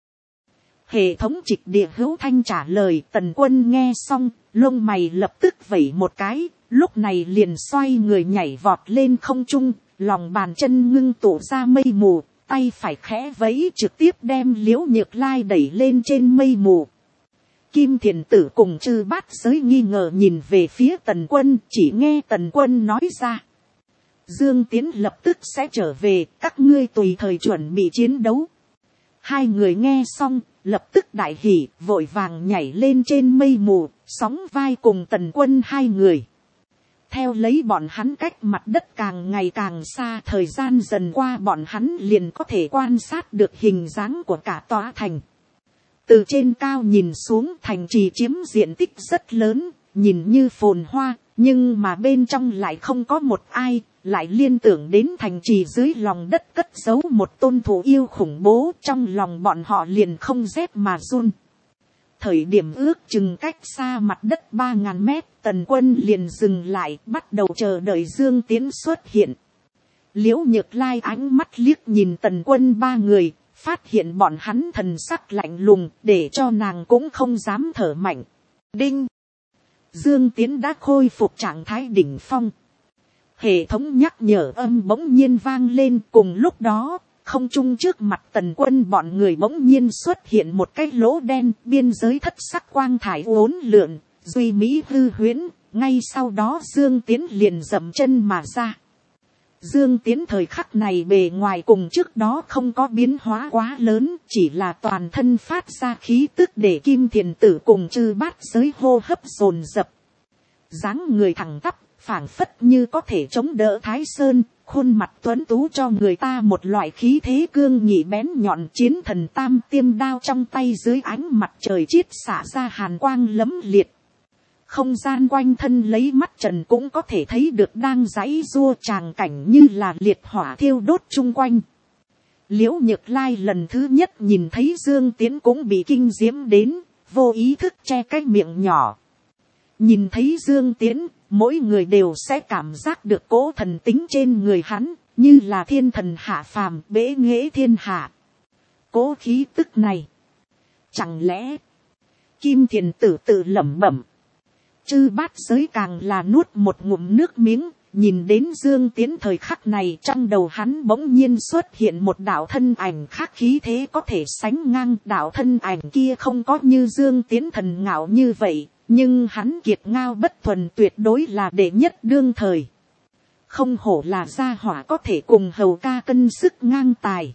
Hệ thống Trịch Địa Hữu Thanh trả lời. Tần Quân nghe xong, lông mày lập tức vẩy một cái, lúc này liền xoay người nhảy vọt lên không trung, lòng bàn chân ngưng tụ ra mây mù, tay phải khẽ vẫy trực tiếp đem Liễu Nhược Lai đẩy lên trên mây mù. Kim Thiền Tử cùng Chư Bát Giới nghi ngờ nhìn về phía Tần Quân, chỉ nghe Tần Quân nói ra. Dương Tiến lập tức sẽ trở về, các ngươi tùy thời chuẩn bị chiến đấu. Hai người nghe xong, lập tức đại hỉ, vội vàng nhảy lên trên mây mù, sóng vai cùng Tần Quân hai người. Theo lấy bọn hắn cách mặt đất càng ngày càng xa, thời gian dần qua bọn hắn liền có thể quan sát được hình dáng của cả tòa thành. Từ trên cao nhìn xuống, thành trì chiếm diện tích rất lớn, nhìn như phồn hoa, nhưng mà bên trong lại không có một ai, lại liên tưởng đến thành trì dưới lòng đất cất giấu một tôn thủ yêu khủng bố, trong lòng bọn họ liền không rét mà run. Thời điểm ước chừng cách xa mặt đất 3.000 mét, Tần Quân liền dừng lại, bắt đầu chờ đợi Dương Tiến xuất hiện. Liễu Nhược Lai ánh mắt liếc nhìn Tần Quân ba người, phát hiện bọn hắn thần sắc lạnh lùng, để cho nàng cũng không dám thở mạnh. Đinh! Dương Tiến đã khôi phục trạng thái đỉnh phong. Hệ thống nhắc nhở âm bỗng nhiên vang lên, cùng lúc đó, không trung trước mặt Tần Quân bọn người bỗng nhiên xuất hiện một cái lỗ đen, biên giới thất sắc quang thải uốn lượn, duy mỹ hư huyễn, ngay sau đó Dương Tiến liền dậm chân mà ra. Dương Tiến thời khắc này bề ngoài cùng trước đó không có biến hóa quá lớn, chỉ là toàn thân phát ra khí tức để Kim Thiền Tử cùng Chư Bát Giới hô hấp dồn dập. Dáng người thẳng tắp, phảng phất như có thể chống đỡ Thái Sơn, khuôn mặt tuấn tú cho người ta một loại khí thế cương nghị bén nhọn, chiến thần tam tiêm đao trong tay dưới ánh mặt trời chiết xạ ra hàn quang lấm liệt. Không gian quanh thân lấy mắt trần cũng có thể thấy được đang giãy giụa tràng cảnh như là liệt hỏa thiêu đốt chung quanh. Liễu Nhược Lai lần thứ nhất nhìn thấy Dương Tiến cũng bị kinh diễm đến, vô ý thức che cái miệng nhỏ. Nhìn thấy Dương Tiến, mỗi người đều sẽ cảm giác được cỗ thần tính trên người hắn, như là thiên thần hạ phàm, bế nghệ thiên hạ. Cỗ khí tức này, chẳng lẽ Kim Thiền Tử tự lẩm bẩm. Chư Bát Giới càng là nuốt một ngụm nước miếng, nhìn đến Dương Tiến thời khắc này, trong đầu hắn bỗng nhiên xuất hiện một đạo thân ảnh khác khí thế có thể sánh ngang. Đạo thân ảnh kia không có như Dương Tiến thần ngạo như vậy, nhưng hắn kiệt ngao bất thuần tuyệt đối là đệ nhất đương thời. Không hổ là gia hỏa có thể cùng Hầu ca cân sức ngang tài.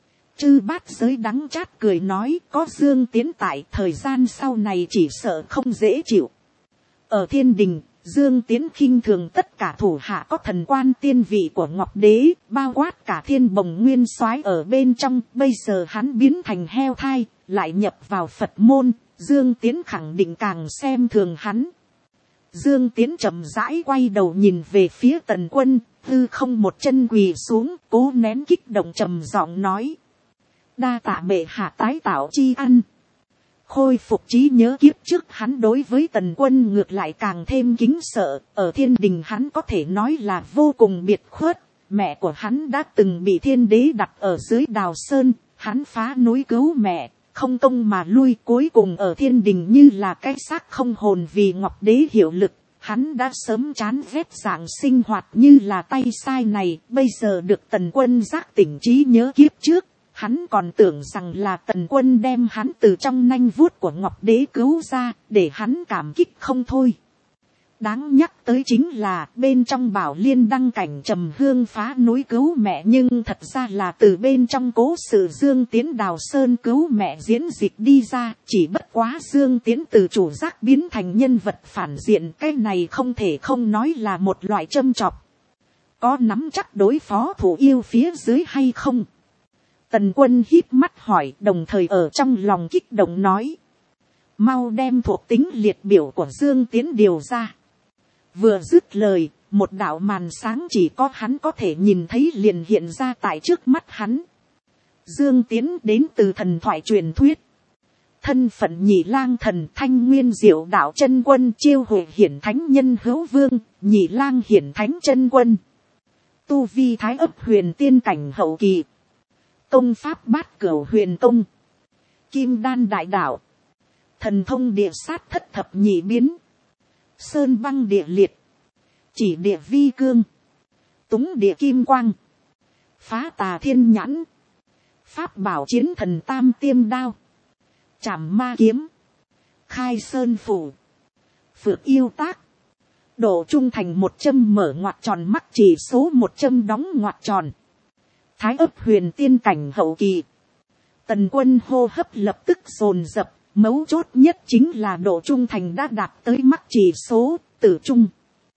Chư Bát Giới đắng chát cười nói, có Dương Tiến tại, thời gian sau này chỉ sợ không dễ chịu. Ở thiên đình, Dương Tiến khinh thường tất cả thủ hạ có thần quan tiên vị của Ngọc Đế, bao quát cả Thiên Bồng Nguyên Soái ở bên trong. Bây giờ hắn biến thành heo thai, lại nhập vào Phật môn, Dương Tiến khẳng định càng xem thường hắn. Dương Tiến chậm rãi quay đầu nhìn về phía Tần Quân, hư không một chân quỳ xuống, cố nén kích động trầm giọng nói. Đa tạ bệ hạ tái tạo chi ăn. Khôi phục trí nhớ kiếp trước, hắn đối với Tần Quân ngược lại càng thêm kính sợ. Ở thiên đình hắn có thể nói là vô cùng biệt khuất. Mẹ của hắn đã từng bị thiên đế đặt ở dưới Đào Sơn. Hắn phá núi cứu mẹ, không công mà lui, cuối cùng ở thiên đình như là cái xác không hồn vì Ngọc Đế hiệu lực. Hắn đã sớm chán ghét dạng sinh hoạt như là tay sai này. Bây giờ được Tần Quân giác tỉnh trí nhớ kiếp trước, hắn còn tưởng rằng là Tần Quân đem hắn từ trong nanh vuốt của Ngọc Đế cứu ra, để hắn cảm kích không thôi. Đáng nhắc tới chính là bên trong Bảo Liên đăng cảnh trầm hương phá núi cứu mẹ, nhưng thật ra là từ bên trong cố sự Dương Tiến Đào Sơn cứu mẹ diễn dịch đi ra. Chỉ bất quá Dương Tiến từ chủ giác biến thành nhân vật phản diện, cái này không thể không nói là một loại châm chọc. Có nắm chắc đối phó thủ yêu phía dưới hay không? Tần Quân híp mắt hỏi, đồng thời ở trong lòng kích động nói. Mau đem thuộc tính liệt biểu của Dương Tiến điều ra. Vừa dứt lời, một đạo màn sáng chỉ có hắn có thể nhìn thấy liền hiện ra tại trước mắt hắn. Dương Tiến đến từ thần thoại truyền thuyết. Thân phận Nhị Lang Thần, Thanh Nguyên Diệu Đạo Chân Quân, chiêu hồi hiển thánh nhân hữu vương, Nhị Lang hiển thánh chân quân. Tu vi Thái Ấp huyền tiên cảnh hậu kỳ. Công pháp Bát Cửu Huyền Công, Kim Đan Đại Đạo, thần thông địa sát thất thập nhị biến, sơn băng địa liệt, chỉ địa vi cương, túng địa kim quang, phá tà thiên nhãn, pháp bảo chiến thần tam tiêm đao, trảm ma kiếm, khai sơn phủ, phượng yêu tác, độ trung thành 1 châm mở ngoặc tròn, mắc chỉ số 1 châm đóng ngoặc tròn. Thái Ấp huyền tiên cảnh hậu kỳ. Tần Quân hô hấp lập tức dồn dập, mấu chốt nhất chính là độ trung thành đã đạt tới mắc chỉ số tử trung.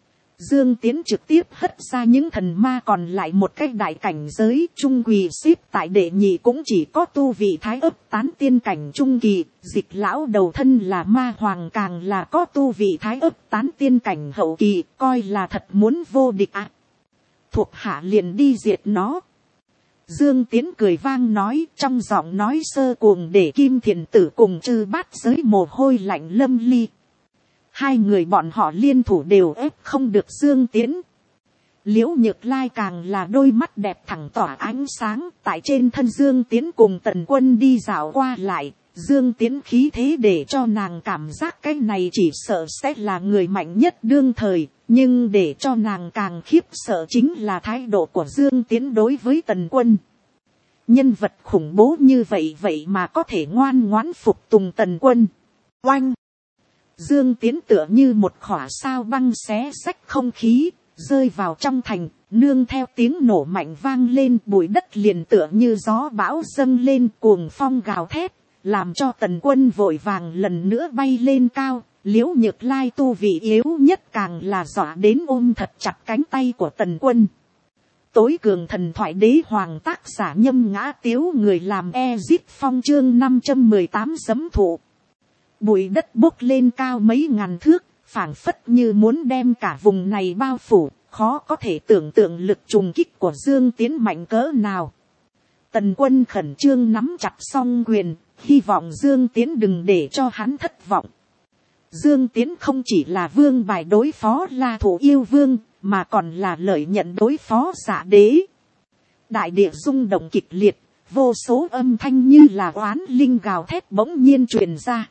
Dương Tiến trực tiếp hất ra những thần ma còn lại một cách đại cảnh giới trung quỳ xếp tại đệ nhị cũng chỉ có tu vị thái ấp tán tiên cảnh trung kỳ, Dịch lão đầu thân là ma hoàng càng là có tu vị thái ấp tán tiên cảnh hậu kỳ, coi là thật muốn vô địch ạ. Thuộc hạ liền đi diệt nó. Dương Tiến cười vang nói, trong giọng nói sơ cuồng để Kim Thiền Tử cùng Trư Bát Giới mồ hôi lạnh lâm ly. Hai người bọn họ liên thủ đều ép không được Dương Tiến. Liễu Nhược Lai càng là đôi mắt đẹp thẳng tỏa ánh sáng, tại trên thân Dương Tiến cùng Tần Quân đi dạo qua lại. Dương Tiến khí thế để cho nàng cảm giác cái này chỉ sợ sẽ là người mạnh nhất đương thời, nhưng để cho nàng càng khiếp sợ chính là thái độ của Dương Tiến đối với Tần Quân. Nhân vật khủng bố như vậy vậy mà có thể ngoan ngoãn phục tùng Tần Quân. Oanh! Dương Tiến tựa như một khỏa sao băng xé xách không khí, rơi vào trong thành, nương theo tiếng nổ mạnh vang lên, bụi đất liền tựa như gió bão dâng lên, cuồng phong gào thét, làm cho Tần Quân vội vàng lần nữa bay lên cao. Liễu Nhược Lai tu vị yếu nhất càng là dọa đến ôm thật chặt cánh tay của Tần Quân. Tối cường thần thoại đế hoàng tác giả Nhâm Ngã Tiếu, người làm Ezip Phong chương 518 giấm thụ. Bụi đất bốc lên cao mấy ngàn thước, phảng phất như muốn đem cả vùng này bao phủ, khó có thể tưởng tượng lực trùng kích của Dương Tiến mạnh cỡ nào. Tần Quân khẩn trương nắm chặt song quyền, hy vọng Dương Tiến đừng để cho hắn thất vọng. Dương Tiến không chỉ là vương bài đối phó La Thủ Yêu Vương, mà còn là lợi nhận đối phó Dạ Đế. Đại địa rung động kịch liệt, vô số âm thanh như là oán linh gào thét bỗng nhiên truyền ra.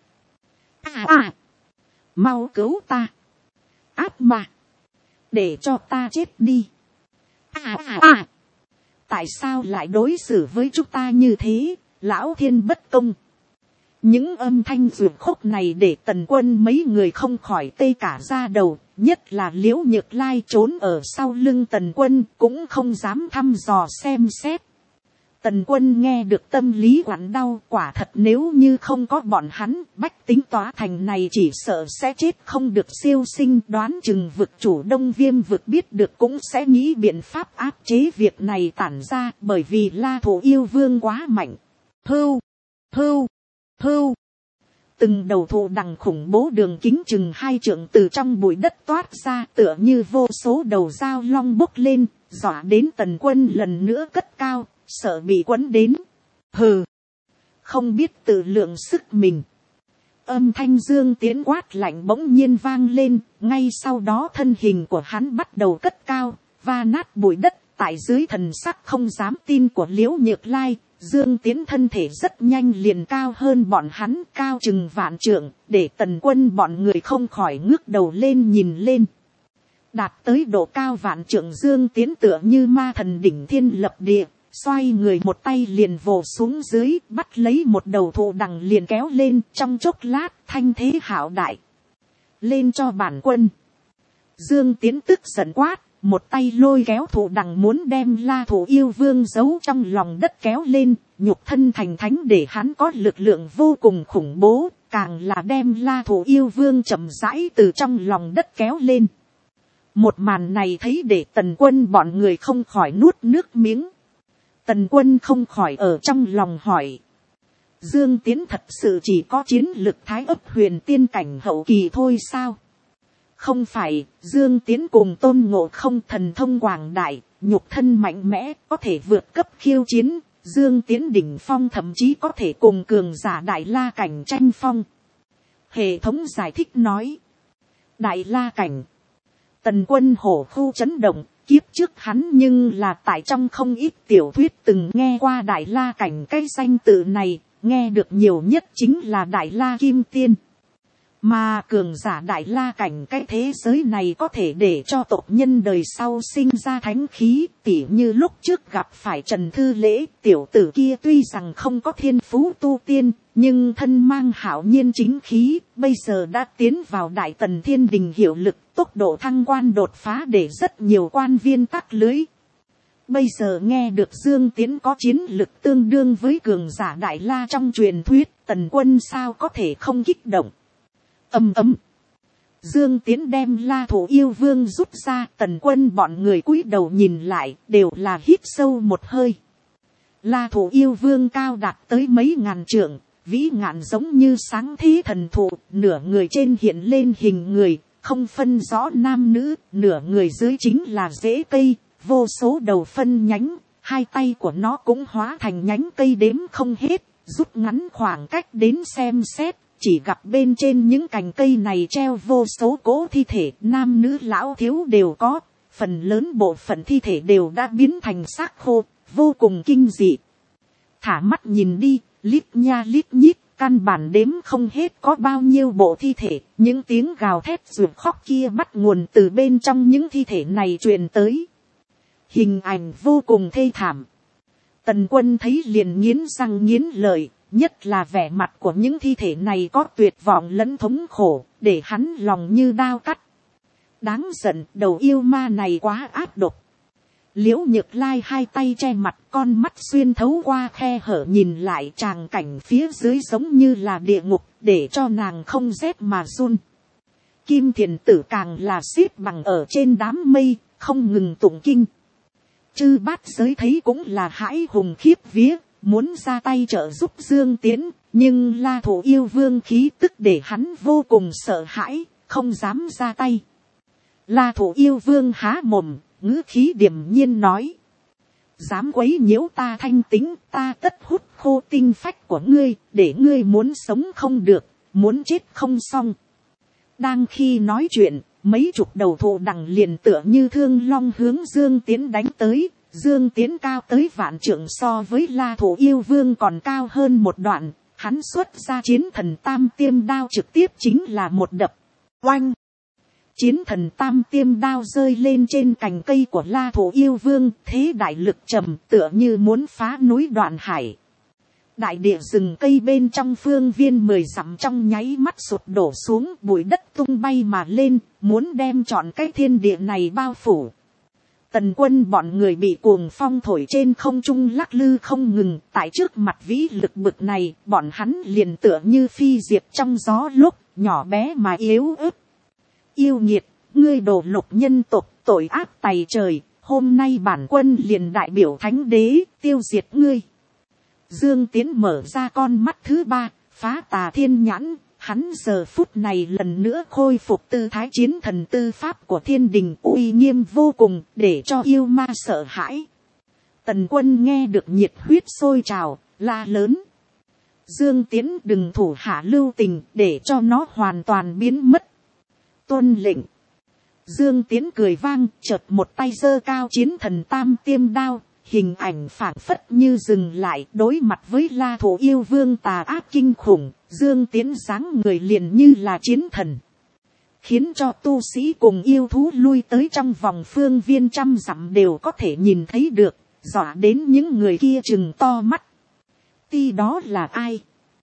Mau cứu ta, ác ma, để cho ta chết đi. Tại sao lại đối xử với chúng ta như thế, lão thiên bất công. Những âm thanh ruột khúc này để Tần Quân mấy người không khỏi tê cả da đầu, nhất là Liễu Nhược Lai trốn ở sau lưng Tần Quân cũng không dám thăm dò xem xét. Tần Quân nghe được tâm lý quặn đau, quả thật nếu như không có bọn hắn, bách tính Tòa Thành này chỉ sợ sẽ chết không được siêu sinh, đoán chừng vực chủ Đông Viêm vực biết được cũng sẽ nghĩ biện pháp áp chế việc này tản ra, bởi vì La Thủ Yêu Vương quá mạnh. Hưu, hưu, hưu. Từng đầu thụ đằng khủng bố đường kính chừng 2 trượng từ trong bụi đất toát ra, tựa như vô số đầu dao long bốc lên, dọa đến Tần Quân lần nữa cất cao, sợ bị quấn đến. Hừ, không biết tự lượng sức mình. Âm thanh Dương Tiến quát lạnh bỗng nhiên vang lên, ngay sau đó thân hình của hắn bắt đầu cất cao, va nát bụi đất. Tại dưới thần sắc không dám tin của Liễu Nhược Lai, Dương Tiến thân thể rất nhanh liền cao hơn bọn hắn, cao chừng vạn trượng, để Tần Quân bọn người không khỏi ngước đầu lên nhìn lên. Đạt tới độ cao vạn trượng Dương Tiến tựa như ma thần đỉnh thiên lập địa, xoay người một tay liền vồ xuống dưới, bắt lấy một đầu thụ đằng liền kéo lên, trong chốc lát thanh thế hạo đại. Lên cho bản quân. Dương Tiến tức giận quát, một tay lôi kéo thụ đằng muốn đem La Thủ Yêu Vương giấu trong lòng đất kéo lên, nhục thân thành thánh để hắn có lực lượng vô cùng khủng bố, càng là đem La Thủ Yêu Vương chậm rãi từ trong lòng đất kéo lên. Một màn này thấy để Tần Quân bọn người không khỏi nuốt nước miếng. Tần Quân không khỏi ở trong lòng hỏi. Dương Tiến thật sự chỉ có chiến lực thái ấp huyền tiên cảnh hậu kỳ thôi sao? Không phải, Dương Tiến cùng Tôn Ngộ Không thần thông quảng đại, nhục thân mạnh mẽ, có thể vượt cấp khiêu chiến. Dương Tiến đỉnh phong thậm chí có thể cùng cường giả Đại La cảnh tranh phong. Hệ thống giải thích nói. Đại La cảnh. Tần Quân hổ khu chấn động, kiếp trước hắn nhưng là tại trong không ít tiểu thuyết từng nghe qua Đại La cảnh cái danh tự này, nghe được nhiều nhất chính là Đại La Kim Tiên. Mà cường giả Đại La cảnh cái thế giới này có thể để cho tộc nhân đời sau sinh ra thánh khí, tỉ như lúc trước gặp phải Trần Thư Lễ, tiểu tử kia tuy rằng không có thiên phú tu tiên, nhưng thân mang hảo nhiên chính khí, bây giờ đã tiến vào Đại Tần Thiên Đình hiệu lực, tốc độ thăng quan đột phá để rất nhiều quan viên tắc lưới. Bây giờ nghe được Dương Tiến có chiến lực tương đương với cường giả Đại La trong truyền thuyết, Tần Quân sao có thể không kích động. Ầm ầm. Dương Tiến đem La Thủ Yêu Vương rút ra, Tần Quân bọn người cúi đầu nhìn lại, đều là hít sâu một hơi. La Thủ Yêu Vương cao đạt tới mấy ngàn trượng, vĩ ngạn giống như sáng thế thần thụ, nửa người trên hiện lên hình người, không phân rõ nam nữ, nửa người dưới chính là rễ cây, vô số đầu phân nhánh, hai tay của nó cũng hóa thành nhánh cây đếm không hết, rút ngắn khoảng cách đến xem xét. Chỉ gặp bên trên những cành cây này treo vô số cỗ thi thể, nam nữ lão thiếu đều có, phần lớn bộ phận thi thể đều đã biến thành xác khô, vô cùng kinh dị. Thả mắt nhìn đi, lít nha lít nhít, căn bản đếm không hết có bao nhiêu bộ thi thể, những tiếng gào thét ruột khóc kia bắt nguồn từ bên trong những thi thể này truyền tới. Hình ảnh vô cùng thê thảm. Tần Quân thấy liền nghiến răng nghiến lợi. Nhất là vẻ mặt của những thi thể này có tuyệt vọng lẫn thống khổ, để hắn lòng như đao cắt. Đáng giận, đầu yêu ma này quá ác độc. Liễu Nhược Lai hai tay che mặt, con mắt xuyên thấu qua khe hở nhìn lại tràng cảnh phía dưới giống như là địa ngục, để cho nàng không rét mà run. Kim Thiền Tử càng là xếp bằng ở trên đám mây, không ngừng tụng kinh. Chư Bát Giới thấy cũng là hãi hùng khiếp vía. Muốn ra tay trợ giúp Dương Tiến, nhưng La Thủ Yêu Vương khí tức để hắn vô cùng sợ hãi, không dám ra tay. La Thủ Yêu Vương há mồm, ngữ khí điềm nhiên nói. Dám quấy nhiễu ta thanh tính, ta tất hút khô tinh phách của ngươi, để ngươi muốn sống không được, muốn chết không xong. Đang khi nói chuyện, mấy chục đầu thụ đằng liền tựa như thương long hướng Dương Tiến đánh tới. Dương Tiến cao tới vạn trượng, so với La Thủ Yêu Vương còn cao hơn một đoạn, hắn xuất ra chiến thần tam tiêm đao trực tiếp chính là một đập. Oanh! Chiến thần tam tiêm đao rơi lên trên cành cây của La Thủ Yêu Vương, thế đại lực trầm tựa như muốn phá núi đoạn hải. Đại địa rừng cây bên trong phương viên 10 dặm trong nháy mắt sụp đổ xuống, bụi đất tung bay mà lên, muốn đem trọn cái thiên địa này bao phủ. Tần Quân bọn người bị cuồng phong thổi trên không trung lắc lư không ngừng, tại trước mặt vĩ lực bực này, bọn hắn liền tựa như phi diệt trong gió lúc, nhỏ bé mà yếu ớt. Yêu nghiệt, ngươi đồ lục nhân tộc, tội ác tày trời, hôm nay bản quân liền đại biểu thánh đế, tiêu diệt ngươi. Dương Tiến mở ra con mắt thứ ba, phá tà thiên nhãn. Hắn giờ phút này lần nữa khôi phục tư thái chiến thần tư pháp của thiên đình, uy nghiêm vô cùng, để cho yêu ma sợ hãi. Tần Quân nghe được nhiệt huyết sôi trào, la lớn. Dương Tiến đừng thủ hạ lưu tình, để cho nó hoàn toàn biến mất. Tuân lệnh. Dương Tiến cười vang, chợt một tay giơ cao chiến thần tam tiêm đao. Hình ảnh phảng phất như dừng lại, đối mặt với La Thủ Yêu Vương tà ác kinh khủng, Dương Tiến dáng người liền như là chiến thần. Khiến cho tu sĩ cùng yêu thú lui tới trong vòng phương viên trăm dặm đều có thể nhìn thấy được, dọa đến những người kia trừng to mắt. Ti đó là ai?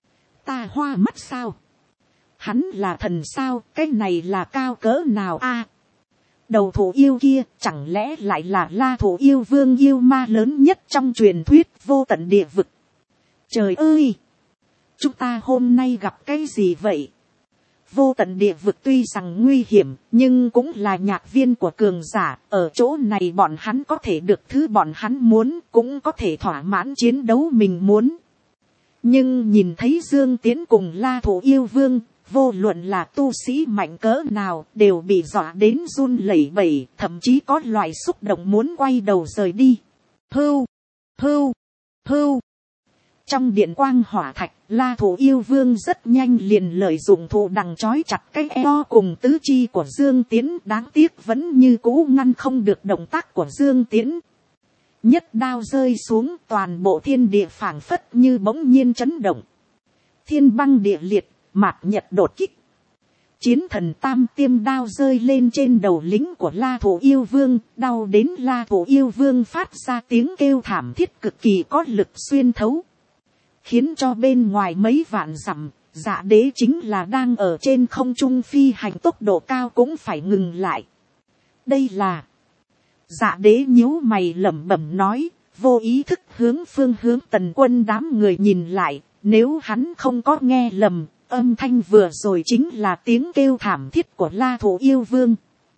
Ta hoa mắt sao? Hắn là thần sao? Cái này là cao cỡ nào a? Đầu thủ yêu kia chẳng lẽ lại là La Thủ Yêu Vương yêu ma lớn nhất trong truyền thuyết vô tận địa vực. Trời ơi! Chúng ta hôm nay gặp cái gì vậy? Vô tận địa vực tuy rằng nguy hiểm, nhưng cũng là nhạc viên của cường giả. Ở chỗ này bọn hắn có thể được thứ bọn hắn muốn, cũng có thể thỏa mãn chiến đấu mình muốn. Nhưng nhìn thấy Dương Tiến cùng La Thủ Yêu Vương, vô luận là tu sĩ mạnh cỡ nào đều bị dọa đến run lẩy bẩy, thậm chí có loại xúc động muốn quay đầu rời đi. Hưu, hưu, hưu. Trong điện quang hỏa thạch, La Thủ Yêu Vương rất nhanh liền lợi dụng thụ đằng trói chặt cái eo cùng tứ chi của Dương Tiến, đáng tiếc vẫn như cũ ngăn không được động tác của Dương Tiến. Nhất đao rơi xuống, toàn bộ thiên địa phảng phất như bỗng nhiên chấn động. Thiên băng địa liệt, mạt nhật đột kích. Chiến thần tam tiêm đao rơi lên trên đầu lính của La Thủ Yêu Vương, đau đến La Thủ Yêu Vương phát ra tiếng kêu thảm thiết cực kỳ có lực xuyên thấu. Khiến cho bên ngoài mấy vạn dặm, Dạ Đế chính là đang ở trên không trung phi hành tốc độ cao cũng phải ngừng lại. Đây là... Dạ Đế nhíu mày lẩm bẩm nói, vô ý thức hướng phương hướng Tần Quân đám người nhìn lại, nếu hắn không có nghe lầm, âm thanh vừa rồi chính là tiếng kêu thảm thiết của La Thổ Yêu Vương.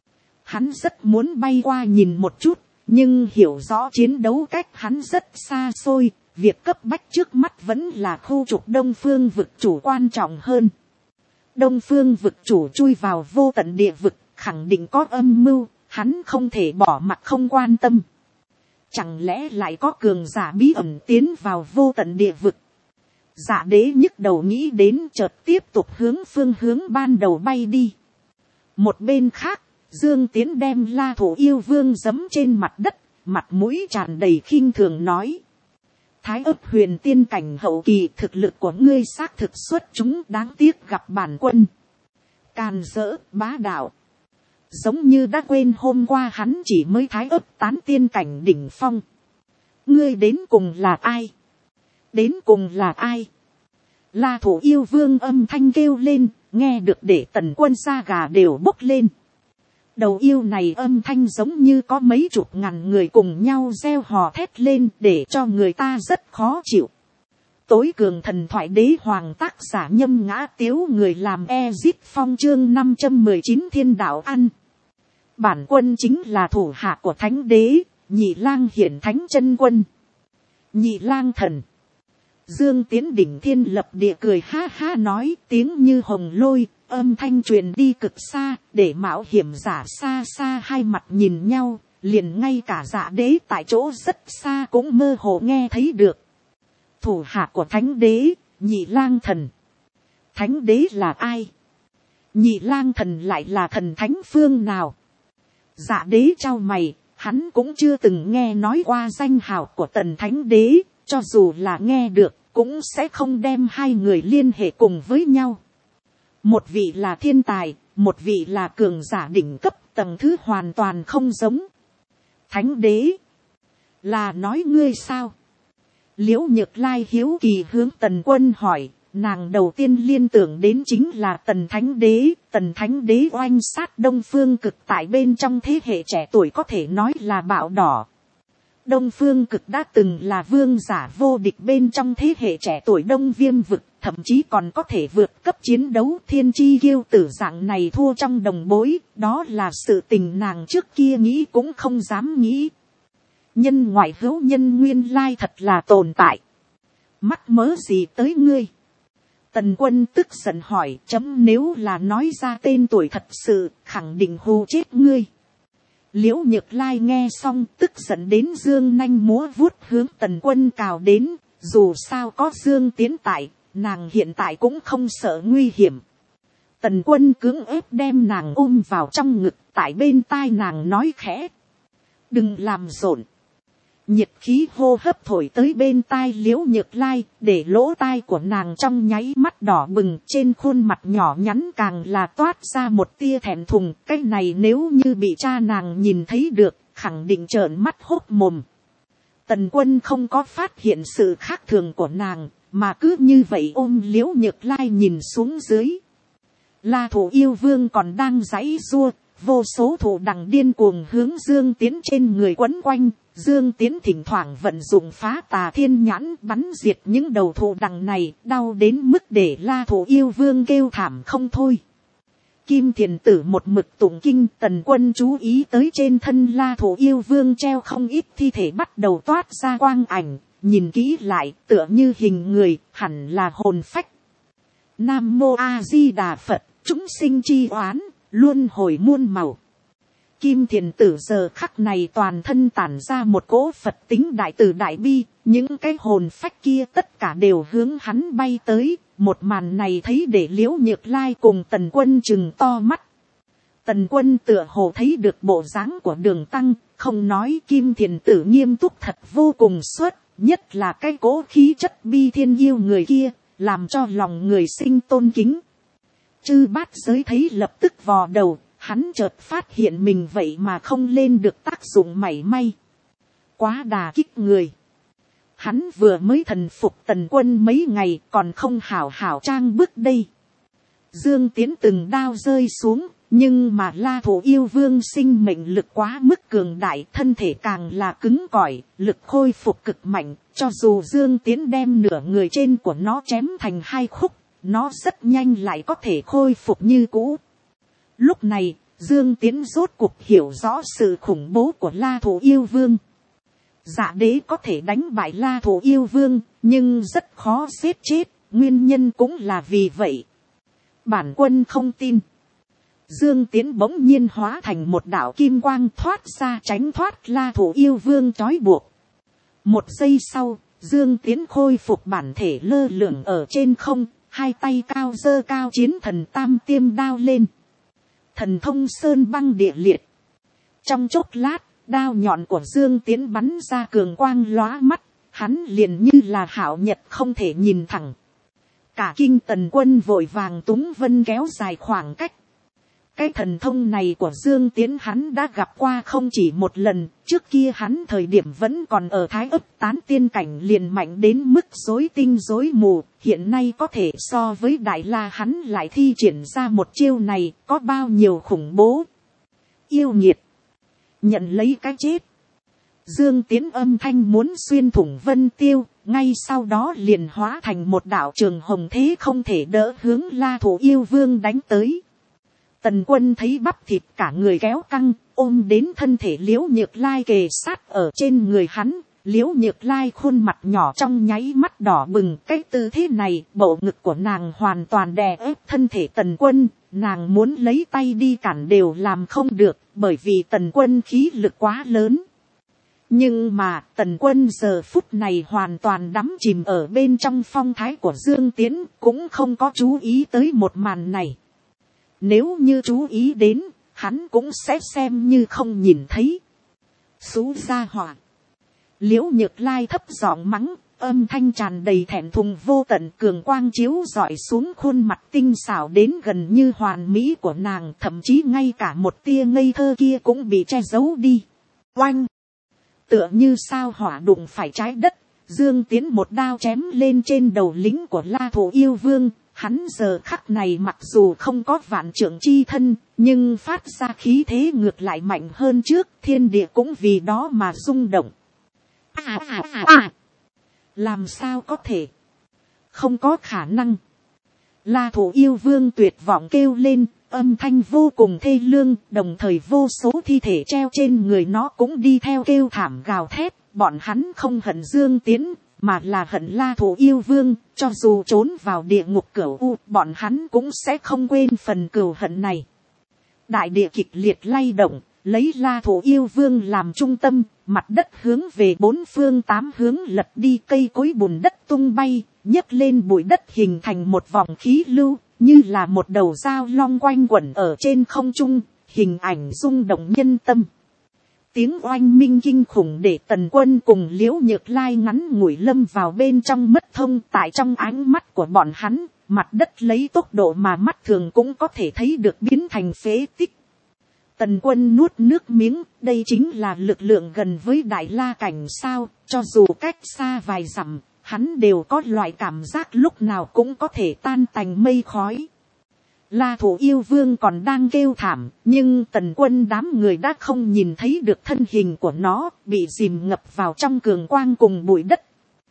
Hắn rất muốn bay qua nhìn một chút, nhưng hiểu rõ chiến đấu cách hắn rất xa xôi, việc cấp bách trước mắt vẫn là khu trục Đông Phương vực chủ quan trọng hơn. Đông Phương vực chủ chui vào vô tận địa vực, khẳng định có âm mưu, hắn không thể bỏ mặc không quan tâm. Chẳng lẽ lại có cường giả bí ẩn tiến vào vô tận địa vực? Dạ đế nhức đầu nghĩ đến, chợt tiếp tục hướng phương hướng ban đầu bay đi. Một bên khác, Dương Tiến đem La Thổ Yêu Vương giẫm trên mặt đất, mặt mũi tràn đầy khinh thường nói: Thái ấp huyền tiên cảnh hậu kỳ, thực lực của ngươi xác thực xuất chúng, đáng tiếc gặp bản quân càn rỡ bá đạo. Giống như đã quên hôm qua hắn chỉ mới thái ấp tán tiên cảnh đỉnh phong. Ngươi đến cùng là ai? Đến cùng là ai? La Thổ Yêu Vương âm thanh kêu lên, nghe được để Tần Quân da gà đều bốc lên. Đầu yêu này âm thanh giống như có mấy chục ngàn người cùng nhau reo hò thét lên, để cho người ta rất khó chịu. Tối cường thần thoại đế hoàng, tác giả Nhâm Ngã Tiếu, người làm Ezit Phong, chương 519 thiên đạo ăn. Bản quân chính là thủ hạ của thánh đế, Nhị Lang hiển thánh chân quân. Nhị Lang thần. Dương Tiến đỉnh thiên lập địa cười ha ha nói, tiếng như hồng lôi, âm thanh truyền đi cực xa, để mạo hiểm giả xa xa hai mặt nhìn nhau, liền ngay cả Dạ đế tại chỗ rất xa cũng mơ hồ nghe thấy được. Thủ hạ của thánh đế, Nhị Lang thần. Thánh đế là ai? Nhị Lang thần lại là thần thánh phương nào? Dạ đế trao mày, hắn cũng chưa từng nghe nói qua danh hào của Tần thánh đế, cho dù là nghe được, cũng sẽ không đem hai người liên hệ cùng với nhau. Một vị là thiên tài, một vị là cường giả đỉnh cấp, tầng thứ hoàn toàn không giống. Thánh đế, là nói ngươi sao? Liễu Nhược Lai hiếu kỳ hướng Tần Quân hỏi, nàng đầu tiên liên tưởng đến chính là Tần Thánh Đế. Tần Thánh Đế oanh sát Đông Phương Cực tại bên trong thế hệ trẻ tuổi có thể nói là bạo đỏ. Đông Phương Cực đã từng là vương giả vô địch bên trong thế hệ trẻ tuổi Đông Viêm vực, thậm chí còn có thể vượt cấp chiến đấu. Thiên chi kiêu tử dạng này thua trong đồng bối, đó là sự tình nàng trước kia nghĩ cũng không dám nghĩ. Nhân ngoại hữu nhân, nguyên lai thật là tồn tại. Mắc mớ gì tới ngươi? Tần Quân tức giận hỏi, chấm nếu là nói ra tên tuổi thật sự, khẳng định hù chết ngươi. Liễu Nhược Lai nghe xong tức giận đến dương nanh múa vuốt hướng Tần Quân cào đến, dù sao có Dương Tiến tại, nàng hiện tại cũng không sợ nguy hiểm. Tần Quân cưỡng ép đem nàng ôm vào trong ngực, tại bên tai nàng nói khẽ: đừng làm rộn. Nhiệt khí hô hấp thổi tới bên tai Liễu Nhược Lai, để lỗ tai của nàng trong nháy mắt đỏ bừng, trên khuôn mặt nhỏ nhắn càng là toát ra một tia thẹn thùng. Cái này nếu như bị cha nàng nhìn thấy được, khẳng định trợn mắt hốt mồm. Tần Quân không có phát hiện sự khác thường của nàng, mà cứ như vậy ôm Liễu Nhược Lai nhìn xuống dưới. La Thổ Yêu Vương còn đang giãy giụa, vô số thổ đằng điên cuồng hướng Dương Tiến trên người quấn quanh. Dương Tiến thỉnh thoảng vận dụng phá tà thiên nhãn bắn diệt những đầu thổ đằng này, đau đến mức để La Thổ Yêu Vương kêu thảm không thôi. Kim Thiền Tử một mực tụng kinh, Tần Quân chú ý tới trên thân La Thổ Yêu Vương treo không ít thi thể bắt đầu toát ra quang ảnh, nhìn kỹ lại tựa như hình người, hẳn là hồn phách. Nam Mô A Di Đà Phật, chúng sinh chi oán, luân hồi muôn màu. Kim Thiền Tử giờ khắc này toàn thân tản ra một cỗ Phật tính đại từ đại bi, những cái hồn phách kia tất cả đều hướng hắn bay tới. Một màn này thấy để Liễu Nhược Lai cùng Tần Quân trừng to mắt. Tần Quân tựa hồ thấy được bộ dáng của Đường Tăng, không nói. Kim Thiền Tử nghiêm túc thật vô cùng xuất, nhất là cái cỗ khí chất bi thiên yêu người kia, làm cho lòng người sinh tôn kính. Chư bát giới thấy lập tức vò đầu. Hắn chợt phát hiện mình vậy mà không lên được tác dụng mảy may. Quá đà kích người. Hắn vừa mới thần phục Tần Quân mấy ngày, còn không hảo hảo trang bước đây. Dương Tiến từng đao rơi xuống, nhưng mà La Thổ Yêu Vương sinh mệnh lực quá mức cường đại, thân thể càng là cứng cỏi, lực khôi phục cực mạnh. Cho dù Dương Tiến đem nửa người trên của nó chém thành hai khúc, nó rất nhanh lại có thể khôi phục như cũ. Lúc này, Dương Tiến rốt cuộc hiểu rõ sự khủng bố của La Thủ Yêu Vương. Dạ đế có thể đánh bại La Thủ Yêu Vương, nhưng rất khó giết chết, nguyên nhân cũng là vì vậy. Bản quân không tin. Dương Tiến bỗng nhiên hóa thành một đạo kim quang thoát ra tránh thoát La Thủ Yêu Vương trói buộc. Một giây sau, Dương Tiến khôi phục bản thể lơ lửng ở trên không, hai tay cao giơ cao chiến thần tam tiêm đao lên. Thần thông sơn băng địa liệt. Trong chốc lát, đao nhọn của Dương Tiến bắn ra cường quang lóa mắt, hắn liền như là hảo nhật không thể nhìn thẳng. Cả kinh Tần Quân vội vàng túng vân kéo dài khoảng cách. Cái thần thông này của Dương Tiến hắn đã gặp qua không chỉ một lần, trước kia hắn thời điểm vẫn còn ở Thái Ấp tán tiên cảnh liền mạnh đến mức rối tinh rối mù, hiện nay có thể so với Đại La hắn lại thi triển ra một chiêu này, có bao nhiêu khủng bố. Yêu nghiệt, nhận lấy cái chết. Dương Tiến âm thanh muốn xuyên thủng vân tiêu, ngay sau đó liền hóa thành một đạo trường hồng thế không thể đỡ hướng La Thủ Yêu Vương đánh tới. Tần Quân thấy bắp thịt cả người kéo căng, ôm đến thân thể Liễu Nhược Lai kề sát ở trên người hắn. Liễu Nhược Lai khuôn mặt nhỏ trong nháy mắt đỏ bừng, cái tư thế này, bộ ngực của nàng hoàn toàn đè ép thân thể Tần Quân, nàng muốn lấy tay đi cản đều làm không được, bởi vì Tần Quân khí lực quá lớn. Nhưng mà Tần Quân giờ phút này hoàn toàn đắm chìm ở bên trong phong thái của Dương Tiến, cũng không có chú ý tới một màn này. Nếu như chú ý đến, hắn cũng sẽ xem như không nhìn thấy. Xú gia hỏa. Liễu Nhược Lai thấp giọng mắng, âm thanh tràn đầy thẹn thùng vô tận, cường quang chiếu rọi xuống khuôn mặt tinh xảo đến gần như hoàn mỹ của nàng, thậm chí ngay cả một tia ngây thơ kia cũng bị che giấu đi. Oanh! Tựa như sao hỏa đụng phải trái đất, Dương Tiến một đao chém lên trên đầu lính của La Thủ Yêu Vương. Hắn giờ khắc này mặc dù không có vạn trượng chi thân, nhưng phát ra khí thế ngược lại mạnh hơn trước, thiên địa cũng vì đó mà rung động. Làm sao có thể? Không có khả năng. La Thủ Yêu Vương tuyệt vọng kêu lên, âm thanh vô cùng thê lương, đồng thời vô số thi thể treo trên người nó cũng đi theo kêu thảm gào thét. Bọn hắn không hận Dương Tiến, mà là hận La Thủ Yêu Vương, cho dù trốn vào địa ngục cửu u, bọn hắn cũng sẽ không quên phần cừu hận này. Đại địa kịch liệt lay động, lấy La Thủ Yêu Vương làm trung tâm, mặt đất hướng về bốn phương tám hướng lật đi, cây cối bùn đất tung bay, nhấc lên bụi đất hình thành một vòng khí lưu, như là một đầu dao long quanh quẩn ở trên không trung, hình ảnh rung động nhân tâm. Tiếng oanh minh kinh khủng để Tần Quân cùng Liễu Nhược Lai ngắn ngủi lâm vào bên trong mất thông. Tại trong ánh mắt của bọn hắn, mặt đất lấy tốc độ mà mắt thường cũng có thể thấy được biến thành phế tích. Tần Quân nuốt nước miếng, đây chính là lực lượng gần với Đại La cảnh sao, cho dù cách xa vài dặm, hắn đều có loại cảm giác lúc nào cũng có thể tan tành mây khói. La Thủ Yêu Vương còn đang kêu thảm, nhưng Tần Quân đám người đã không nhìn thấy được thân hình của nó, bị dìm ngập vào trong cường quang cùng bụi đất.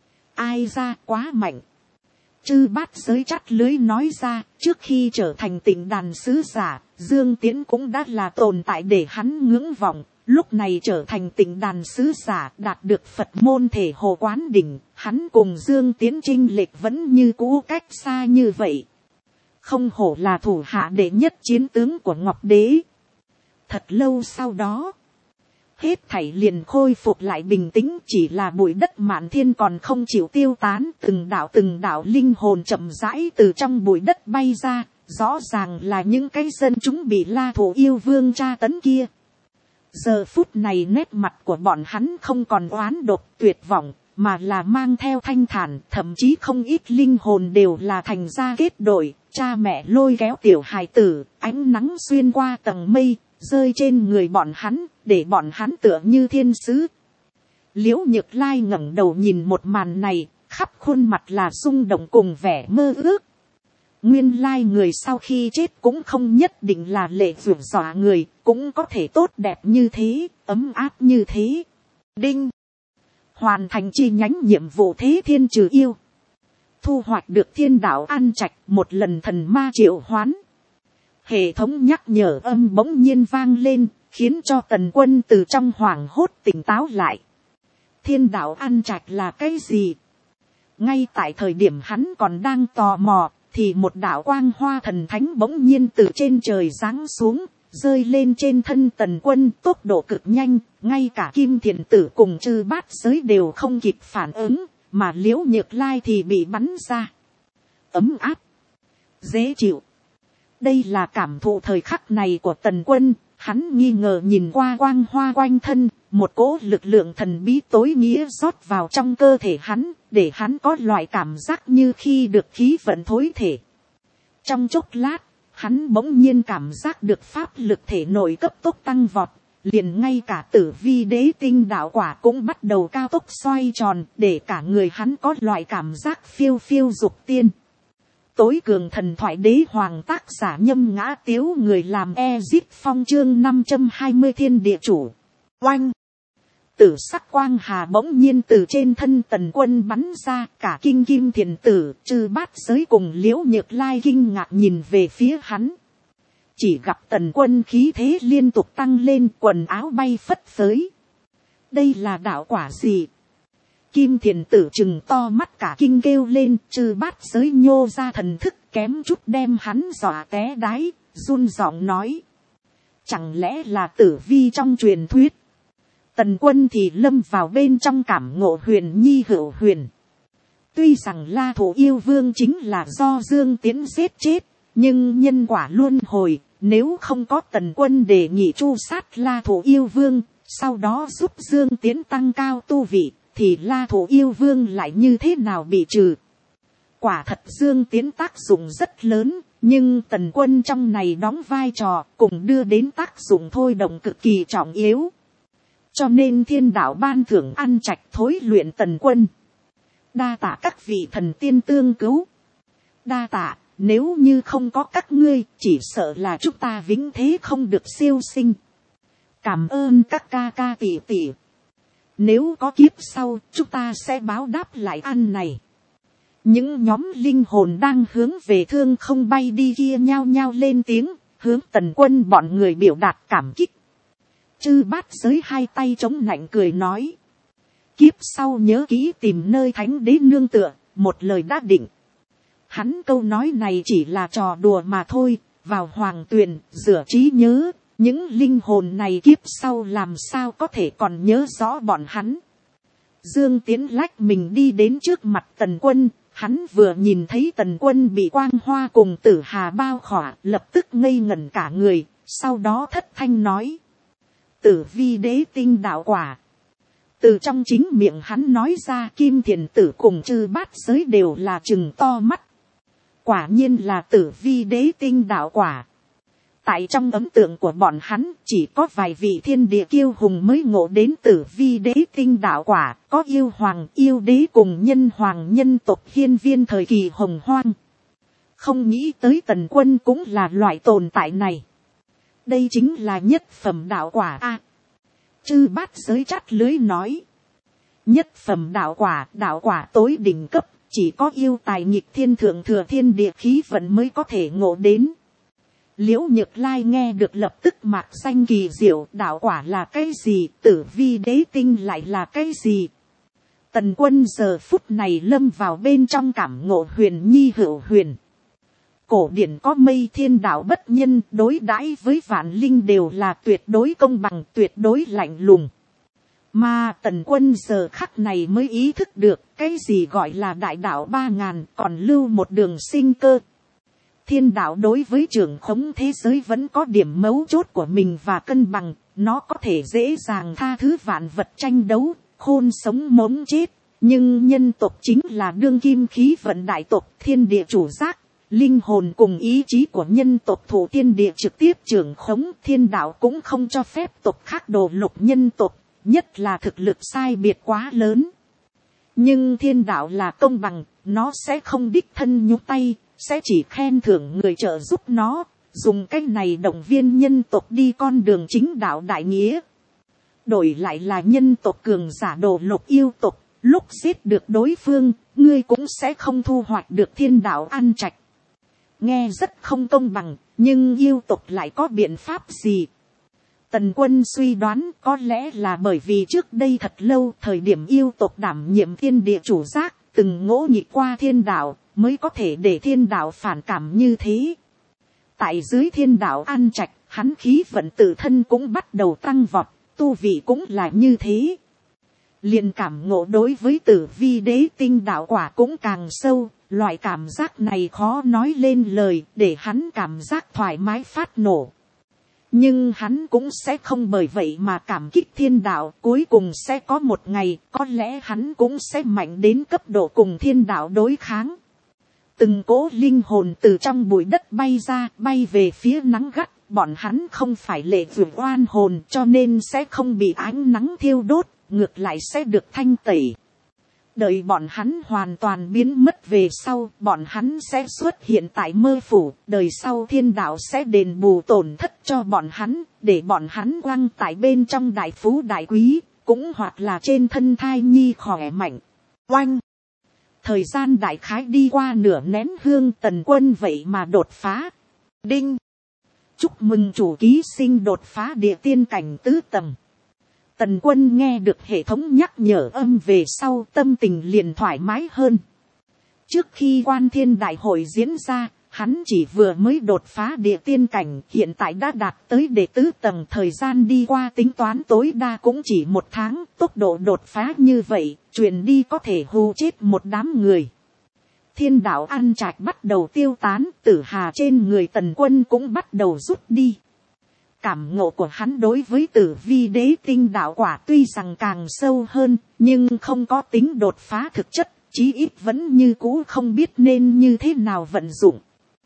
Ai ra quá mạnh. Chư Bát Giới chắt lưới nói ra, trước khi trở thành Tịnh Đàn sứ giả, Dương Tiến cũng đã là tồn tại để hắn ngưỡng vọng. Lúc này trở thành Tịnh Đàn sứ giả, đạt được Phật môn thể Hồ Quán Đỉnh, hắn cùng Dương Tiến chênh lệch vẫn như cũ cách xa như vậy. Không hổ là thủ hạ đệ nhất chiến tướng của Ngọc Đế. Thật lâu sau đó, hết thảy liền khôi phục lại bình tĩnh, chỉ là bụi đất mạn thiên còn không chịu tiêu tán, từng đạo linh hồn chậm rãi từ trong bụi đất bay ra, rõ ràng là những cái dân chúng bị La Thủ Yêu Vương tra tấn kia. Giờ phút này nét mặt của bọn hắn không còn oán độc tuyệt vọng, mà là mang theo thanh thản, thậm chí không ít linh hồn đều là thành ra kết đội, cha mẹ lôi kéo tiểu hài tử, ánh nắng xuyên qua tầng mây, rơi trên người bọn hắn, để bọn hắn tựa như thiên sứ. Liễu Nhược Lai ngẩng đầu nhìn một màn này, khắp khuôn mặt là rung động cùng vẻ mơ ước. Nguyên lai người sau khi chết cũng không nhất định là lệ rủa dọa người, cũng có thể tốt đẹp như thế, ấm áp như thế. Đinh! Hoàn thành chi nhánh nhiệm vụ Thế Thiên trừ yêu. thu hoạch được thiên đạo an trạch, một lần thần ma triệu hoán. Hệ thống nhắc nhở âm bỗng nhiên vang lên, khiến cho Tần Quân từ trong hoảng hốt tỉnh táo lại. Thiên đạo an trạch là cái gì? Ngay tại thời điểm hắn còn đang tò mò, thì một đạo quang hoa thần thánh bỗng nhiên từ trên trời giáng xuống, rơi lên trên thân Tần Quân, tốc độ cực nhanh, ngay cả Kim Thiền Tử cùng Chư Bát Giới đều không kịp phản ứng, mà Liễu Nhược Lai thì bị bắn ra. Ấm áp, dễ chịu. Đây là cảm thụ thời khắc này của Tần Quân, hắn nghi ngờ nhìn qua quang hoa quanh thân, một cỗ lực lượng thần bí tối nghĩa rót vào trong cơ thể hắn, để hắn có loại cảm giác như khi được khí vận thối thể. Trong chốc lát, hắn bỗng nhiên cảm giác được pháp lực thể nội cấp tốc tăng vọt, liền ngay cả Tử Vi Đế Tinh đạo quả cũng bắt đầu cao tốc xoay tròn, để cả người hắn có loại cảm giác phiêu phiêu dục tiên. Tối cường thần thoại đế hoàng, tác giả Nhâm Ngã Tiếu, người làm Ezip Phong, chương 520 thiên địa chủ. Oanh! Tử sắc quang hà bỗng nhiên từ trên thân Tần Quân bắn ra, cả kinh Kim Thiền Tử, Chư Bát Giới cùng Liễu Nhược Lai kinh ngạc nhìn về phía hắn. Chỉ gặp Tần Quân khí thế liên tục tăng lên, quần áo bay phất phới. Đây là đạo quả gì? Kim Thiền Tử trừng to mắt cả kinh kêu lên, Chư Bát Giới nhô ra thần thức kém chút đem hắn dọa té đái, run giọng nói. Chẳng lẽ là Tử Vi trong truyền thuyết? Tần Quân thì lâm vào bên trong cảm ngộ huyền nhi hữu huyền. Tuy rằng La Thủ Yêu Vương chính là do Dương Tiễn giết chết, nhưng nhân quả luân hồi, nếu không có Tần Quân đề nghị tru sát La Thủ Yêu Vương, sau đó giúp Dương Tiễn tăng cao tu vị, thì La Thủ Yêu Vương lại như thế nào bị trừ? Quả thật Dương Tiễn tác dụng rất lớn, nhưng Tần Quân trong này đóng vai trò cùng đưa đến tác dụng thôi động cực kỳ trọng yếu. Cho nên thiên đạo ban thưởng ăn trạch thối luyện Tần Quân. Đa tạ các vị thần tiên tương cứu. Đa tạ, nếu như không có các ngươi, chỉ sợ là chúng ta vĩnh thế không được siêu sinh. Cảm ơn các ca ca tỷ tỷ. Nếu có kiếp sau, chúng ta sẽ báo đáp lại ăn này. Những nhóm linh hồn đang hướng về thương không bay đi kia nhao nhao lên tiếng, hướng Tần Quân bọn người biểu đạt cảm kích. Chư Bát Giới hai tay chống nạnh cười nói. Kiếp sau nhớ kỹ tìm nơi thánh đế nương tựa, một lời đã định. Hắn câu nói này chỉ là trò đùa mà thôi, vào hoàng tuyền, rửa trí nhớ, những linh hồn này kiếp sau làm sao có thể còn nhớ rõ bọn hắn. Dương Tiễn lách mình đi đến trước mặt Tần Quân, hắn vừa nhìn thấy Tần Quân bị quang hoa cùng tử hà bao khỏa, lập tức ngây ngẩn cả người, sau đó thất thanh nói. Tử Vi Đế Tinh đạo quả. Từ trong chính miệng hắn nói ra, Kim Thiền Tử cùng Chư Bát Giới đều là trừng to mắt. Quả nhiên là Tử Vi Đế Tinh đạo quả. Tại trong ấn tượng của bọn hắn, chỉ có vài vị thiên địa kiêu hùng mới ngộ đến Tử Vi Đế Tinh đạo quả, có yêu hoàng, yêu đế cùng nhân hoàng nhân tộc hiên viên thời kỳ hồng hoang. Không nghĩ tới Tần Quân cũng là loại tồn tại này. Đây chính là nhất phẩm đạo quả a. Chư Bát Giới chát lưới nói. Nhất phẩm đạo quả tối đỉnh cấp, chỉ có yêu tài nghịch thiên thượng thừa thiên địa khí vận mới có thể ngộ đến. Liễu Nhược Lai nghe được lập tức mạc danh kỳ diệu, đạo quả là cái gì, Tử Vi Đế Tinh lại là cái gì. Tần Quân giờ phút này lâm vào bên trong cảm ngộ huyền nhi hữu huyền. Cổ điển có mây thiên đạo bất nhân, đối đãi với vạn linh đều là tuyệt đối công bằng, tuyệt đối lạnh lùng. Mà Tần Quân giờ khắc này mới ý thức được cái gì gọi là đại đạo 3000, còn lưu một đường sinh cơ. Thiên đạo đối với trưởng khống thế giới vẫn có điểm mấu chốt của mình và cân bằng, nó có thể dễ dàng tha thứ vạn vật tranh đấu, khôn sống mống chết. Nhưng nhân tộc chính là đương kim khí vận đại tộc, thiên địa chủ giác. Linh hồn cùng ý chí của nhân tộc thủ thiên địa trực tiếp trưởng khống, thiên đạo cũng không cho phép tộc khác đồ lục nhân tộc, nhất là thực lực sai biệt quá lớn. Nhưng thiên đạo là công bằng, nó sẽ không đích thân nhúc tay, sẽ chỉ khen thưởng người trợ giúp nó, dùng cách này động viên nhân tộc đi con đường chính đạo đại nghĩa. Đổi lại là nhân tộc cường giả đồ lục yêu tộc, lúc giết được đối phương, ngươi cũng sẽ không thu hoạch được thiên đạo ăn trạch. Nghe rất không công bằng, nhưng yêu tộc lại có biện pháp gì? Tần Quân suy đoán có lẽ là bởi vì trước đây thật lâu thời điểm yêu tộc đảm nhiệm thiên địa chủ giác, từng ngỗ nhị qua thiên đạo, mới có thể để thiên đạo phản cảm như thế. Tại dưới thiên đạo an trạch, hắn khí vận tự thân cũng bắt đầu tăng vọt, tu vị cũng là như thế. Liền cảm ngộ đối với tử vi đế tinh đạo quả cũng càng sâu, loại cảm giác này khó nói lên lời, để hắn cảm giác thoải mái phát nổ. Nhưng hắn cũng sẽ không bởi vậy mà cảm kích thiên đạo, cuối cùng sẽ có một ngày, có lẽ hắn cũng sẽ mạnh đến cấp độ cùng thiên đạo đối kháng. Từng cỗ linh hồn từ trong bụi đất bay ra, bay về phía nắng gắt, bọn hắn không phải lệ vượt oan hồn cho nên sẽ không bị ánh nắng thiêu đốt, ngược lại sẽ được thanh tẩy. Đợi bọn hắn hoàn toàn biến mất về sau, bọn hắn sẽ xuất hiện tại mơ phủ, đời sau thiên đạo sẽ đền bù tổn thất cho bọn hắn, để bọn hắn quăng tại bên trong đại phú đại quý, cũng hoặc là trên thân thai nhi khỏe mạnh. Oanh! Thời gian đại khái đi qua nửa nén hương, Tần Quân vậy mà đột phá. Đinh! Chúc mừng chủ ký sinh đột phá địa tiên cảnh tứ tầng. Tần Quân nghe được hệ thống nhắc nhở âm về sau, tâm tình liền thoải mái hơn. Trước khi Quan Thiên Đại hội diễn ra, hắn chỉ vừa mới đột phá địa tiên cảnh, hiện tại đã đạt tới đệ tứ tầng, thời gian đi qua tính toán tối đa cũng chỉ 1 tháng, tốc độ đột phá như vậy, truyền đi có thể hù chết một đám người. Thiên đạo ăn trạch bắt đầu tiêu tán, tử hà trên người Tần Quân cũng bắt đầu rút đi. Cảm ngộ của hắn đối với tử vi đế tinh đạo quả tuy rằng càng sâu hơn, nhưng không có tính đột phá thực chất, chí ít vẫn như cũ không biết nên như thế nào vận dụng.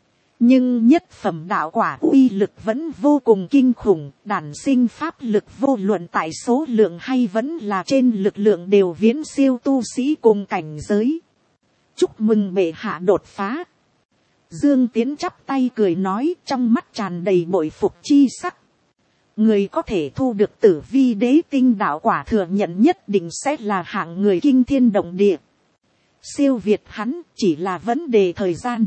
Nhưng nhất phẩm đạo quả uy lực vẫn vô cùng kinh khủng, đản sinh pháp lực vô luận tại số lượng hay vẫn là trên lực lượng đều viễn siêu tu sĩ cùng cảnh giới. Chúc mừng bệ hạ đột phá. Dương Tiến chắp tay cười nói, trong mắt tràn đầy bội phục chi sắc. Người có thể thu được tử vi đế tinh đạo quả thừa nhận nhất định sẽ là hạng người kinh thiên động địa. Siêu việt hắn chỉ là vấn đề thời gian.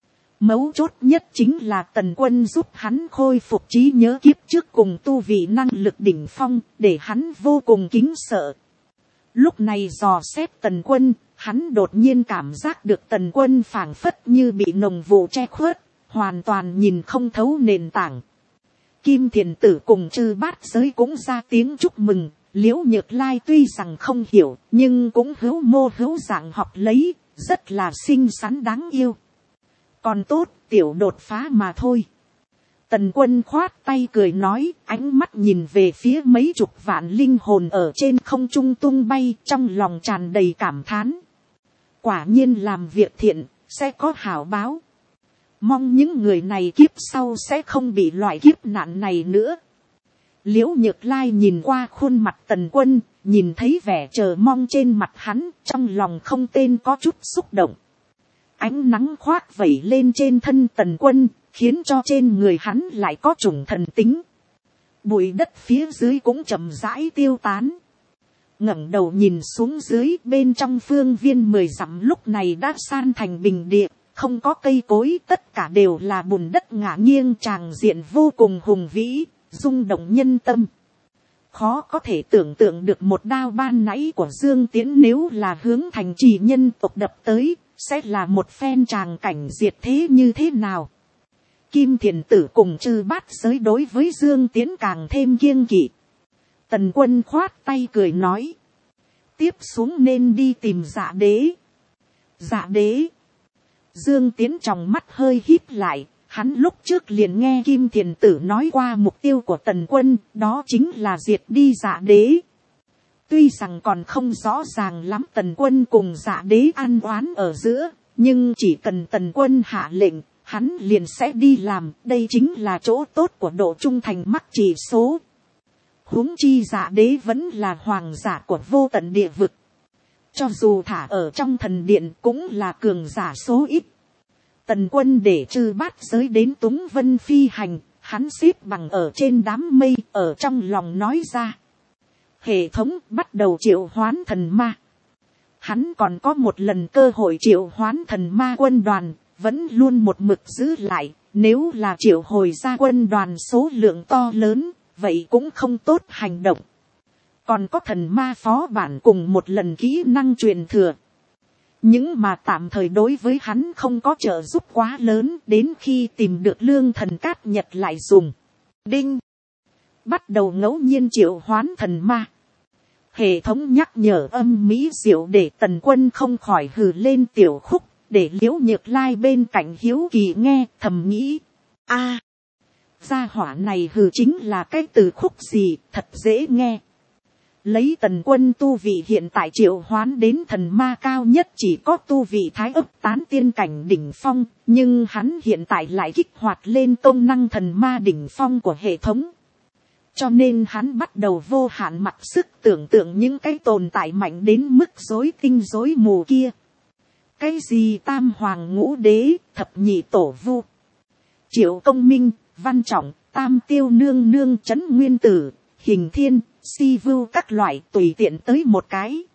Mấu chốt nhất chính là Tần Quân giúp hắn khôi phục trí nhớ kiếp trước cùng tu vị năng lực đỉnh phong, để hắn vô cùng kính sợ. Lúc này dò xét Tần Quân, hắn đột nhiên cảm giác được Tần Quân phảng phất như bị nồng vụ che khuất, hoàn toàn nhìn không thấu nền tảng. Kim Thiền Tử cùng Chư Bát Giới cũng ra tiếng chúc mừng. Liễu Nhược Lai tuy rằng không hiểu, nhưng cũng hữu mô hữu dạng học lấy, rất là xinh xắn đáng yêu. Còn tốt, tiểu đột phá mà thôi. Tần Quân khoát tay cười nói, ánh mắt nhìn về phía mấy chục vạn linh hồn ở trên không trung tung bay, trong lòng tràn đầy cảm thán. Quả nhiên làm việc thiện, sẽ có hảo báo. Mong những người này kiếp sau sẽ không bị loại kiếp nạn này nữa. Liễu Nhược Lai nhìn qua khuôn mặt Tần Quân, nhìn thấy vẻ chờ mong trên mặt hắn, trong lòng không tên có chút xúc động. Ánh nắng khoác vẩy lên trên thân Tần Quân, khiến cho trên người hắn lại có chủng thần tính. Bụi đất phía dưới cũng chậm rãi tiêu tán. Ngẩng đầu nhìn xuống dưới, bên trong phương viên 10 dặm lúc này đã san thành bình địa, không có cây cối, tất cả đều là bùn đất ngả nghiêng, tràng diện vô cùng hùng vĩ, rung động nhân tâm. Khó có thể tưởng tượng được một đao ban nãy của Dương Tiễn nếu là hướng thành trì nhân tộc đập tới, sẽ là một phen tràng cảnh diệt thế như thế nào. Kim Thiền Tử cùng Chư Bát Giới đối với Dương Tiễn càng thêm kiêng kỵ. Tần Quân khoát tay cười nói, tiếp xuống nên đi tìm Dạ Đế. Dạ Đế. Dương Tiễn trong mắt hơi híp lại, hắn lúc trước liền nghe Kim Thiền Tử nói qua mục tiêu của Tần Quân, đó chính là diệt đi Dạ Đế. Tuy rằng còn không rõ ràng lắm Tần Quân cùng Dạ Đế ăn oán ở giữa, nhưng chỉ cần Tần Quân hạ lệnh, hắn liền sẽ đi làm, đây chính là chỗ tốt của độ trung thành mắc chỉ số. Huống chi Dạ Đế vẫn là hoàng giả của vô tận địa vực. Cho dù thả ở trong thần điện cũng là cường giả số ít. Tần Quân để Chư Bát Giới đến Túng Vân phi hành, hắn xếp bằng ở trên đám mây, ở trong lòng nói ra. Hệ thống bắt đầu triệu hoán thần ma. hắn còn có một lần cơ hội triệu hoán thần ma quân đoàn, vẫn luôn một mực giữ lại. Nếu là triệu hồi ra quân đoàn số lượng to lớn, vậy cũng không tốt hành động. Còn có thần ma phó bản cùng một lần kỹ năng truyền thừa. Nhưng mà tạm thời đối với hắn không có trợ giúp quá lớn, đến khi tìm được lương thần cát nhật lại dùng. Đinh. Bắt đầu ngẫu nhiên triệu hoán thần ma. Hệ thống nhắc nhở âm mỹ diệu để Tần Quân không khỏi hừ lên tiểu khúc, để Liễu Nhược Lai bên cạnh hiếu kỳ nghe, thầm nghĩ. A, gia hỏa này hừ chính là cái từ khúc gì, thật dễ nghe. Lấy Tần Quân tu vị hiện tại triệu hoán đến thần ma cao nhất chỉ có tu vị thái ấp tán tiên cảnh đỉnh phong, nhưng hắn hiện tại lại kích hoạt lên công năng thần ma đỉnh phong của hệ thống. Cho nên hắn bắt đầu vô hạn mặc sức tưởng tượng những cái tồn tại mạnh đến mức rối tinh rối mù kia. Cái gì tam hoàng ngũ đế, thập nhị tổ vu, Triệu Công Minh, Văn Trọng, Tam Tiêu Nương Nương, Trấn Nguyên Tử, Hình Thiên, Si Vưu các loại tùy tiện tới một cái.